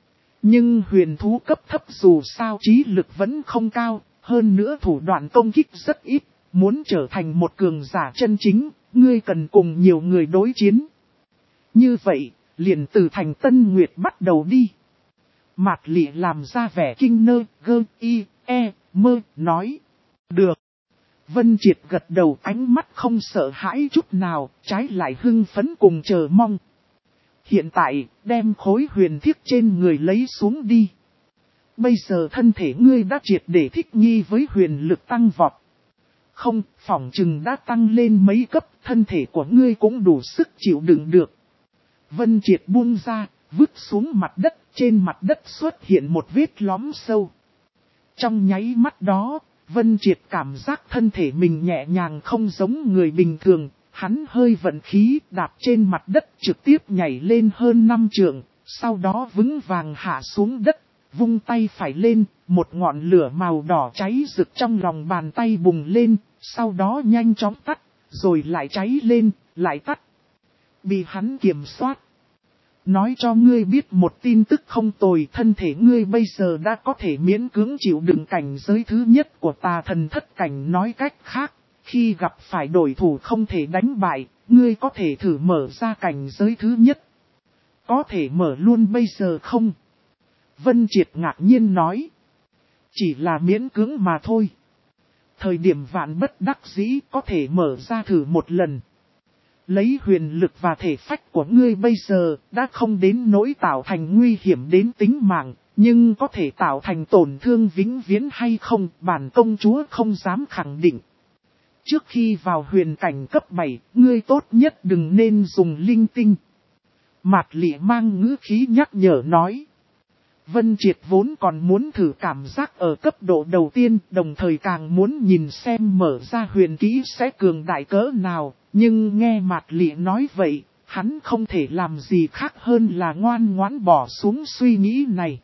A: Nhưng huyền thú cấp thấp dù sao trí lực vẫn không cao, hơn nữa thủ đoạn công kích rất ít. Muốn trở thành một cường giả chân chính, ngươi cần cùng nhiều người đối chiến. Như vậy, liền từ thành Tân Nguyệt bắt đầu đi. Mạt Lị làm ra vẻ kinh nơ, gơ, y, e, mơ, nói. Được. Vân Triệt gật đầu, ánh mắt không sợ hãi chút nào, trái lại hưng phấn cùng chờ mong. Hiện tại, đem khối huyền thiết trên người lấy xuống đi. Bây giờ thân thể ngươi đã triệt để thích nghi với huyền lực tăng vọt. Không, phỏng chừng đã tăng lên mấy cấp, thân thể của ngươi cũng đủ sức chịu đựng được. Vân Triệt buông ra, vứt xuống mặt đất, trên mặt đất xuất hiện một vết lõm sâu. Trong nháy mắt đó, Vân Triệt cảm giác thân thể mình nhẹ nhàng không giống người bình thường, hắn hơi vận khí đạp trên mặt đất trực tiếp nhảy lên hơn 5 trượng, sau đó vững vàng hạ xuống đất, vung tay phải lên, một ngọn lửa màu đỏ cháy rực trong lòng bàn tay bùng lên, sau đó nhanh chóng tắt, rồi lại cháy lên, lại tắt. Bị hắn kiểm soát. Nói cho ngươi biết một tin tức không tồi, thân thể ngươi bây giờ đã có thể miễn cưỡng chịu đựng cảnh giới thứ nhất của tà thần thất cảnh. Nói cách khác, khi gặp phải đối thủ không thể đánh bại, ngươi có thể thử mở ra cảnh giới thứ nhất. Có thể mở luôn bây giờ không? Vân Triệt ngạc nhiên nói. Chỉ là miễn cưỡng mà thôi. Thời điểm vạn bất đắc dĩ có thể mở ra thử một lần. Lấy huyền lực và thể phách của ngươi bây giờ đã không đến nỗi tạo thành nguy hiểm đến tính mạng, nhưng có thể tạo thành tổn thương vĩnh viễn hay không, bản công chúa không dám khẳng định. Trước khi vào huyền cảnh cấp 7, ngươi tốt nhất đừng nên dùng linh tinh. Mạt Lị mang ngữ khí nhắc nhở nói. Vân Triệt vốn còn muốn thử cảm giác ở cấp độ đầu tiên, đồng thời càng muốn nhìn xem mở ra huyền kỹ sẽ cường đại cỡ nào, nhưng nghe Mạt Lị nói vậy, hắn không thể làm gì khác hơn là ngoan ngoãn bỏ xuống suy nghĩ này.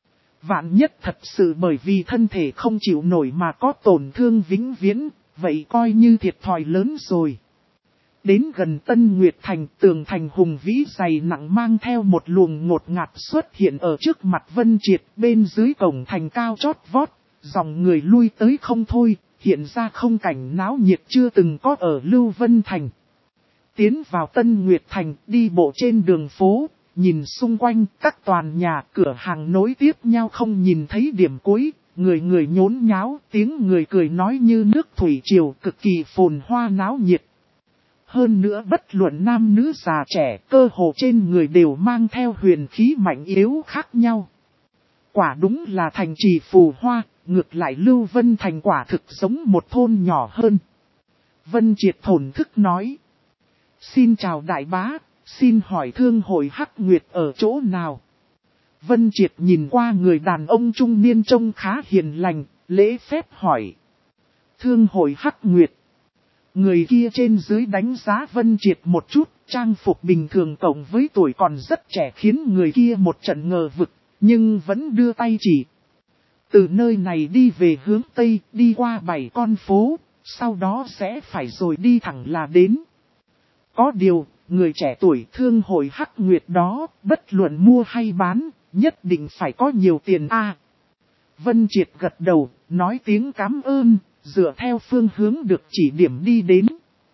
A: Vạn nhất thật sự bởi vì thân thể không chịu nổi mà có tổn thương vĩnh viễn, vậy coi như thiệt thòi lớn rồi. Đến gần Tân Nguyệt Thành, tường thành hùng vĩ dày nặng mang theo một luồng ngột ngạt xuất hiện ở trước mặt Vân Triệt, bên dưới cổng thành cao chót vót, dòng người lui tới không thôi, hiện ra không cảnh náo nhiệt chưa từng có ở Lưu Vân Thành. Tiến vào Tân Nguyệt Thành, đi bộ trên đường phố, nhìn xung quanh các toàn nhà cửa hàng nối tiếp nhau không nhìn thấy điểm cuối, người người nhốn nháo, tiếng người cười nói như nước thủy triều cực kỳ phồn hoa náo nhiệt. Hơn nữa bất luận nam nữ già trẻ, cơ hồ trên người đều mang theo huyền khí mạnh yếu khác nhau. Quả đúng là thành trì phù hoa, ngược lại Lưu Vân Thành quả thực giống một thôn nhỏ hơn. Vân Triệt thổn thức nói. Xin chào đại bá, xin hỏi thương hội Hắc Nguyệt ở chỗ nào? Vân Triệt nhìn qua người đàn ông trung niên trông khá hiền lành, lễ phép hỏi. Thương hội Hắc Nguyệt. Người kia trên dưới đánh giá Vân Triệt một chút, trang phục bình thường cộng với tuổi còn rất trẻ khiến người kia một trận ngờ vực, nhưng vẫn đưa tay chỉ. Từ nơi này đi về hướng Tây, đi qua 7 con phố, sau đó sẽ phải rồi đi thẳng là đến. Có điều, người trẻ tuổi thương hội Hắc Nguyệt đó, bất luận mua hay bán, nhất định phải có nhiều tiền a. Vân Triệt gật đầu, nói tiếng cảm ơn. Dựa theo phương hướng được chỉ điểm đi đến.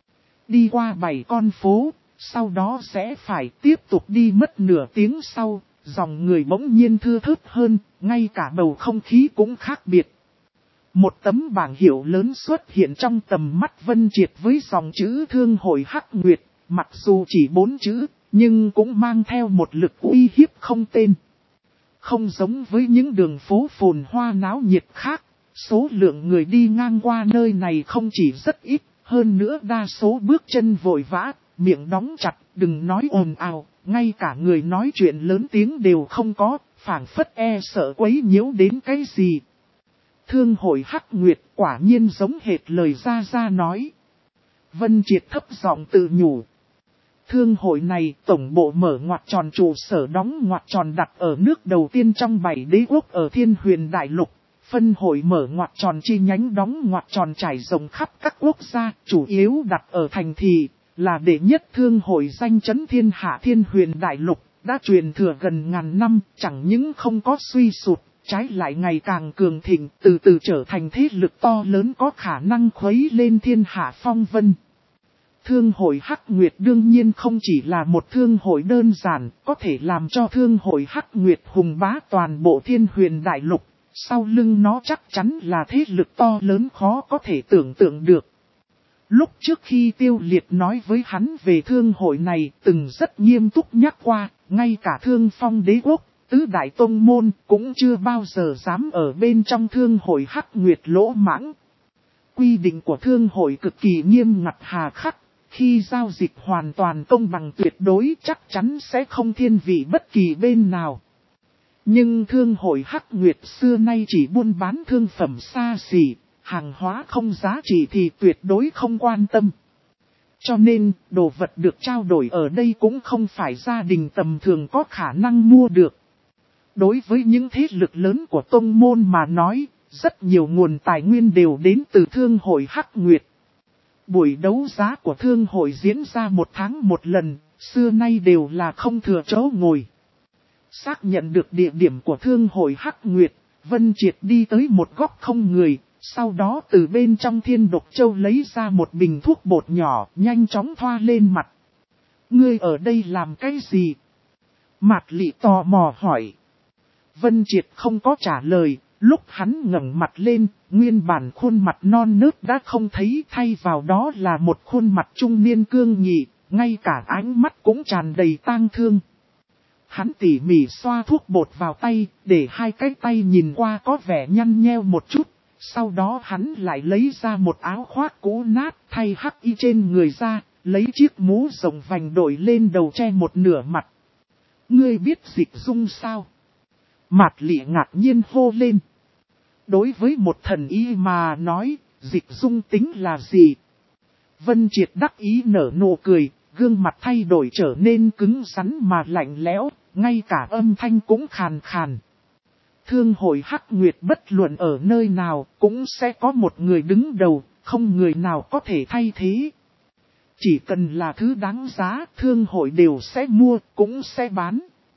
A: Đi qua 7 con phố, sau đó sẽ phải tiếp tục đi mất nửa tiếng sau, dòng người bỗng nhiên thưa thớt hơn, ngay cả bầu không khí cũng khác biệt. Một tấm bảng hiệu lớn xuất hiện trong tầm mắt Vân Triệt với dòng chữ Thương hội Hắc Nguyệt, mặc dù chỉ 4 chữ, nhưng cũng mang theo một lực uy hiếp không tên. Không giống với những đường phố phồn hoa náo nhiệt khác. Số lượng người đi ngang qua nơi này không chỉ rất ít, hơn nữa đa số bước chân vội vã, miệng đóng chặt, đừng nói ồn ào, ngay cả người nói chuyện lớn tiếng đều không có, phảng phất e sợ quấy nhiễu đến cái gì. Thương hội Hắc Nguyệt quả nhiên giống hệt lời Gia Gia nói. Vân Triệt thấp giọng tự nhủ. Thương hội này tổng bộ mở ngoặc tròn, trụ sở đóng ngoặc tròn đặt ở nước đầu tiên trong 7 đế quốc ở Thiên Huyền Đại Lục. Phân hội mở ngoặc tròn chi nhánh đóng ngoặc tròn trải rộng khắp các quốc gia, chủ yếu đặt ở thành thị, là đệ nhất thương hội danh chấn thiên hạ Thiên Huyền Đại Lục, đã truyền thừa gần ngàn năm, chẳng những không có suy sụt, trái lại ngày càng cường thịnh, từ từ trở thành thế lực to lớn có khả năng khuấy lên thiên hạ phong vân. Thương hội Hắc Nguyệt đương nhiên không chỉ là một thương hội đơn giản, có thể làm cho thương hội Hắc Nguyệt hùng bá toàn bộ Thiên Huyền Đại Lục. Sau lưng nó chắc chắn là thế lực to lớn khó có thể tưởng tượng được. Lúc trước khi Tiêu Liệt nói với hắn về thương hội này, từng rất nghiêm túc nhắc qua, ngay cả Thương Phong Đế Quốc, tứ đại tông môn cũng chưa bao giờ dám ở bên trong thương hội Hắc Nguyệt lỗ mãng. Quy định của thương hội cực kỳ nghiêm ngặt hà khắc, khi giao dịch hoàn toàn công bằng tuyệt đối chắc chắn sẽ không thiên vị bất kỳ bên nào. Nhưng thương hội Hắc Nguyệt xưa nay chỉ buôn bán thương phẩm xa xỉ, hàng hóa không giá trị thì tuyệt đối không quan tâm. Cho nên, đồ vật được trao đổi ở đây cũng không phải gia đình tầm thường có khả năng mua được. Đối với những thế lực lớn của tông môn mà nói, rất nhiều nguồn tài nguyên đều đến từ thương hội Hắc Nguyệt. Buổi đấu giá của thương hội diễn ra 1 tháng 1 lần, xưa nay đều là không thừa chỗ ngồi. Xác nhận được địa điểm của thương hội Hắc Nguyệt, Vân Triệt đi tới một góc không người, sau đó từ bên trong Thiên Độc Châu lấy ra một bình thuốc bột nhỏ, nhanh chóng thoa lên mặt. Ngươi ở đây làm cái gì? Mạt Lị tò mò hỏi. Vân Triệt không có trả lời, lúc hắn ngẩng mặt lên, nguyên bản khuôn mặt non nớt đã không thấy, thay vào đó là một khuôn mặt trung niên cương nghị, ngay cả ánh mắt cũng tràn đầy tang thương. Hắn tỉ mỉ xoa thuốc bột vào tay, để hai cái tay nhìn qua có vẻ nhăn nheo một chút. Sau đó hắn lại lấy ra một áo khoác cũ nát, thay hắc y trên người ra, lấy chiếc mũ rộng vành đội lên đầu che một nửa mặt. Ngươi biết Dịch Dung sao? Mạt Lị ngạc nhiên hô lên. Đối với một thần y mà nói, Dịch Dung tính là gì? Vân Triệt đắc ý nở nụ cười, gương mặt thay đổi trở nên cứng rắn mà lạnh lẽo, ngay cả âm thanh cũng khàn khàn. Thương hội Hắc Nguyệt bất luận ở nơi nào cũng sẽ có một người đứng đầu, không người nào có thể thay thế. Chỉ cần là thứ đáng giá, thương hội đều sẽ mua, cũng sẽ bán.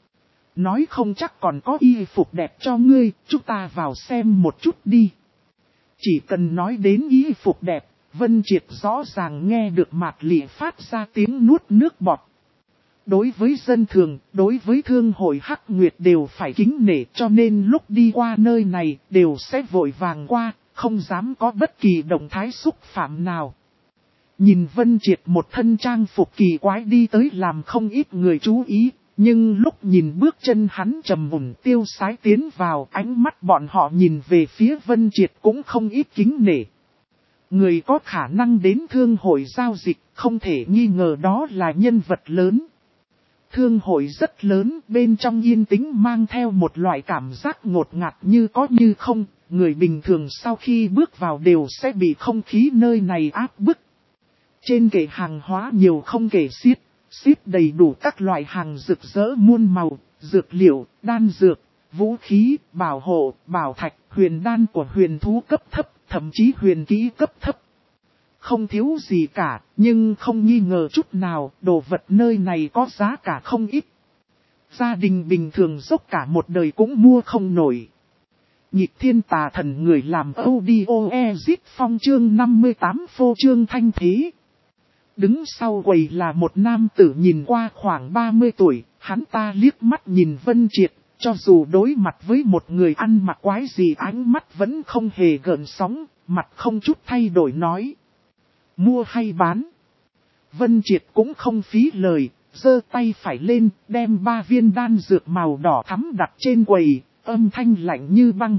A: Nói không chắc còn có y phục đẹp cho ngươi, chúng ta vào xem một chút đi. Chỉ cần nói đến y phục đẹp, Vân Triệt rõ ràng nghe được Mạt Lị phát ra tiếng nuốt nước bọt. Đối với dân thường, đối với thương hội Hắc Nguyệt đều phải kính nể, cho nên lúc đi qua nơi này đều sẽ vội vàng qua, không dám có bất kỳ động thái xúc phạm nào. Nhìn Vân Triệt một thân trang phục kỳ quái đi tới làm không ít người chú ý, nhưng lúc nhìn bước chân hắn trầm mùn tiêu sái tiến vào, ánh mắt bọn họ nhìn về phía Vân Triệt cũng không ít kính nể. Người có khả năng đến thương hội giao dịch, không thể nghi ngờ đó là nhân vật lớn. Thương hội rất lớn, bên trong yên tĩnh mang theo một loại cảm giác ngột ngạt như có như không, người bình thường sau khi bước vào đều sẽ bị không khí nơi này áp bức. Trên kệ hàng hóa nhiều không kể xiết, xếp đầy đủ các loại hàng rực rỡ muôn màu, dược liệu, đan dược, vũ khí, bảo hộ, bảo thạch, huyền đan của huyền thú cấp thấp, thậm chí huyền kỹ cấp thấp. Không thiếu gì cả, nhưng không nghi ngờ chút nào, đồ vật nơi này có giá cả không ít. Gia đình bình thường dốc cả một đời cũng mua không nổi. Nhịp thiên tà thần người làm audio exit phong chương 58 phô trương thanh thế. Đứng sau quầy là một nam tử nhìn qua khoảng 30 tuổi, hắn ta liếc mắt nhìn Vân Triệt, cho dù đối mặt với một người ăn mặc quái gì ánh mắt vẫn không hề gợn sóng, mặt không chút thay đổi nói. Mua hay bán? Vân Triệt cũng không phí lời, giơ tay phải lên, đem 3 viên đan dược màu đỏ thắm đặt trên quầy, âm thanh lạnh như băng.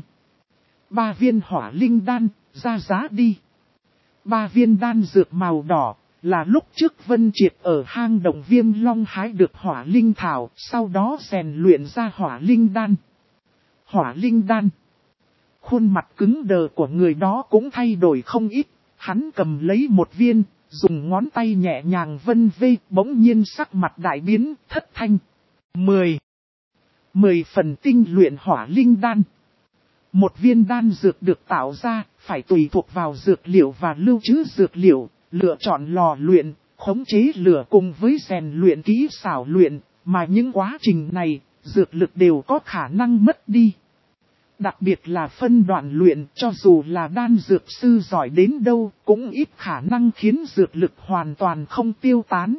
A: 3 viên hỏa linh đan, ra giá đi. 3 viên đan dược màu đỏ, là lúc trước Vân Triệt ở hang động Viêm Long hái được hỏa linh thảo, sau đó rèn luyện ra hỏa linh đan. Hỏa linh đan. Khuôn mặt cứng đờ của người đó cũng thay đổi không ít. Hắn cầm lấy một viên, dùng ngón tay nhẹ nhàng vân vê, bỗng nhiên sắc mặt đại biến, thất thanh. 10 phần tinh luyện hỏa linh đan. Một viên đan dược được tạo ra, phải tùy thuộc vào dược liệu và lưu trữ dược liệu, lựa chọn lò luyện, khống chế lửa cùng với rèn luyện kỹ xảo luyện, mà những quá trình này, dược lực đều có khả năng mất đi. Đặc biệt là phân đoạn luyện, cho dù là đan dược sư giỏi đến đâu, cũng ít khả năng khiến dược lực hoàn toàn không tiêu tán.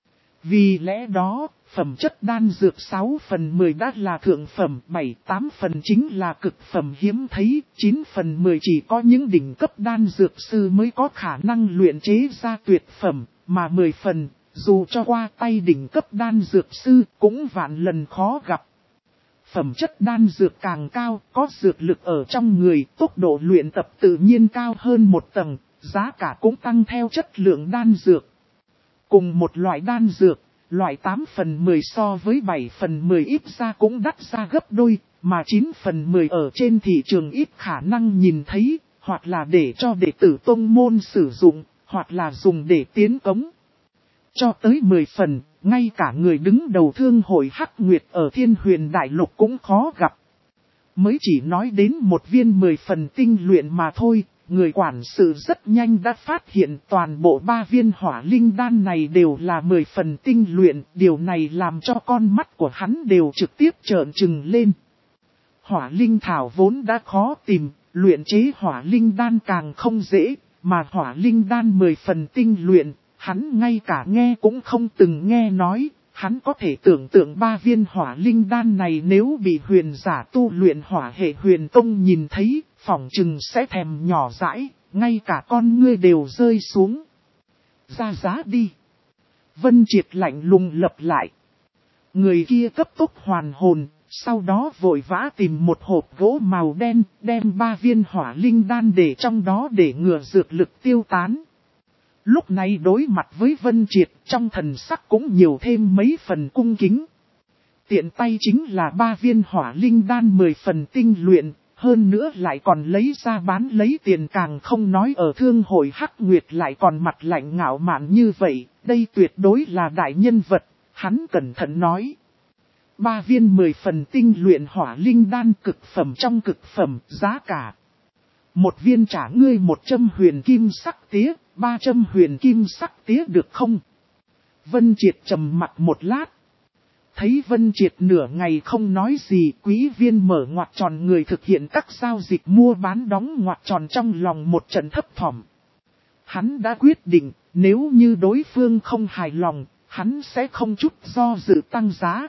A: Vì lẽ đó, phẩm chất đan dược 6 phần 10 đã là thượng phẩm, 7-8 phần chính là cực phẩm hiếm thấy, 9 phần 10 chỉ có những đỉnh cấp đan dược sư mới có khả năng luyện chế ra tuyệt phẩm, mà 10 phần, dù cho qua tay đỉnh cấp đan dược sư cũng vạn lần khó gặp. Phẩm chất đan dược càng cao, có dược lực ở trong người, tốc độ luyện tập tự nhiên cao hơn một tầng, giá cả cũng tăng theo chất lượng đan dược. Cùng một loại đan dược, loại 8 phần 10 so với 7 phần 10 ít ra cũng đắt ra gấp đôi, mà 9 phần 10 ở trên thị trường ít khả năng nhìn thấy, hoặc là để cho đệ tử tông môn sử dụng, hoặc là dùng để tiến cống. Cho tới 10 phần, ngay cả người đứng đầu thương hội Hắc Nguyệt ở Thiên Huyền Đại Lục cũng khó gặp. Mới chỉ nói đến một viên 10 phần tinh luyện mà thôi, người quản sự rất nhanh đã phát hiện toàn bộ 3 viên hỏa linh đan này đều là 10 phần tinh luyện, điều này làm cho con mắt của hắn đều trực tiếp trợn trừng lên. Hỏa linh thảo vốn đã khó tìm, luyện chế hỏa linh đan càng không dễ, mà hỏa linh đan 10 phần tinh luyện, hắn ngay cả nghe cũng không từng nghe nói. Hắn có thể tưởng tượng 3 viên hỏa linh đan này nếu bị huyền giả tu luyện hỏa hệ huyền tông nhìn thấy, phỏng chừng sẽ thèm nhỏ dãi, ngay cả con ngươi đều rơi xuống. Ra giá đi. Vân Triệt lạnh lùng lập lại. Người kia cấp tốc hoàn hồn, sau đó vội vã tìm một hộp gỗ màu đen, đem 3 viên hỏa linh đan để trong đó để ngừa dược lực tiêu tán. Lúc này đối mặt với Vân Triệt, trong thần sắc cũng nhiều thêm mấy phần cung kính. Tiện tay chính là 3 viên hỏa linh đan 10 phần tinh luyện, hơn nữa lại còn lấy ra bán lấy tiền, càng không nói ở thương hội Hắc Nguyệt lại còn mặt lạnh ngạo mạn như vậy, đây tuyệt đối là đại nhân vật, hắn cẩn thận nói. 3 viên 10 phần tinh luyện hỏa linh đan cực phẩm trong cực phẩm, giá cả. Một viên trả ngươi 100 huyền kim sắc tía, 300 huyền kim sắc tía được không? Vân Triệt trầm mặt một lát. Thấy Vân Triệt nửa ngày không nói gì, quý viên mở ngoặc tròn người thực hiện các giao dịch mua bán đóng ngoặc tròn trong lòng một trận thấp thỏm. Hắn đã quyết định, nếu như đối phương không hài lòng, hắn sẽ không chút do dự tăng giá.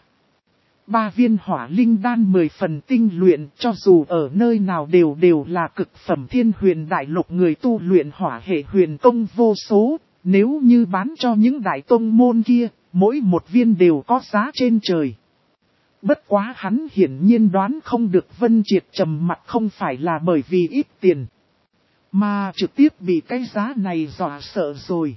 A: 3 viên hỏa linh đan 10 phần tinh luyện, cho dù ở nơi nào đều là cực phẩm. Thiên Huyền Đại Lục người tu luyện hỏa hệ huyền công vô số, nếu như bán cho những đại tông môn kia, mỗi một viên đều có giá trên trời. Bất quá hắn hiển nhiên đoán không được Vân Triệt trầm mặt không phải là bởi vì ít tiền, mà trực tiếp bị cái giá này dọa sợ rồi.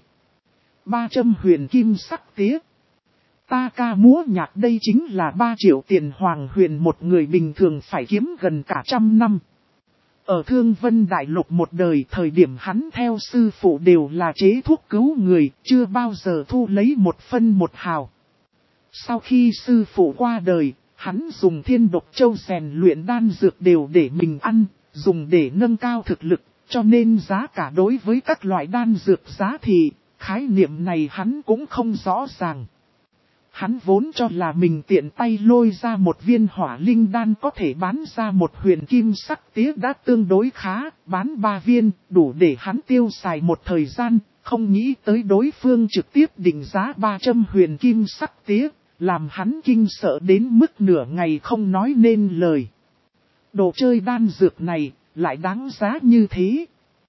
A: 300 huyền kim sắc tía. Ta ca múa nhạc đây chính là 3 triệu tiền hoàng huyền, một người bình thường phải kiếm gần cả 100 năm. Ở Thương Vân Đại Lục một đời, thời điểm hắn theo sư phụ đều là chế thuốc cứu người, chưa bao giờ thu lấy một phân một hào. Sau khi sư phụ qua đời, hắn dùng Thiên Độc Châu rèn luyện đan dược đều để mình ăn, dùng để nâng cao thực lực, cho nên giá cả đối với các loại đan dược giá thì, khái niệm này hắn cũng không rõ ràng. Hắn vốn cho là mình tiện tay lôi ra một viên hỏa linh đan có thể bán ra một huyền kim sắc tía đã tương đối khá, bán 3 viên, đủ để hắn tiêu xài một thời gian, không nghĩ tới đối phương trực tiếp định giá 300 huyền kim sắc tía, làm hắn kinh sợ đến mức nửa ngày không nói nên lời. Đồ chơi đan dược này, lại đáng giá như thế.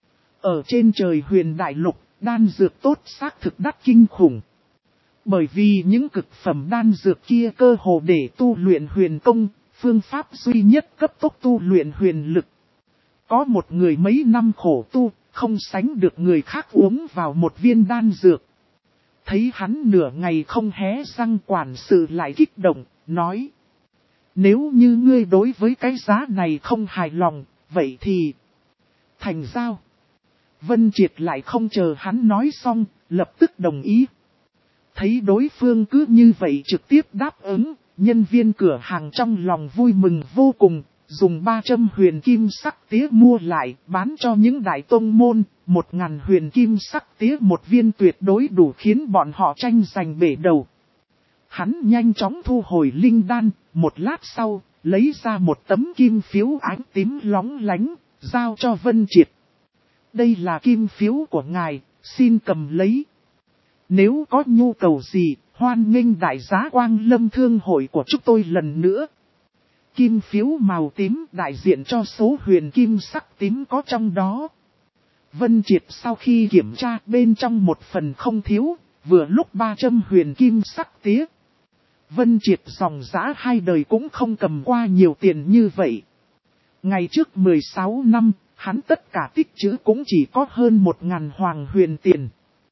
A: Ở trên trời Huyền Đại Lục, đan dược tốt xác thực đắt kinh khủng. Bởi vì những cực phẩm đan dược kia cơ hồ để tu luyện huyền công, phương pháp duy nhất cấp tốc tu luyện huyền lực. Có một người mấy năm khổ tu, không sánh được người khác uống vào một viên đan dược. Thấy hắn nửa ngày không hé răng, quản sự lại kích động, nói. Nếu như ngươi đối với cái giá này không hài lòng, vậy thì thành giao. Vân Triệt lại không chờ hắn nói xong, lập tức đồng ý. Thấy đối phương cứ như vậy trực tiếp đáp ứng, nhân viên cửa hàng trong lòng vui mừng vô cùng, dùng 300 huyền kim sắc tía mua lại, bán cho những đại tông môn, 1000 huyền kim sắc tía một viên tuyệt đối đủ khiến bọn họ tranh giành bể đầu. Hắn nhanh chóng thu hồi linh đan, một lát sau, lấy ra một tấm kim phiếu ánh tím lóng lánh, giao cho Vân Triệt. Đây là kim phiếu của ngài, xin cầm lấy. Nếu có nhu cầu gì, hoan nghênh đại giá Quang Lâm Thương hội của chúng tôi lần nữa. Kim phiếu màu tím đại diện cho số huyền kim sắc tím có trong đó. Vân Triệt sau khi kiểm tra bên trong một phần không thiếu, vừa lúc 300 huyền kim sắc tía. Vân Triệt dòng giá 2 đời cũng không cầm qua nhiều tiền như vậy. Ngày trước 16 năm, hắn tất cả tích trữ cũng chỉ có hơn 1000 hoàng huyền tiền.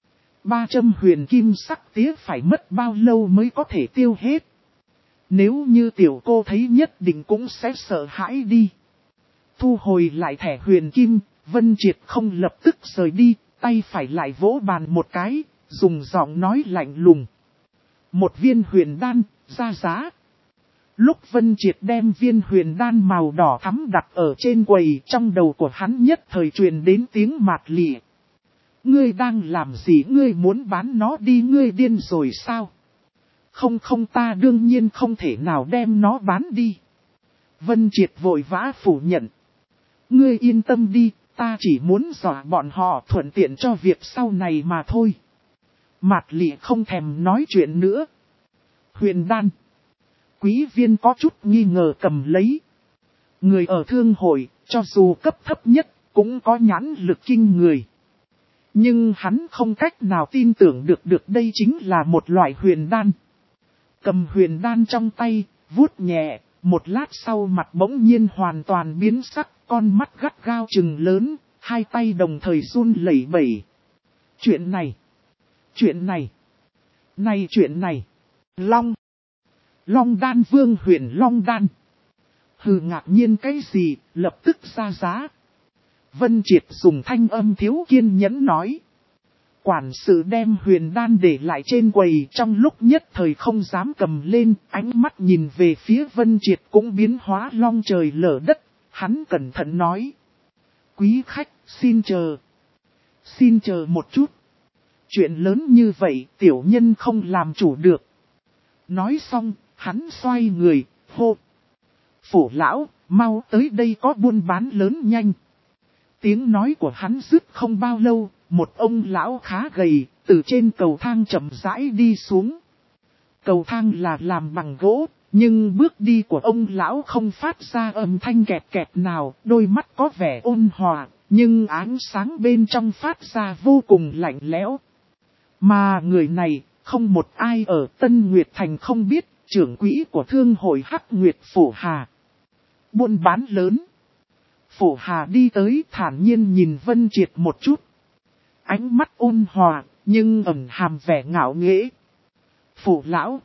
A: 300 huyền kim sắc tía phải mất bao lâu mới có thể tiêu hết. Nếu như tiểu cô thấy nhất định cũng sẽ sợ hãi đi. Thu hồi lại thẻ huyền kim, Vân Triệt không lập tức rời đi, tay phải lại vỗ bàn một cái, dùng giọng nói lạnh lùng. Một viên huyền đan, ra giá. Lúc Vân Triệt đem viên huyền đan màu đỏ thắm đặt ở trên quầy, trong đầu của hắn nhất thời truyền đến tiếng mạt lịa. Ngươi đang làm gì, ngươi muốn bán nó đi, ngươi điên rồi sao? Không, ta đương nhiên không thể nào đem nó bán đi. Vân Triệt vội vã phủ nhận. Ngươi yên tâm đi, ta chỉ muốn dọa bọn họ thuận tiện cho việc sau này mà thôi. Mạt lịa không thèm nói chuyện nữa. Huyền đan. Quý viên có chút nghi ngờ cầm lấy. Người ở thương hội, cho dù cấp thấp nhất, cũng có nhãn lực kinh người. Nhưng hắn không cách nào tin tưởng được đây chính là một loại huyền đan. Cầm huyền đan trong tay, vuốt nhẹ, một lát sau mặt bỗng nhiên hoàn toàn biến sắc, con mắt gắt gao trừng lớn, hai tay đồng thời run lẩy bẩy. Chuyện này, chuyện này, Long đan vương huyền long đan. Hừ, ngạc nhiên cái gì, lập tức ra giá. Vân Triệt dùng thanh âm thiếu kiên nhẫn nói. Quản sự đem huyền đan để lại trên quầy, trong lúc nhất thời không dám cầm lên, ánh mắt nhìn về phía Vân Triệt cũng biến hóa long trời lở đất. Hắn cẩn thận nói. Quý khách, xin chờ một chút. Chuyện lớn như vậy, tiểu nhân không làm chủ được. Nói xong, hắn xoay người, hô. Phổ lão, mau tới đây có buôn bán lớn nhanh. Tiếng nói của hắn dứt không bao lâu, một ông lão khá gầy, từ trên cầu thang chậm rãi đi xuống. Cầu thang là làm bằng gỗ, nhưng bước đi của ông lão không phát ra âm thanh kẹt kẹt nào, đôi mắt có vẻ ôn hòa, nhưng ánh sáng bên trong phát ra vô cùng lạnh lẽo. Mà người này, không một ai ở Tân Nguyệt Thành không biết, trưởng quỹ của thương hội Hắc Nguyệt Phổ Hà. Buôn bán lớn. Phổ Hà đi tới thản nhiên nhìn Vân Triệt một chút. Ánh mắt ôn hòa, nhưng ẩn hàm vẻ ngạo nghễ. Phổ lão,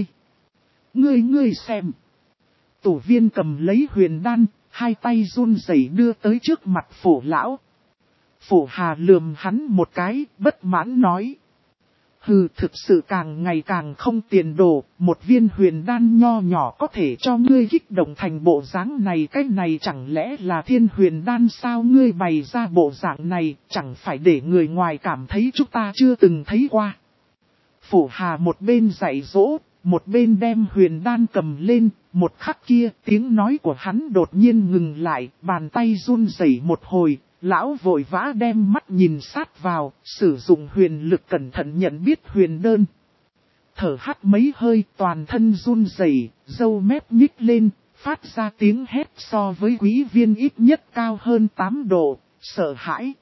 A: ngươi xem. Tổ viên cầm lấy huyền đan, hai tay run rẩy đưa tới trước mặt phổ lão. Phổ Hà lườm hắn một cái, bất mãn nói. Hừ, thực sự càng ngày càng không tiền đồ, một viên huyền đan nho nhỏ có thể cho ngươi kích động thành bộ dáng này. Cái này chẳng lẽ là thiên huyền đan sao? Ngươi bày ra bộ dạng này, chẳng phải để người ngoài cảm thấy chúng ta chưa từng thấy qua. Phổ Hà một bên dạy dỗ, một bên đem huyền đan cầm lên, một khắc kia tiếng nói của hắn đột nhiên ngừng lại, bàn tay run rẩy một hồi. Lão vội vã đem mắt nhìn sát vào, sử dụng huyền lực cẩn thận nhận biết huyền đơn. Thở hắt mấy hơi, toàn thân run rẩy, râu mép nhích lên, phát ra tiếng hét so với quý viên ít nhất cao hơn 8 độ, sợ hãi.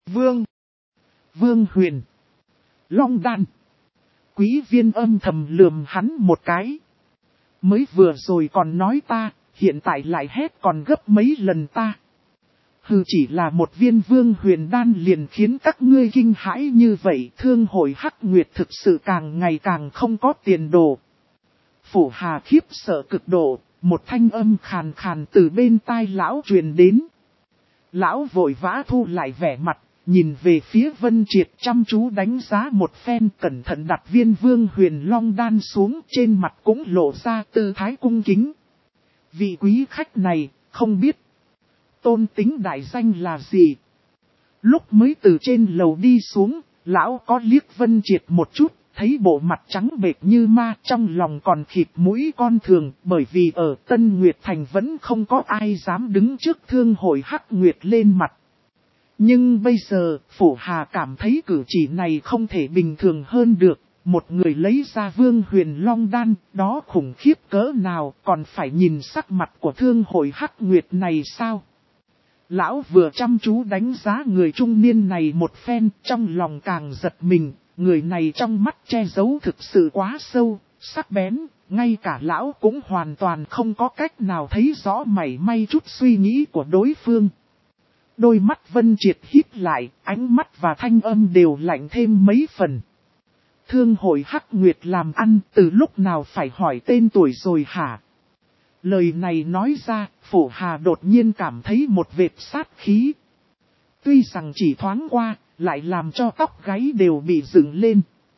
A: Vương huyền. Long đan. Quý viên âm thầm lườm hắn một cái. Mới vừa rồi còn nói ta, hiện tại lại hét còn gấp mấy lần ta. Hừ, chỉ là một viên vương huyền đan liền khiến các ngươi kinh hãi như vậy. Thương hội Hắc Nguyệt thực sự càng ngày càng không có tiền đồ. Phổ Hà khiếp sợ cực độ, một thanh âm khàn khàn từ bên tai lão truyền đến. Lão vội vã thu lại vẻ mặt, nhìn về phía Vân Triệt chăm chú đánh giá một phen, cẩn thận đặt viên Vương Huyền Long đan xuống, trên mặt cũng lộ ra tư thái cung kính. Vị quý khách này, không biết tôn tính đại danh là gì? Lúc mới từ trên lầu đi xuống, lão có liếc Vân Triệt một chút, thấy bộ mặt trắng bệch như ma, trong lòng còn khịt mũi con thường, bởi vì ở Tân Nguyệt Thành vẫn không có ai dám đứng trước thương hội Hắc Nguyệt lên mặt. Nhưng bây giờ, Phổ Hà cảm thấy cử chỉ này không thể bình thường hơn được, một người lấy ra Vương Huyền Long đan, đó khủng khiếp cỡ nào, còn phải nhìn sắc mặt của thương hội Hắc Nguyệt này sao? Lão vừa chăm chú đánh giá người trung niên này một phen, trong lòng càng giật mình, người này trong mắt che giấu thực sự quá sâu, sắc bén, ngay cả lão cũng hoàn toàn không có cách nào thấy rõ mảy may chút suy nghĩ của đối phương. Đôi mắt Vân Triệt híp lại, ánh mắt và thanh âm đều lạnh thêm mấy phần. Thương hội Hắc Nguyệt làm ăn, từ lúc nào phải hỏi tên tuổi rồi hả? Lời này nói ra, Phổ Hà đột nhiên cảm thấy một vệt sát khí. Tuy rằng chỉ thoáng qua, lại làm cho tóc gáy đều bị dựng lên.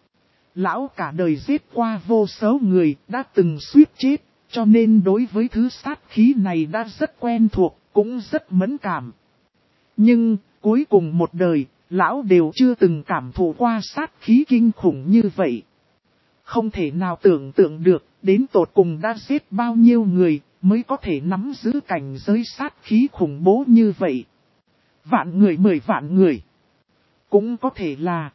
A: Lão cả đời giết qua vô số người, đã từng suýt chết, cho nên đối với thứ sát khí này đã rất quen thuộc, cũng rất mẫn cảm. Nhưng, cuối cùng một đời, lão đều chưa từng cảm thụ qua sát khí kinh khủng như vậy. Không thể nào tưởng tượng được, đến tột cùng đã giết bao nhiêu người, mới có thể nắm giữ cảnh giới sát khí khủng bố như vậy. Vạn người 10 vạn người. Cũng có thể là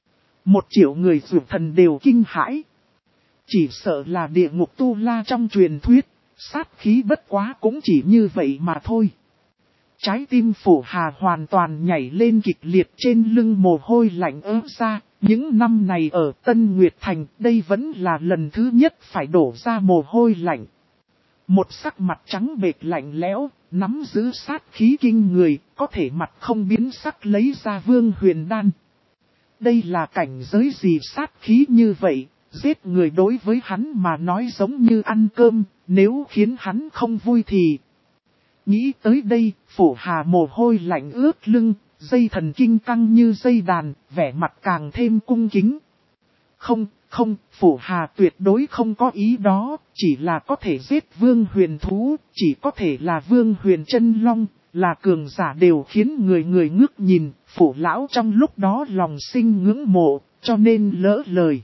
A: 1 triệu người dù thần đều kinh hãi. Chỉ sợ là địa ngục tu la trong truyền thuyết, sát khí bất quá cũng chỉ như vậy mà thôi. Trái tim Phổ Hà hoàn toàn nhảy lên kịch liệt, trên lưng mồ hôi lạnh ứa ra. Những năm này ở Tân Nguyệt Thành, đây vẫn là lần thứ nhất phải đổ ra mồ hôi lạnh. Một sắc mặt trắng bệch lạnh lẽo, nắm giữ sát khí kinh người, có thể mặt không biến sắc lấy ra Vương Huyền đan. Đây là cảnh giới gì sát khí như vậy, giết người đối với hắn mà nói giống như ăn cơm, nếu khiến hắn không vui thì... Nghĩ tới đây, Phổ Hà mồ hôi lạnh ướt lưng, dây thần kinh căng như dây đàn, vẻ mặt càng thêm cung kính. Không, Phổ Hà tuyệt đối không có ý đó, chỉ là có thể giết Vương Huyền thú, chỉ có thể là Vương Huyền chân long, là cường giả đều khiến người người ngước nhìn, Phổ lão trong lúc đó lòng sinh ngưỡng mộ, cho nên lỡ lời.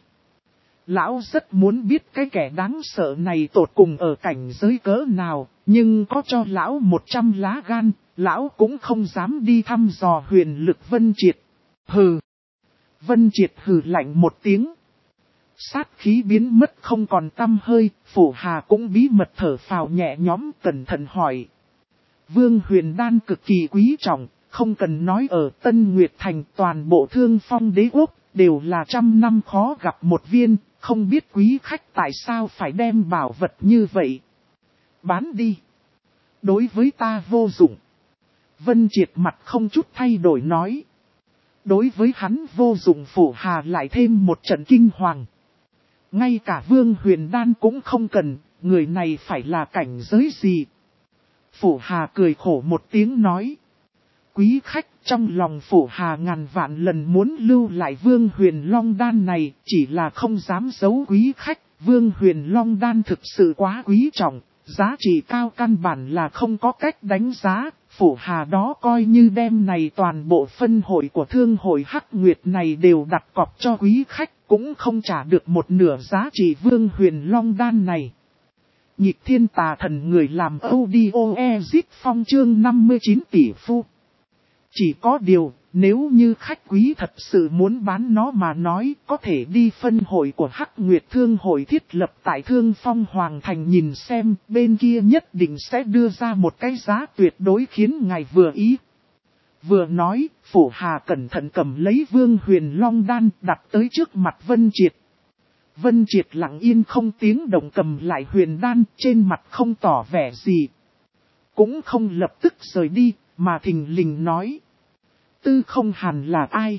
A: Lão rất muốn biết cái kẻ đáng sợ này tột cùng ở cảnh giới cỡ nào, nhưng có cho lão 100 lá gan, lão cũng không dám đi thăm dò huyền lực Vân Triệt. Hừ! Vân Triệt hừ lạnh một tiếng. Sát khí biến mất không còn tăm hơi, Phổ Hà cũng bí mật thở phào nhẹ nhõm, cẩn thận hỏi. Vương Huyền đan cực kỳ quý trọng, không cần nói ở Tân Nguyệt Thành, toàn bộ Thương Phong đế quốc, đều là 100 năm khó gặp một viên, không biết quý khách tại sao phải đem bảo vật như vậy. Bán đi. Đối với ta vô dụng. Vân Triệt mặt không chút thay đổi nói. Đối với hắn vô dụng, Phổ Hà lại thêm một trận kinh hoàng. Ngay cả Vương Huyền đan cũng không cần, người này phải là cảnh giới gì? Phổ Hà cười khổ một tiếng nói. Quý khách, trong lòng Phổ Hà ngàn vạn lần muốn lưu lại Vương Huyền Long đan này, chỉ là không dám giấu quý khách. Vương Huyền Long đan thực sự quá quý trọng, giá trị cao căn bản là không có cách đánh giá. Phổ Hà đó coi như đem này toàn bộ phân hội của thương hội Hắc Nguyệt này đều đặt cọc cho quý khách, cũng không trả được một nửa giá trị Vương Huyền Long đan này. Nhịp thiên tà thần người làm audio exit phong chương 59 tỷ phu. Chỉ có điều, nếu như khách quý thật sự muốn bán nó mà nói, có thể đi phân hội của Hắc Nguyệt Thương hội thiết lập tại Thương Phong Hoàng Thành nhìn xem, bên kia nhất định sẽ đưa ra một cái giá tuyệt đối khiến ngài vừa ý. Vừa nói, Phổ Hà cẩn thận cầm lấy Vương Huyền Long đan đặt tới trước mặt Vân Triệt. Vân Triệt lặng yên không tiếng động cầm lại huyền đan, trên mặt không tỏ vẻ gì. Cũng không lập tức rời đi, mà thình lình nói. Tư Không Hàn là ai?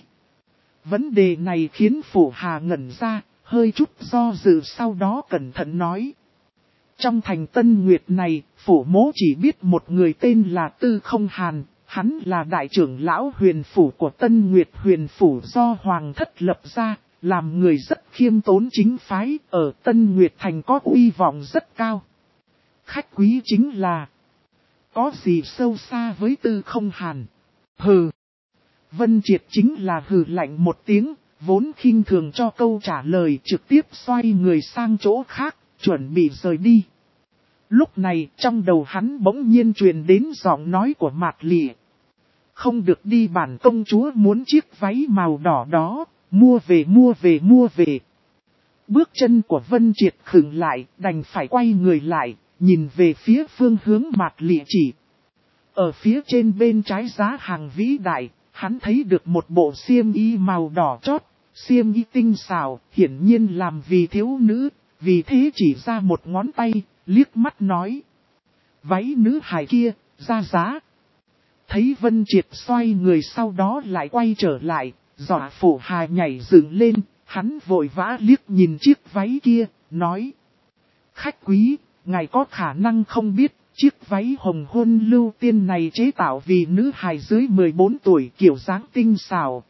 A: Vấn đề này khiến Phổ Hà ngẩn ra, hơi chút do dự, sau đó cẩn thận nói. Trong thành Tân Nguyệt này, Phổ mỗ chỉ biết một người tên là Tư Không Hàn. Hắn là đại trưởng lão huyền phủ của Tân Nguyệt huyền phủ do Hoàng thất lập ra, làm người rất khiêm tốn chính phái, ở Tân Nguyệt thành có uy vọng rất cao. Khách quý chính là, có gì sâu xa với Tư Không Hàn? Hừ. Vân Triệt chính là hừ lạnh một tiếng, vốn khinh thường cho câu trả lời, trực tiếp xoay người sang chỗ khác, chuẩn bị rời đi. Lúc này trong đầu hắn bỗng nhiên truyền đến giọng nói của Mạc Lị. Không được đi, bản công chúa muốn chiếc váy màu đỏ đó, mua về. Bước chân của Vân Triệt khựng lại, đành phải quay người lại, nhìn về phía phương hướng Mạc Lị chỉ. Ở phía trên bên trái giá hàng vĩ đại, hắn thấy được một bộ xiêm y màu đỏ chót, xiêm y tinh xảo, hiển nhiên làm vì thiếu nữ, vì thế chỉ ra một ngón tay, liếc mắt nói. Váy nữ hài kia, ra giá. Thấy Vân Triệt xoay người sau đó lại quay trở lại, dọa Phổ Hà nhảy dựng lên, hắn vội vã liếc nhìn chiếc váy kia, nói. Khách quý, ngài có khả năng không biết, chiếc váy hồng hôn lưu tiên này chế tạo vì nữ hài dưới 14 tuổi kiểu dáng tinh xảo,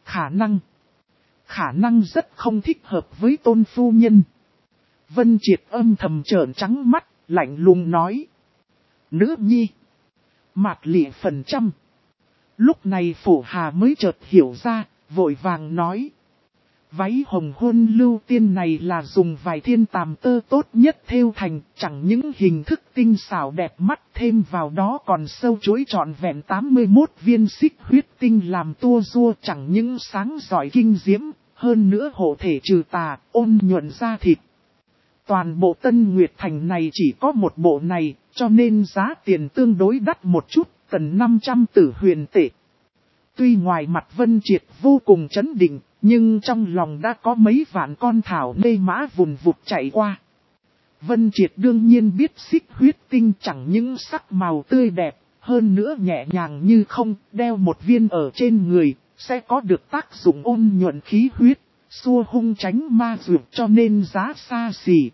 A: khả năng rất không thích hợp với tôn phu nhân. Vân Triệt âm thầm trợn trắng mắt, lạnh lùng nói. Nữ nhi. Mạc Lị phần trăm. Lúc này Phổ Hà mới chợt hiểu ra, vội vàng nói. Váy hồng hôn lưu tiên này là dùng vài thiên tàm tơ tốt nhất thêu thành, chẳng những hình thức tinh xảo đẹp mắt, thêm vào đó còn sâu chuỗi trọn vẹn 81 viên xích huyết tinh làm tua rua, chẳng những sáng giỏi kinh diễm, hơn nữa hộ thể trừ tà, ôn nhuận da thịt. Toàn bộ Tân Nguyệt Thành này chỉ có một bộ này, cho nên giá tiền tương đối đắt một chút, cần 500 tử huyền tệ. Tuy ngoài mặt Vân Triệt vô cùng chấn định, nhưng trong lòng đã có mấy vạn con thảo nê mã vùn vụt chạy qua. Vân Triệt đương nhiên biết xích huyết tinh chẳng những sắc màu tươi đẹp, hơn nữa nhẹ nhàng như không, đeo một viên ở trên người, sẽ có được tác dụng ôn nhuận khí huyết, xua hung tránh ma dược, cho nên giá xa xỉ.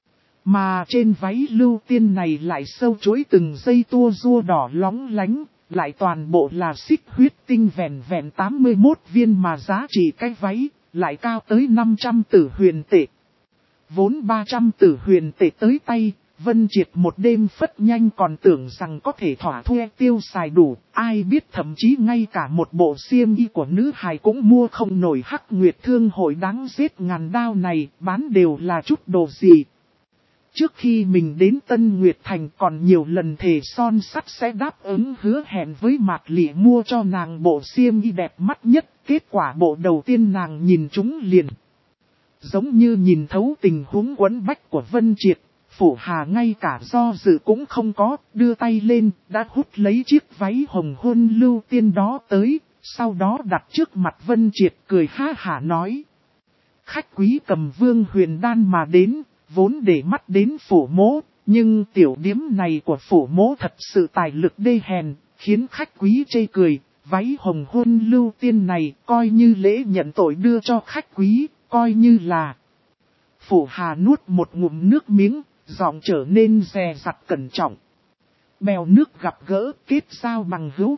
A: Mà trên váy lưu tiên này lại sâu chuỗi từng dây tua rua đỏ lóng lánh, lại toàn bộ là xích huyết tinh vẹn vẹn 81 viên mà giá trị cái váy, lại cao tới 500 tử huyền tệ. Vốn 300 tử huyền tệ tới tay, Vân Triệt một đêm phất nhanh còn tưởng rằng có thể thỏa thuê tiêu xài đủ, ai biết thậm chí ngay cả một bộ xiêm y của nữ hài cũng mua không nổi. Hắc Nguyệt Thương hội đáng giết ngàn đao này, bán đều là chút đồ gì. Trước khi mình đến Tân Nguyệt Thành còn nhiều lần thề son sắt sẽ đáp ứng hứa hẹn với Mạc Lị mua cho nàng bộ xiêm y đẹp mắt nhất, kết quả bộ đầu tiên nàng nhìn chúng liền. Giống như nhìn thấu tình huống quẫn bách của Vân Triệt, Phổ Hà ngay cả do dự cũng không có, đưa tay lên, đã hút lấy chiếc váy hồng hôn lưu tiên đó tới, sau đó đặt trước mặt Vân Triệt cười ha hả nói. Khách quý cầm Vương Huyền Đan mà đến, vốn để mắt đến Phổ mỗ, nhưng tiểu điếm này của Phổ mỗ thật sự tài lực đê hèn, khiến khách quý chê cười, váy hồng hôn lưu tiên này coi như lễ nhận tội đưa cho khách quý, coi như là. Phổ Hà nuốt một ngụm nước miếng, giọng trở nên dè dặt cẩn trọng. Bèo nước gặp gỡ, kết giao bằng hữu.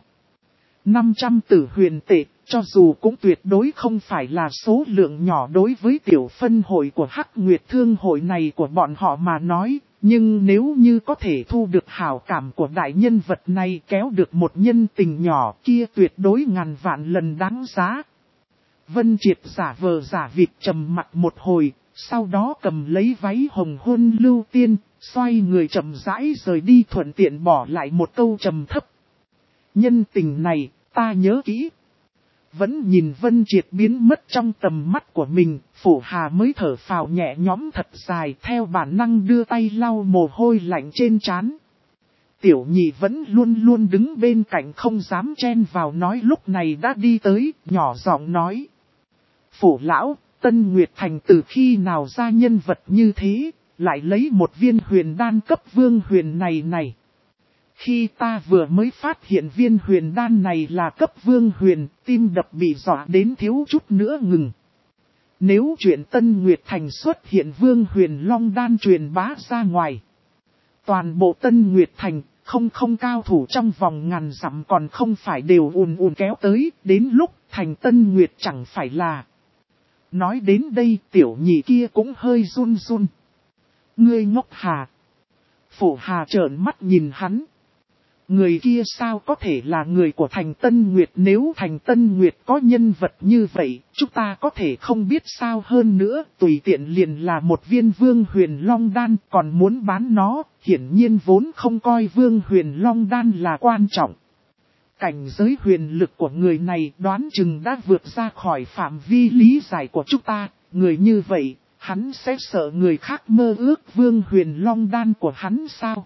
A: 500 tử huyền tệ, cho dù cũng tuyệt đối không phải là số lượng nhỏ đối với tiểu phân hội của Hắc Nguyệt Thương hội này của bọn họ mà nói, nhưng nếu như có thể thu được hảo cảm của đại nhân vật này, kéo được một nhân tình nhỏ kia, tuyệt đối ngàn vạn lần đáng giá. Vân Triệt giả vờ giả vịt trầm mặt một hồi, sau đó cầm lấy váy hồng hôn lưu tiên, xoay người chậm rãi rời đi, thuận tiện bỏ lại một câu trầm thấp. Nhân tình này, ta nhớ kỹ. Vẫn nhìn Vân Triệt biến mất trong tầm mắt của mình, Phổ Hà mới thở phào nhẹ nhõm thật dài, theo bản năng đưa tay lau mồ hôi lạnh trên trán. Tiểu nhị vẫn luôn luôn đứng bên cạnh không dám chen vào nói, lúc này đã đi tới, nhỏ giọng nói. Phổ lão, Tân Nguyệt Thành từ khi nào ra nhân vật như thế, lại lấy một viên huyền đan cấp vương huyền này. Khi ta vừa mới phát hiện viên huyền đan này là cấp vương huyền, tim đập bị dọa đến thiếu chút nữa ngừng. Nếu chuyện Tân Nguyệt Thành xuất hiện vương huyền long đan truyền bá ra ngoài, toàn bộ Tân Nguyệt Thành không cao thủ trong vòng ngàn dặm còn không phải đều ùn kéo tới, đến lúc thành Tân Nguyệt chẳng phải là. Nói đến đây tiểu nhị kia cũng hơi run run. Ngươi ngốc hà. Phổ Hà trợn mắt nhìn hắn. Người kia sao có thể là người của thành Tân Nguyệt, nếu thành Tân Nguyệt có nhân vật như vậy, chúng ta có thể không biết sao hơn nữa, tùy tiện liền là một viên Vương Huyền Long Đan còn muốn bán nó, hiển nhiên vốn không coi Vương Huyền Long Đan là quan trọng. Cảnh giới huyền lực của người này đoán chừng đã vượt ra khỏi phạm vi lý giải của chúng ta, người như vậy, hắn sẽ sợ người khác mơ ước Vương Huyền Long Đan của hắn sao?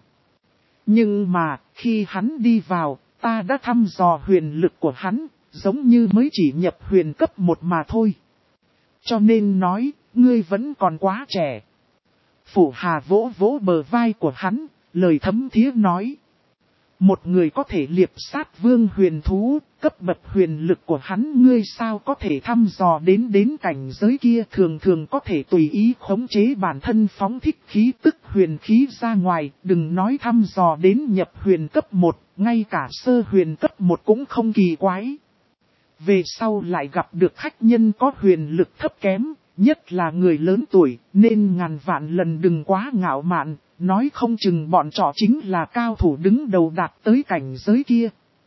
A: Nhưng mà, khi hắn đi vào, ta đã thăm dò huyền lực của hắn, giống như mới chỉ nhập huyền cấp 1 mà thôi. Cho nên nói, ngươi vẫn còn quá trẻ. Phổ Hà vỗ vỗ bờ vai của hắn, lời thấm thía nói. Một người có thể liệp sát vương huyền thú, cấp bậc huyền lực của hắn ngươi sao có thể thăm dò đến cảnh giới kia, thường thường có thể tùy ý khống chế bản thân phóng thích khí tức huyền khí ra ngoài, đừng nói thăm dò đến nhập huyền cấp 1, ngay cả sơ huyền cấp 1 cũng không kỳ quái. Về sau lại gặp được khách nhân có huyền lực thấp kém, nhất là người lớn tuổi, nên ngàn vạn lần đừng quá ngạo mạn. Nói không chừng bọn trọ chính là cao thủ đứng đầu đạt tới cảnh giới kia.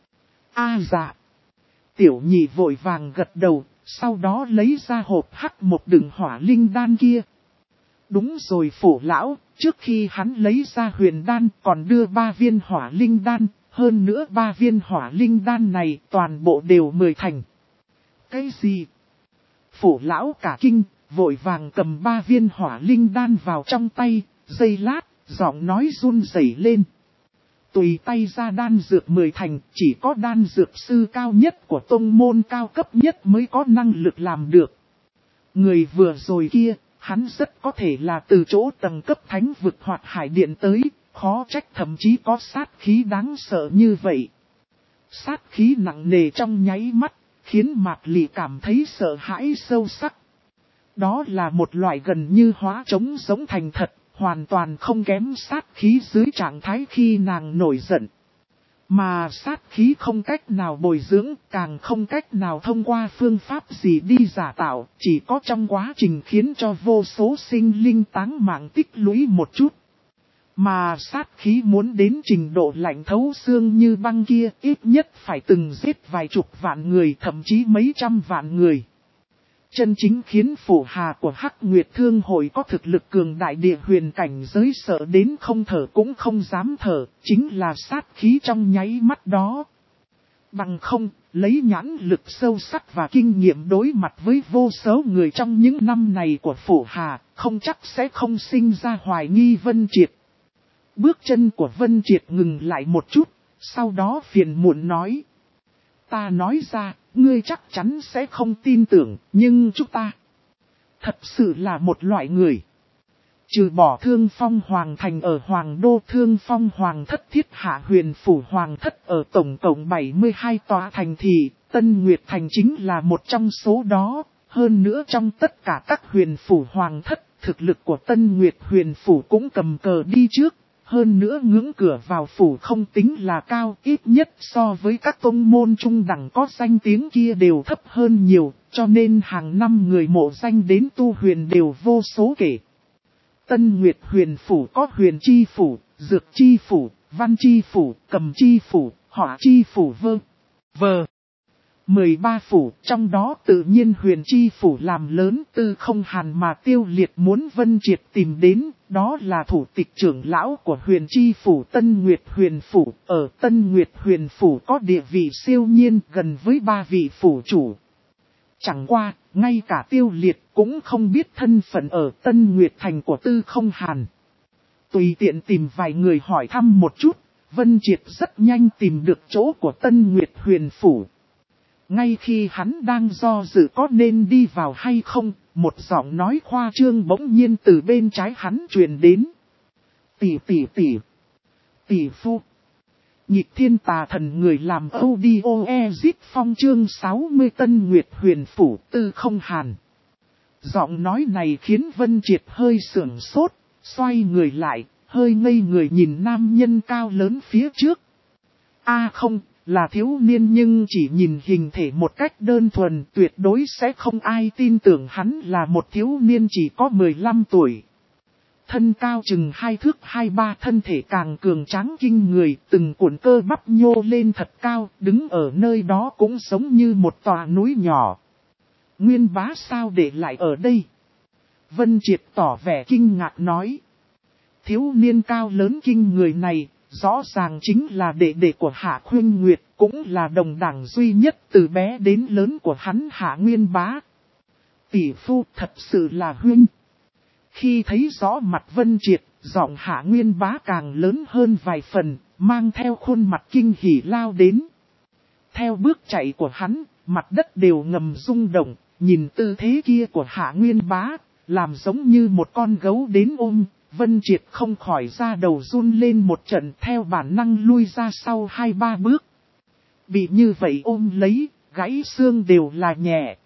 A: Dạ. Tiểu nhị vội vàng gật đầu, sau đó lấy ra hộp hắc một đựng hỏa linh đan kia. Đúng rồi Phổ lão, trước khi hắn lấy ra huyền đan còn đưa 3 viên hỏa linh đan, hơn nữa 3 viên hỏa linh đan này toàn bộ đều 10 thành. Cái gì? Phổ lão cả kinh, vội vàng cầm 3 viên hỏa linh đan vào trong tay, giây lát. Giọng nói run rẩy lên. Tùy tay ra đan dược 10 thành, chỉ có đan dược sư cao nhất của tông môn cao cấp nhất mới có năng lực làm được. Người vừa rồi kia, hắn rất có thể là từ chỗ tầng cấp thánh vực hoặc hải điện tới, khó trách thậm chí có sát khí đáng sợ như vậy. Sát khí nặng nề trong nháy mắt, khiến Mạc Lị cảm thấy sợ hãi sâu sắc. Đó là một loại gần như hóa trống giống thành thật. Hoàn toàn không kém sát khí dưới trạng thái khi nàng nổi giận. Mà sát khí không cách nào bồi dưỡng, càng không cách nào thông qua phương pháp gì đi giả tạo, chỉ có trong quá trình khiến cho vô số sinh linh táng mạng tích lũy một chút. Mà sát khí muốn đến trình độ lạnh thấu xương như băng kia, ít nhất phải từng giết vài chục vạn người, thậm chí mấy trăm vạn người. Chân chính khiến Phổ Hà của Hắc Nguyệt Thương Hội có thực lực cường đại địa huyền cảnh giới sợ đến không thở cũng không dám thở, chính là sát khí trong nháy mắt đó. Bằng không, lấy nhãn lực sâu sắc và kinh nghiệm đối mặt với vô số người trong những năm này của Phổ Hà, không chắc sẽ không sinh ra hoài nghi Vân Triệt. Bước chân của Vân Triệt ngừng lại một chút, sau đó phiền muộn nói. Ta nói ra, ngươi chắc chắn sẽ không tin tưởng, nhưng chúng ta thật sự là một loại người. Trừ bỏ Thương Phong Hoàng Thành ở Hoàng Đô, Thương Phong Hoàng Thất thiết hạ huyền phủ Hoàng Thất ở tổng cộng 72 tòa thành thị, Tân Nguyệt Thành chính là một trong số đó. Hơn nữa trong tất cả các huyền phủ Hoàng Thất, thực lực của Tân Nguyệt huyền phủ cũng cầm cờ đi trước. Hơn nữa ngưỡng cửa vào phủ không tính là cao, ít nhất so với các tông môn trung đẳng có danh tiếng kia đều thấp hơn nhiều, cho nên hàng năm người mộ danh đến tu huyền đều vô số kể. Tân Nguyệt huyền phủ có huyền chi phủ, dược chi phủ, văn chi phủ, cầm chi phủ, hỏa chi phủ vơ. 13 phủ, trong đó tự nhiên huyền chi phủ làm lớn, Tư Không Hàn mà Tiêu Liệt muốn Vân Triệt tìm đến, đó là thủ tịch trưởng lão của huyền chi phủ Tân Nguyệt huyền phủ. Ở Tân Nguyệt huyền phủ có địa vị siêu nhiên gần với 3 vị phủ chủ. Chẳng qua, ngay cả Tiêu Liệt cũng không biết thân phận ở Tân Nguyệt thành của Tư Không Hàn. Tùy tiện tìm vài người hỏi thăm một chút, Vân Triệt rất nhanh tìm được chỗ của Tân Nguyệt huyền phủ. Ngay khi hắn đang do dự có nên đi vào hay không, một giọng nói khoa trương bỗng nhiên từ bên trái hắn truyền đến. Tỷ phu. Nhịp thiên tà thần người làm audio exit phong chương 60 Tân Nguyệt huyền phủ Tư Không Hàn. Giọng nói này khiến Vân Triệt hơi sưởng sốt, xoay người lại, hơi ngây người nhìn nam nhân cao lớn phía trước. Không, là thiếu niên nhưng chỉ nhìn hình thể một cách đơn thuần tuyệt đối sẽ không ai tin tưởng hắn là một thiếu niên chỉ có 15 tuổi. Thân cao chừng 2 thước 2-3, thân thể càng cường tráng kinh người, từng cuộn cơ bắp nhô lên thật cao, đứng ở nơi đó cũng giống như một tòa núi nhỏ. Nguyên bá sao để lại ở đây? Vân Triệt tỏ vẻ kinh ngạc nói. Thiếu niên cao lớn kinh người này, rõ ràng chính là đệ đệ của Hạ Khuynh Nguyệt, cũng là đồng đẳng duy nhất từ bé đến lớn của hắn Hạ Nguyên bá. Tỷ phu thật sự là huynh. Khi thấy rõ mặt Vân Triệt, giọng Hạ Nguyên bá càng lớn hơn vài phần, mang theo khuôn mặt kinh hỉ lao đến. Theo bước chạy của hắn, mặt đất đều ngầm rung động, nhìn tư thế kia của Hạ Nguyên bá, làm giống như một con gấu đến ôm. Vân Triệt không khỏi ra đầu run lên một trận, theo bản năng lui ra sau 2-3 bước. Bị như vậy ôm lấy, gãy xương đều là nhẹ.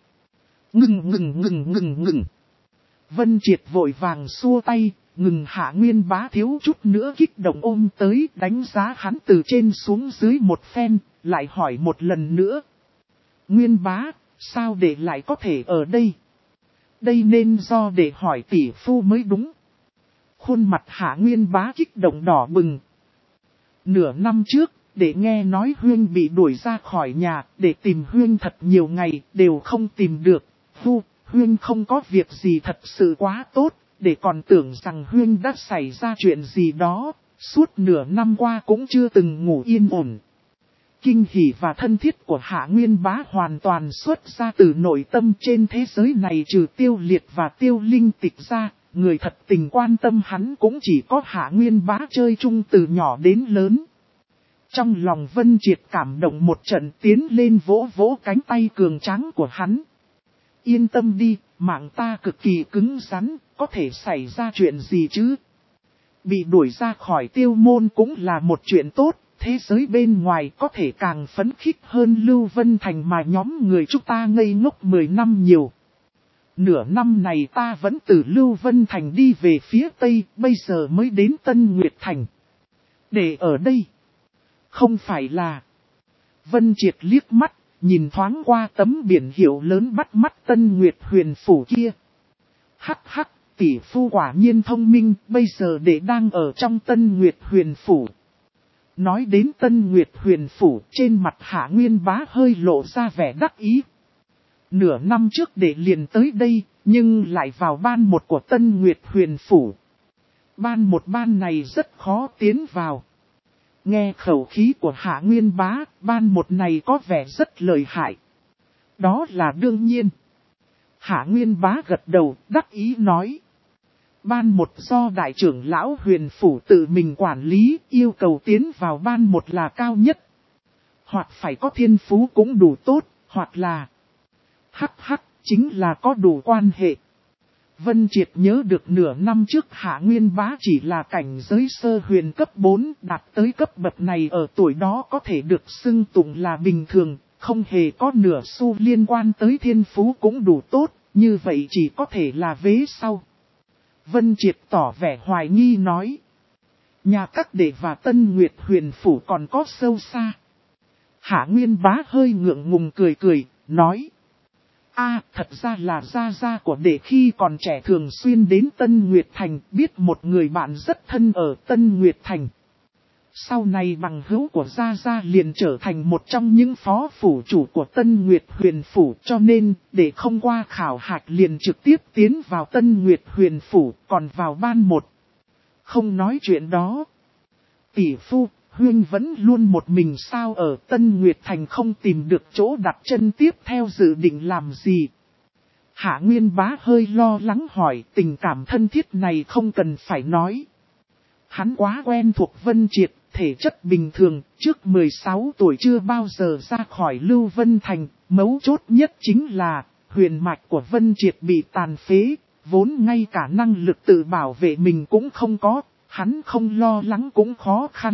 A: Ngừng. Vân Triệt vội vàng xua tay, ngừng Hạ Nguyên bá thiếu chút nữa kích động ôm tới, đánh giá hắn từ trên xuống dưới một phen, lại hỏi một lần nữa. Nguyên bá, sao để lại có thể ở đây? Đây nên do để hỏi tỷ phu mới đúng. Khuôn mặt Hạ Nguyên bá kích động đỏ bừng. Nửa năm trước, để nghe nói Huyên bị đuổi ra khỏi nhà, để tìm Huyên thật nhiều ngày, đều không tìm được. Huyên không có việc gì thật sự quá tốt, để còn tưởng rằng Huyên đã xảy ra chuyện gì đó, suốt nửa năm qua cũng chưa từng ngủ yên ổn. Kinh hỉ và thân thiết của Hạ Nguyên bá hoàn toàn xuất ra từ nội tâm. Trên thế giới này trừ Tiêu Liệt và Tiêu Linh Tịch ra, người thật tình quan tâm hắn cũng chỉ có Hạ Nguyên bá chơi chung từ nhỏ đến lớn. Trong lòng Vân Triệt cảm động một trận, tiến lên vỗ vỗ cánh tay cường tráng của hắn. Yên tâm đi, mạng ta cực kỳ cứng rắn, có thể xảy ra chuyện gì chứ? Bị đuổi ra khỏi Tiêu môn cũng là một chuyện tốt, thế giới bên ngoài có thể càng phấn khích hơn Lưu Vân Thành mà nhóm người chúng ta ngây ngốc 10 năm nhiều. Nửa năm này ta vẫn từ Lưu Vân Thành đi về phía Tây, bây giờ mới đến Tân Nguyệt Thành. Để ở đây, không phải là... Vân Triệt liếc mắt, nhìn thoáng qua tấm biển hiệu lớn bắt mắt Tân Nguyệt Huyền Phủ kia. Hắc, tỷ phu quả nhiên thông minh, bây giờ đệ đang ở trong Tân Nguyệt Huyền Phủ. Nói đến Tân Nguyệt Huyền Phủ, trên mặt Hạ Nguyên bá hơi lộ ra vẻ đắc ý. Nửa năm trước đệ liền tới đây, nhưng lại vào ban một của Tân Nguyệt Huyền Phủ. Ban này rất khó tiến vào. Nghe khẩu khí của Hạ Nguyên bá, ban một này có vẻ rất lợi hại. Đó là đương nhiên. Hạ Nguyên bá gật đầu, đắc ý nói. Ban một do đại trưởng lão Huyền Phủ tự mình quản lý, yêu cầu tiến vào ban một là cao nhất. Hoặc phải có thiên phú cũng đủ tốt, hoặc là... Hắc, chính là có đủ quan hệ. Vân Triệt nhớ được nửa năm trước Hạ Nguyên bá chỉ là cảnh giới sơ huyền cấp 4, đạt tới cấp bậc này ở tuổi đó có thể được xưng tụng là bình thường, không hề có nửa xu liên quan tới thiên phú cũng đủ tốt, như vậy chỉ có thể là vế sau. Vân Triệt tỏ vẻ hoài nghi nói. Nhà các đệ và Tân Nguyệt Huyền Phủ còn có sâu xa. Hạ Nguyên bá hơi ngượng ngùng cười, nói. Thật ra là gia của đệ khi còn trẻ thường xuyên đến Tân Nguyệt Thành, biết một người bạn rất thân ở Tân Nguyệt Thành. Sau này bằng hữu của gia liền trở thành một trong những phó phủ chủ của Tân Nguyệt Huyền Phủ, cho nên để không qua khảo hạch liền trực tiếp tiến vào Tân Nguyệt Huyền Phủ, còn vào ban một. Không nói chuyện đó. Tỷ phu, Huyên vẫn luôn một mình sao ở Tân Nguyệt Thành không tìm được chỗ đặt chân tiếp theo dự định làm gì. Hạ Nguyên bá hơi lo lắng hỏi, tình cảm thân thiết này không cần phải nói. Hắn quá quen thuộc Vân Triệt, thể chất bình thường, trước 16 tuổi chưa bao giờ ra khỏi Lưu Vân Thành, mấu chốt nhất chính là huyền mạch của Vân Triệt bị tàn phế, vốn ngay cả năng lực tự bảo vệ mình cũng không có, hắn không lo lắng cũng khó khăn.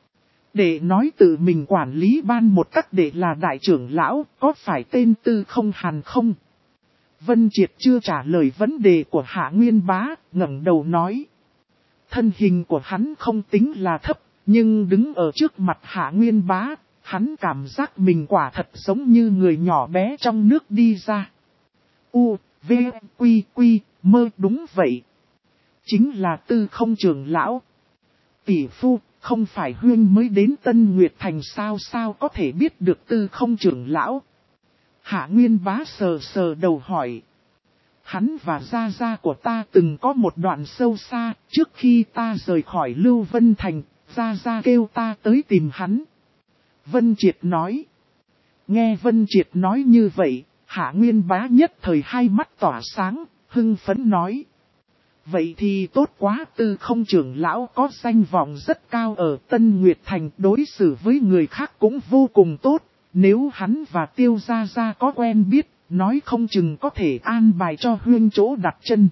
A: Để nói tự mình quản lý ban một các đệ là đại trưởng lão, có phải tên Tư Không Hàn không? Vân Triệt chưa trả lời vấn đề của Hạ Nguyên bá, ngẩng đầu nói. Thân hình của hắn không tính là thấp, nhưng đứng ở trước mặt Hạ Nguyên Bá, hắn cảm giác mình quả thật giống như người nhỏ bé trong nước đi ra. U, V, Quy, Quy, Mơ, đúng vậy. Chính là Tư Không trưởng lão. Tỷ phu, không phải Huyên mới đến Tân Nguyệt Thành sao có thể biết được Tư Không trưởng lão? Hạ Nguyên Bá sờ sờ đầu hỏi. Hắn và gia gia của ta từng có một đoạn sâu xa, trước khi ta rời khỏi Lưu Vân Thành, gia gia kêu ta tới tìm hắn. Vân Triệt nói. Nghe Vân Triệt nói như vậy, Hạ Nguyên Bá nhất thời hai mắt tỏa sáng, hưng phấn nói. Vậy thì tốt quá, Tư Không trưởng lão có danh vọng rất cao ở Tân Nguyệt Thành, đối xử với người khác cũng vô cùng tốt. Nếu hắn và Tiêu Gia Gia có quen biết, nói không chừng có thể an bài cho Huyên chỗ đặt chân.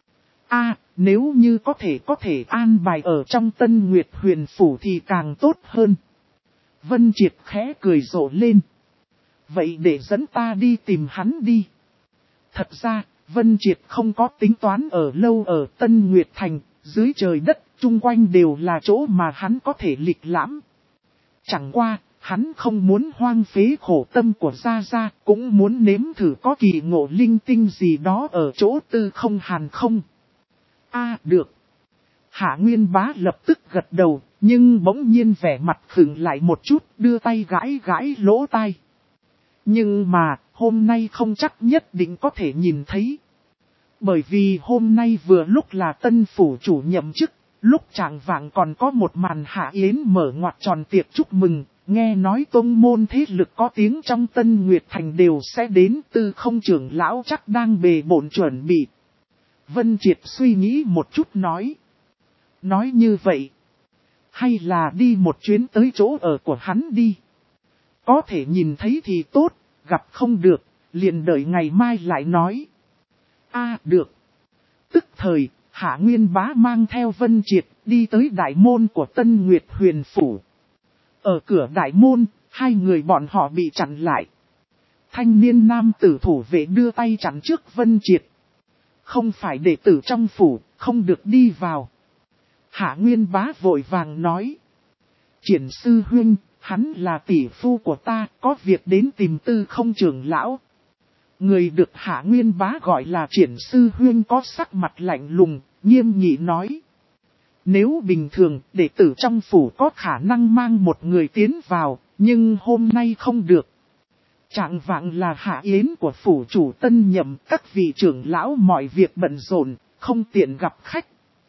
A: Nếu như có thể an bài ở trong Tân Nguyệt Huyền Phủ thì càng tốt hơn. Vân Triệt khẽ cười rộ lên. Vậy để dẫn ta đi tìm hắn đi. Thật ra, Vân Triệt không có tính toán ở lâu ở Tân Nguyệt Thành, dưới trời đất, chung quanh đều là chỗ mà hắn có thể lịch lãm. Chẳng qua, hắn không muốn hoang phế khổ tâm của Gia Gia, cũng muốn nếm thử có kỳ ngộ linh tinh gì đó ở chỗ Tư Không Hàn không. Được. Hạ Nguyên Bá lập tức gật đầu, nhưng bỗng nhiên vẻ mặt khựng lại một chút, đưa tay gãi lỗ tai. Nhưng mà, hôm nay không chắc nhất định có thể nhìn thấy. Bởi vì hôm nay vừa lúc là tân phủ chủ nhậm chức, lúc chạng vạng còn có một màn hạ yến mở ngoặt tròn tiệc chúc mừng, nghe nói tông môn thế lực có tiếng trong Tân Nguyệt Thành đều sẽ đến. Tư Không trưởng lão chắc đang bề bộn chuẩn bị. Vân Triệt suy nghĩ một chút nói. Nói như vậy, hay là đi một chuyến tới chỗ ở của hắn đi. Có thể nhìn thấy thì tốt, gặp không được, liền đợi ngày mai lại nói. Được. Tức thời, Hạ Nguyên Bá mang theo Vân Triệt đi tới đại môn của Tân Nguyệt Huyền Phủ. Ở cửa đại môn, hai người bọn họ bị chặn lại. Thanh niên nam tử thủ vệ đưa tay chặn trước Vân Triệt. Không phải đệ tử trong phủ, không được đi vào. Hạ Nguyên Bá vội vàng nói. Triển sư huynh, hắn là tỷ phu của ta, có việc đến tìm Tư Không trưởng lão. Người được Hạ Nguyên Bá gọi là Triển sư huynh có sắc mặt lạnh lùng, nghiêm nghị nói. Nếu bình thường, đệ tử trong phủ có khả năng mang một người tiến vào, nhưng hôm nay không được. Trạng vạng là hạ yến của phủ chủ tân nhậm, các vị trưởng lão mọi việc bận rộn, không tiện gặp khách.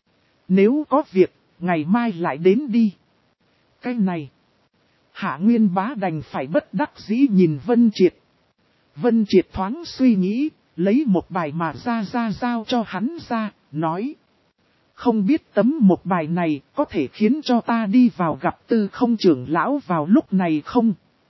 A: Nếu có việc, ngày mai lại đến đi. Cái này, Hạ Nguyên Bá đành phải bất đắc dĩ nhìn Vân Triệt. Vân Triệt thoáng suy nghĩ, lấy một bài mà ra giao cho hắn ra, nói. Không biết tấm một bài này có thể khiến cho ta đi vào gặp Tư Không trưởng lão vào lúc này không?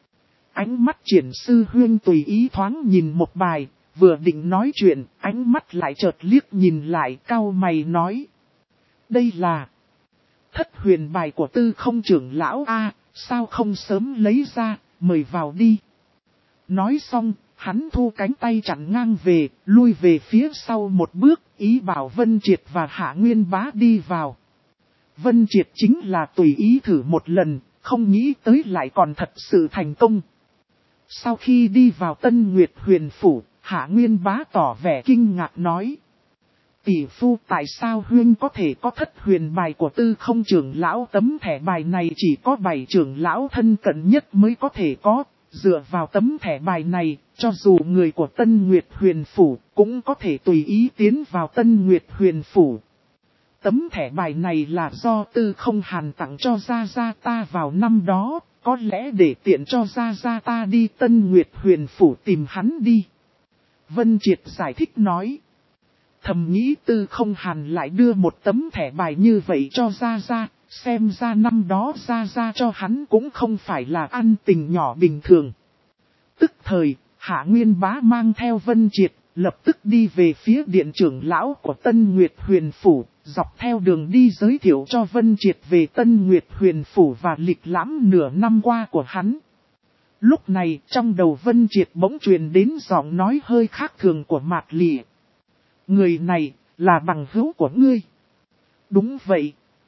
A: Ánh mắt Triển sư huynh tùy ý thoáng nhìn một bài, vừa định nói chuyện, ánh mắt lại chợt liếc nhìn lại, cau mày nói. Đây là Thất Huyền bài của Tư Không trưởng lão sao không sớm lấy ra, mời vào đi. Nói xong, hắn thu cánh tay chặn ngang về, lui về phía sau một bước, ý bảo Vân Triệt và Hạ Nguyên Bá đi vào. Vân Triệt chính là tùy ý thử một lần, không nghĩ tới lại còn thật sự thành công. Sau khi đi vào Tân Nguyệt Huyền Phủ, Hạ Nguyên Bá tỏ vẻ kinh ngạc nói. Tỷ phu, tại sao huynh có thể có Thất Huyền bài của Tư Không trưởng lão? Tấm thẻ bài này chỉ có 7 trưởng lão thân cận nhất mới có thể có. Dựa vào tấm thẻ bài này, cho dù người của Tân Nguyệt Huyền Phủ cũng có thể tùy ý tiến vào Tân Nguyệt Huyền Phủ. Tấm thẻ bài này là do Tư Không Hàn tặng cho Gia Gia ta vào năm đó, có lẽ để tiện cho Gia Gia ta đi Tân Nguyệt Huyền Phủ tìm hắn đi. Vân Triệt giải thích nói. Thầm nghĩ Tư Không Hàn lại đưa một tấm thẻ bài như vậy cho Gia Gia, xem ra năm đó Gia Gia cho hắn cũng không phải là ăn tình nhỏ bình thường. Tức thời, Hạ Nguyên Bá mang theo Vân Triệt, lập tức đi về phía điện trưởng lão của Tân Nguyệt Huyền Phủ, dọc theo đường đi giới thiệu cho Vân Triệt về Tân Nguyệt Huyền Phủ và lịch lãm nửa năm qua của hắn. Lúc này, trong đầu Vân Triệt bỗng truyền đến giọng nói hơi khác thường của Mạc Lị. Người này, là bằng hữu của ngươi. Đúng vậy.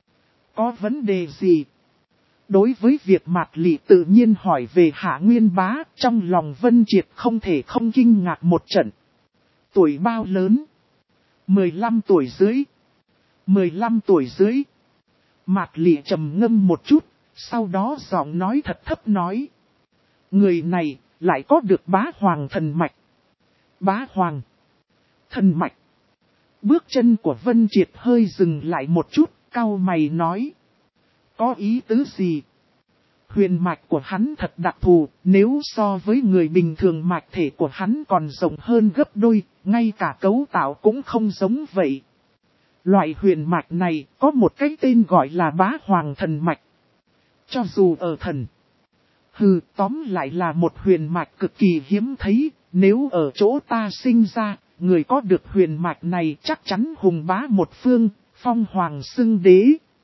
A: Có vấn đề gì? Đối với việc Mạt Lị tự nhiên hỏi về Hạ Nguyên Bá, trong lòng Vân Triệt không thể không kinh ngạc một trận. Tuổi bao lớn? 15 tuổi dưới. 15 tuổi dưới. Mạt Lị trầm ngâm một chút, sau đó giọng nói thật thấp nói. Người này lại có được bá hoàng thần mạch. Bá hoàng thần mạch. Bước chân của Vân Triệt hơi dừng lại một chút, cau mày nói. Có ý tứ gì? Huyền mạch của hắn thật đặc thù, nếu so với người bình thường mạch thể của hắn còn rộng hơn gấp đôi, ngay cả cấu tạo cũng không giống vậy. Loại huyền mạch này có một cái tên gọi là bá hoàng thần mạch. Cho dù ở thần, tóm lại là một huyền mạch cực kỳ hiếm thấy, nếu ở chỗ ta sinh ra, người có được huyền mạch này chắc chắn hùng bá một phương, phong hoàng xưng đế.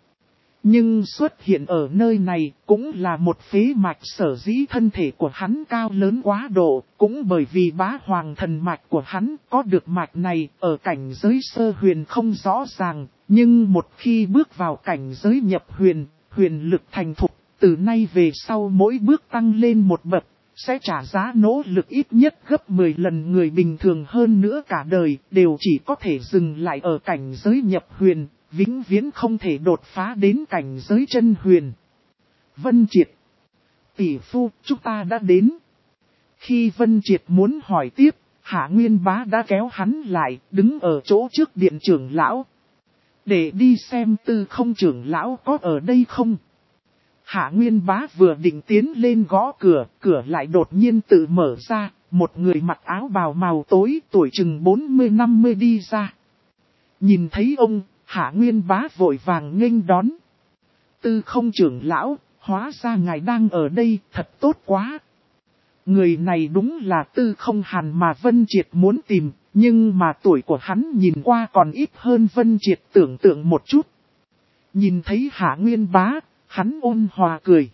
A: Nhưng xuất hiện ở nơi này cũng là một phế mạch, sở dĩ thân thể của hắn cao lớn quá độ, cũng bởi vì bá hoàng thần mạch của hắn có được mạch này ở cảnh giới sơ huyền không rõ ràng, nhưng một khi bước vào cảnh giới nhập huyền, huyền lực thành thục, từ nay về sau mỗi bước tăng lên một bậc, sẽ trả giá nỗ lực ít nhất gấp 10 lần người bình thường, hơn nữa cả đời đều chỉ có thể dừng lại ở cảnh giới nhập huyền. Vĩnh viễn không thể đột phá đến cảnh giới chân huyền. Vân Triệt. Tỷ phu, chúng ta đã đến. Khi Vân Triệt muốn hỏi tiếp, Hạ Nguyên Bá đã kéo hắn lại, đứng ở chỗ trước điện trưởng lão. Để đi xem Tư Không trưởng lão có ở đây không. Hạ Nguyên Bá vừa định tiến lên gõ cửa, cửa lại đột nhiên tự mở ra, một người mặc áo bào màu tối, tuổi chừng 40-50 đi ra. Nhìn thấy ông, Hạ Nguyên Bá vội vàng nghênh đón. Tư Không trưởng lão, hóa ra ngài đang ở đây, thật tốt quá. Người này đúng là Tư Không Hàn mà Vân Triệt muốn tìm, nhưng mà tuổi của hắn nhìn qua còn ít hơn Vân Triệt tưởng tượng một chút. Nhìn thấy Hạ Nguyên Bá, hắn ôn hòa cười.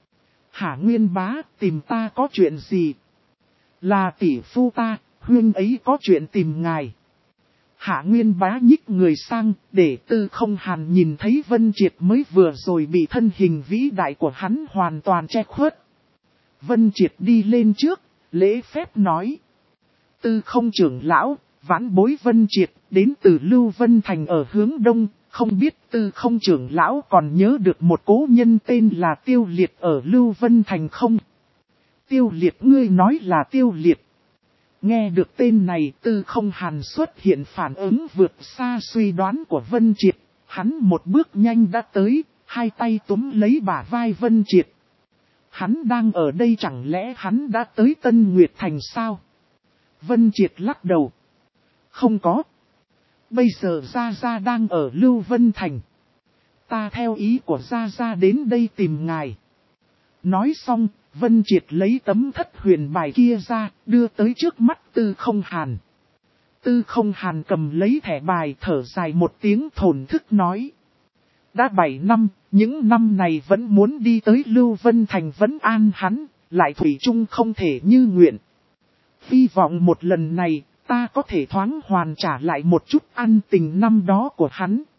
A: Hạ Nguyên Bá, tìm ta có chuyện gì? Là tỷ phu ta, huynh ấy có chuyện tìm ngài. Hạ Nguyên Bá nhích người sang, để Tư Không Hàn nhìn thấy Vân Triệt mới vừa rồi bị thân hình vĩ đại của hắn hoàn toàn che khuất. Vân Triệt đi lên trước, lễ phép nói. Tư Không trưởng lão, vãn bối Vân Triệt, đến từ Lưu Vân Thành ở hướng đông, không biết Tư Không trưởng lão còn nhớ được một cố nhân tên là Tiêu Liệt ở Lưu Vân Thành không? Tiêu Liệt, ngươi nói là Tiêu Liệt. Nghe được tên này, Tư Không Hàn xuất hiện phản ứng vượt xa suy đoán của Vân Triệt. Hắn một bước nhanh đã tới, hai tay túm lấy bả vai Vân Triệt. Hắn đang ở đây, chẳng lẽ hắn đã tới Tân Nguyệt Thành sao? Vân Triệt lắc đầu. Không có. Bây giờ Gia Gia đang ở Lưu Vân Thành. Ta theo ý của Gia Gia đến đây tìm ngài. Nói xong, Vân Triệt lấy tấm thất huyền bài kia ra, đưa tới trước mắt Tư Không Hàn. Tư Không Hàn cầm lấy thẻ bài, thở dài một tiếng, thổn thức nói. Đã 7 năm, những năm này vẫn muốn đi tới Lưu Vân Thành vấn an hắn, lại thủy chung không thể như nguyện. Hy vọng một lần này, ta có thể thoáng hoàn trả lại một chút ân tình năm đó của hắn.